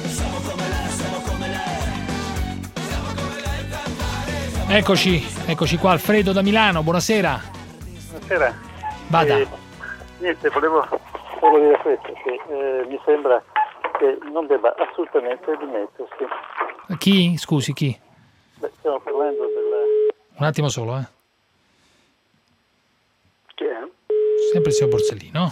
Eccoci qua, Alfredo da Milano, buonasera. Buonasera. Vada. Niente, volevo solo dire questo, che mi sembra che non debba assolutamente dimettersi. Chi? Scusi, chi? Stiamo parlando Un attimo solo, Chi è? Sempre il signor Borsellino.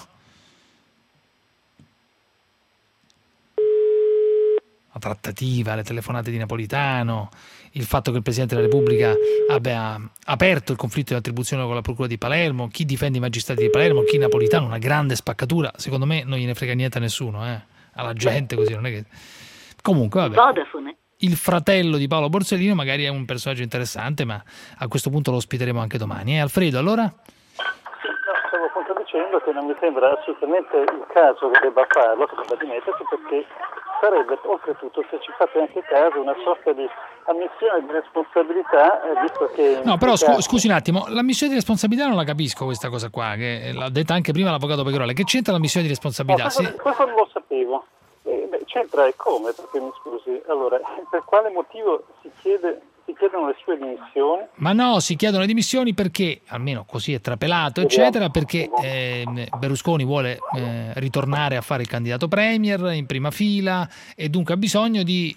La trattativa, le telefonate di Napolitano, il fatto che il Presidente della Repubblica abbia aperto il conflitto di attribuzione con la Procura di Palermo, chi difende i magistrati di Palermo, chi Napolitano, una grande spaccatura. Secondo me non gliene frega niente a nessuno, alla gente così, non è che... Comunque, vabbè. Vodafone. Il fratello di Paolo Borsellino magari è un personaggio interessante, ma a questo punto lo ospiteremo anche domani. Alfredo, allora? Sì, stavo appunto dicendo che non mi sembra assolutamente il caso che debba farlo, che debba dimettersi, perché sarebbe oltretutto, se ci fate anche caso, una sorta di ammissione di responsabilità, visto che... No, però scusi un attimo, l'ammissione di responsabilità non la capisco, questa cosa qua, che l'ha detta anche prima l'avvocato Pecorella. Che c'entra l'ammissione di responsabilità? Questo non lo sapevo. C'entra e come? Perché mi scusi, allora, per quale motivo si chiedono le sue dimissioni? Ma no, si chiedono le dimissioni perché, almeno così è trapelato, eccetera, perché Berlusconi vuole ritornare a fare il candidato premier in prima fila e dunque ha bisogno di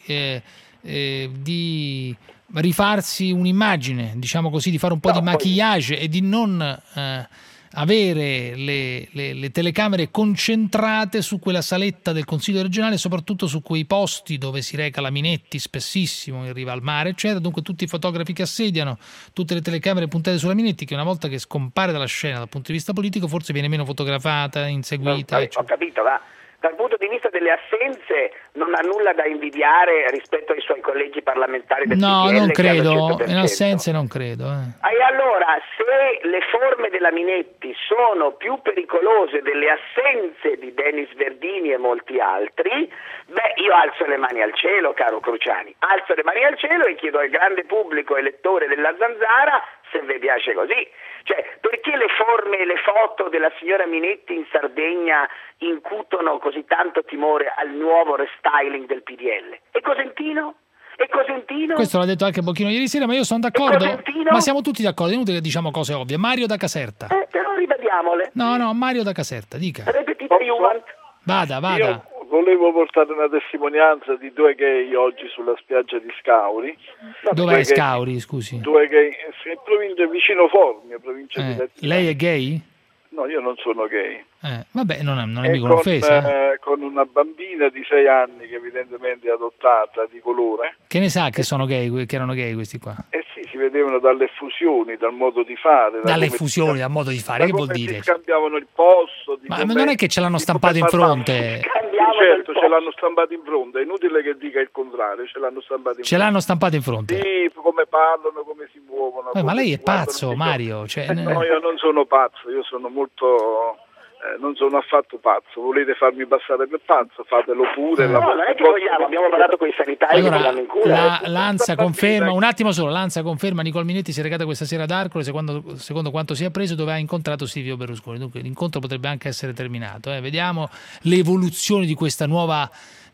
rifarsi un'immagine, diciamo così, di fare un po' di maquillage e di non avere le telecamere concentrate su quella saletta del Consiglio regionale, soprattutto su quei posti dove si reca la Minetti spessissimo in riva al mare, eccetera. Dunque tutti i fotografi che assediano, tutte le telecamere puntate sulla Minetti, che una volta che scompare dalla scena dal punto di vista politico forse viene meno fotografata, inseguita. Ho capito, ma dal punto di vista delle assenze non ha nulla da invidiare rispetto ai suoi colleghi parlamentari del No, PDL, non credo, in assenze non credo. E allora, se le forme della Minetti sono più pericolose delle assenze di Denis Verdini e molti altri, io alzo le mani al cielo, caro Cruciani, alzo le mani al cielo e chiedo al grande pubblico elettore della Zanzara se vi piace così. Cioè, perché le forme e le foto della signora Minetti in Sardegna incutono così tanto timore al nuovo restyling del PDL? E Cosentino? Questo l'ha detto anche Bocchino ieri sera, ma io sono d'accordo. Ma siamo tutti d'accordo, è inutile che diciamo cose ovvie. Mario da Caserta. Però rivediamole. No, Mario da Caserta, dica. Repetita Juvent. Vada. Io volevo portare una testimonianza di 2 gay oggi sulla spiaggia di Scauri. Dov'è Scauri, scusi? 2 gay, provincia vicino Formia, provincia di Latina. Lei è gay? No, io non sono gay. Vabbè, non è mica un'offesa. Con una bambina di 6 anni che evidentemente è adottata, di colore. Che ne sa che sono gay, che erano gay questi qua? Sì, si vedevano dalle effusioni, dal modo di fare. Dalle effusioni, dal modo di fare, che vuol dire? Si scambiavano il posto. Ma non è che ce l'hanno stampato in fronte? Certo, ce l'hanno stampato in fronte, è inutile che dica il contrario, ce l'hanno stampato in fronte. Ce l'hanno stampato in fronte? Sì, come parlano, come si muovono. Ma lei è pazzo, Mario? No, io non sono pazzo, io sono molto... non sono affatto pazzo, volete farmi passare per pazzo, fatelo pure. No, non è che vogliamo, abbiamo parlato con i sanitari che l'hanno in cura. L'ANSA conferma, un attimo solo, l'ANSA conferma Nicole Minetti si è recata questa sera ad Arcole, secondo quanto si è appreso, dove ha incontrato Silvio Berlusconi, dunque l'incontro potrebbe anche essere terminato. Vediamo l'evoluzione di questa nuova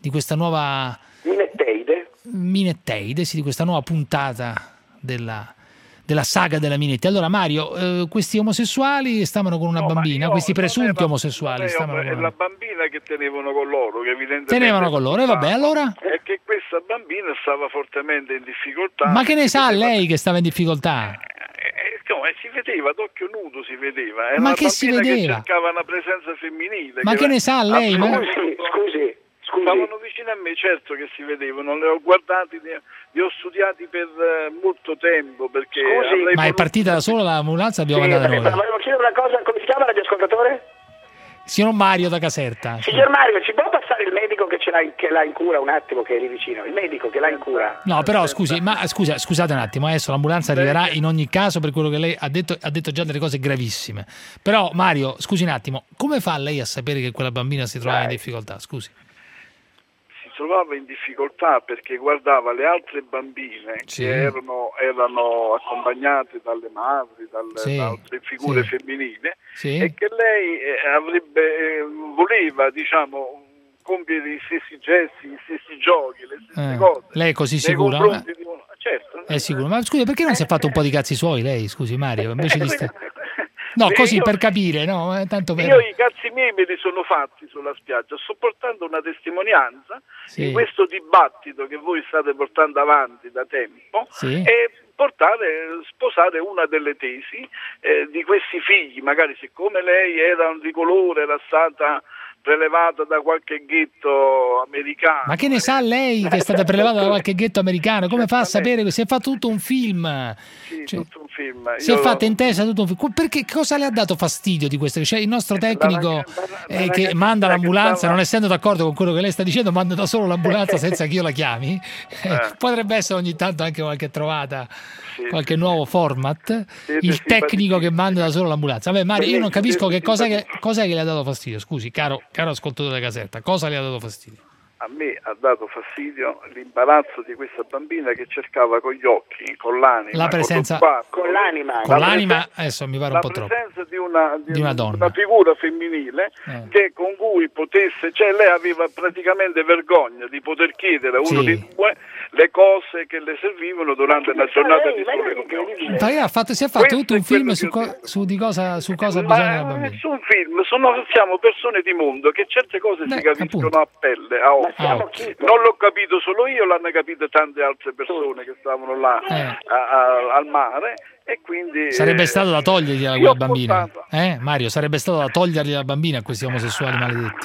Minetteide, sì, di questa nuova puntata della saga della Minetti. Allora Mario, questi omosessuali stavano con una bambina, questi presunti omosessuali stavano con la bambina che tenevano con loro, che evidentemente tenevano con loro, e vabbè, allora? È che questa bambina stava fortemente in difficoltà. Ma che ne sa lei che stava in difficoltà? Si vedeva, d'occhio nudo si vedeva. Era ma che si vedeva? Che cercava una presenza femminile. Ma che ne sa lei? Scusi. Stavano vicino a me, certo che si vedevano, li ho guardati, li ho studiati per molto tempo, perché... Scusi, ma è partita da sola l'ambulanza? Abbiamo mandato noi. Volevo chiedere una cosa, come si chiama radioascoltatore? Signor Mario da Caserta. Signor Mario, ci può passare il medico che l'ha in cura un attimo, che è lì vicino? Il medico che l'ha in cura. No, però scusate un attimo, adesso l'ambulanza arriverà in ogni caso, per quello che lei ha detto già delle cose gravissime. Però Mario, scusi un attimo, come fa lei a sapere che quella bambina si trovava in difficoltà? Scusi. Trovava in difficoltà perché guardava le altre bambine che erano accompagnate dalle madri, da altre figure femminili, e che lei voleva, compiere gli stessi gesti, gli stessi giochi, le stesse cose. Lei è così sicura? Certo. È sicuro. Ma scusi, perché non si è fatto un po' di cazzi suoi lei, scusi Mario, invece di No, così per capire, no? Tanto per... Io i cazzi miei me li sono fatti sulla spiaggia, sto portando una testimonianza in questo dibattito che voi state portando avanti da tempo e sposare una delle tesi di questi figli, magari siccome lei era di colore, era stata prelevata da qualche ghetto americano. Ma che ne sa lei che è stata prelevata da qualche ghetto americano? Come fa a sapere che si è fatto tutto un film? Sì, tutto un film. Si è fatta intesa tutto un film. Perché cosa le ha dato fastidio di questo? Cioè il nostro tecnico che manda l'ambulanza, non essendo d'accordo con quello che lei sta dicendo, manda da solo l'ambulanza senza che io la chiami. Potrebbe essere ogni tanto anche qualche trovata, qualche nuovo format. Il tecnico che manda da solo l'ambulanza. Vabbè, Mario, io non capisco che cos'è che le ha dato fastidio. Scusi, caro ascoltatore della Caserta, cosa le ha dato fastidio? A me ha dato fastidio l'imbarazzo di questa bambina che cercava con gli occhi, con l'anima, la presenza, con l'anima. Con l'anima, adesso mi pare un po' troppo. La presenza di una donna, una figura femminile con cui potesse, cioè lei aveva praticamente vergogna di poter chiedere a uno di due le cose che le servivano durante una giornata di sole con gli occhi. Si è fatto tutto un film su cosa bisogna la bambina. Nessun film, siamo persone di mondo che certe cose si capiscono a pelle, a occhio. Non l'ho capito solo io, l'hanno capito tante altre persone che stavano là al mare, e quindi sarebbe stato da togliergli a quella bambina, Mario, sarebbe stato da togliergli la bambina a questi omosessuali maledetti.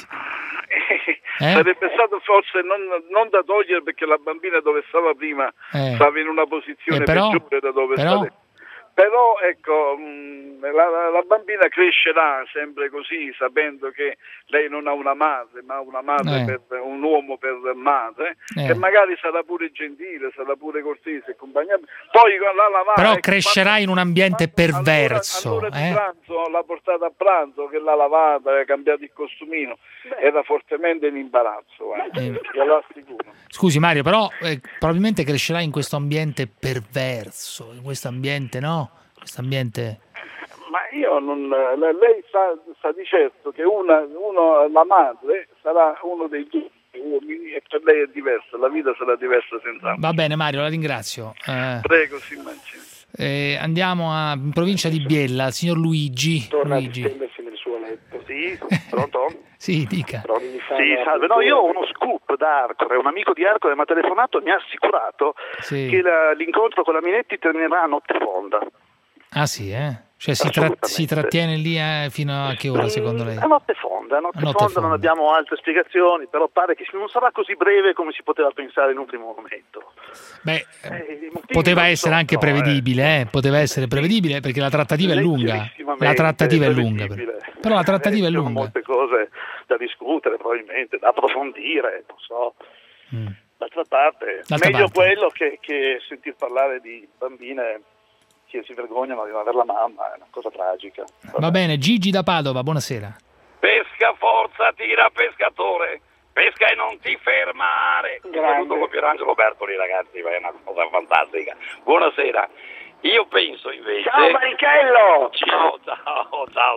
Sarebbe stato forse non da togliere, perché la bambina dove stava prima stava in una posizione peggiore da dove stava. Però ecco, la bambina crescerà sempre così, sapendo che lei non ha una madre, ma una madre per un uomo per madre, che magari sarà pure gentile, sarà pure cortese e compagnia. Poi però crescerà in un ambiente perverso. Allora di pranzo, l'ha portata a pranzo, che l'ha lavata, ha cambiato il costumino, era fortemente in imbarazzo, glielo assicuro. Scusi Mario, però probabilmente crescerà in questo ambiente perverso, in questo ambiente, no? Questo ambiente. Ma io non. Lei sa di certo che la madre sarà uno dei due uomini, e per lei è diversa, la vita sarà diversa senza. Va bene Mario, la ringrazio. Prego, si immagini. Andiamo in provincia di Biella, al signor Luigi. Torna a stendersi nel suo letto. Sì, pronto? Sì, dica. Sì, salve. No, io ho uno scoop da Arcore, un amico di Arcore mi ha telefonato e mi ha assicurato che l'incontro con la Minetti terminerà a notte fonda. Ah sì, Cioè si trattiene lì fino a che ora secondo lei? A notte fonda, non abbiamo altre spiegazioni, però pare che non sarà così breve come si poteva pensare in un primo momento. Beh, poteva essere anche prevedibile, poteva essere prevedibile, perché la trattativa è lunga. La trattativa è lunga. Però la trattativa è lunga. Ci sono molte cose da discutere, probabilmente, da approfondire, non so. D'altra parte, meglio quello che sentir parlare di bambine che si vergognano di non avere la mamma, è una cosa tragica. Va bene, Gigi da Padova, buonasera. Pesca, forza, tira, pescatore, pesca e non ti fermare. Saluto con Pierangelo Bertoli, ragazzi, è una cosa fantastica. Buonasera. Io penso invece. Ciao Marichello! Ciao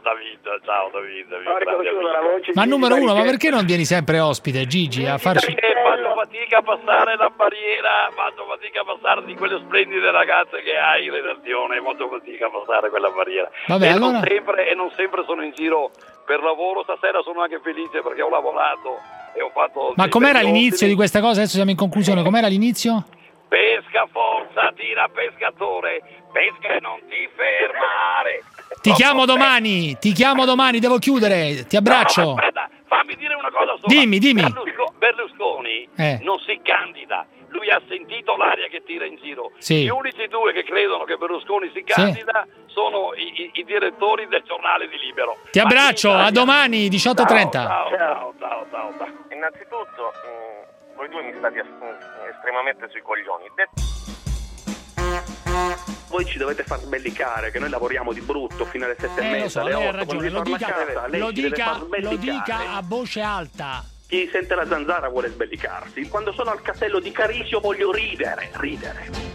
David. Ma numero uno, ma perché non vieni sempre ospite, Gigi, a farci. Perché faccio fatica a passare la barriera, faccio fatica a passare di quelle splendide ragazze che hai in redazione, faccio fatica a passare quella barriera. Vabbè, allora. Non sempre sono in giro per lavoro, stasera sono anche felice perché ho lavorato e ho fatto. Ma com'era l'inizio di questa cosa? Adesso siamo in conclusione, com'era l'inizio? Pesca, forza, tira, pescatore, pesca e non ti fermare. Ti chiamo domani, devo chiudere, ti abbraccio. No, aspetta, fammi dire una cosa sola. Dimmi. Berlusconi non si candida, lui ha sentito l'aria che tira in giro. Sì. Gli unici due che credono che Berlusconi si candida sono i direttori del giornale di Libero. Ti abbraccio, a domani, 18:30. Ciao. Innanzitutto, voi due mi state estremamente sui coglioni. Voi ci dovete far sbellicare, che noi lavoriamo di brutto fino alle 7:30, alle 8. Lei ha ragione, lo dica a voce alta. Chi sente la zanzara vuole sbellicarsi. Quando sono al castello di Carisio voglio ridere.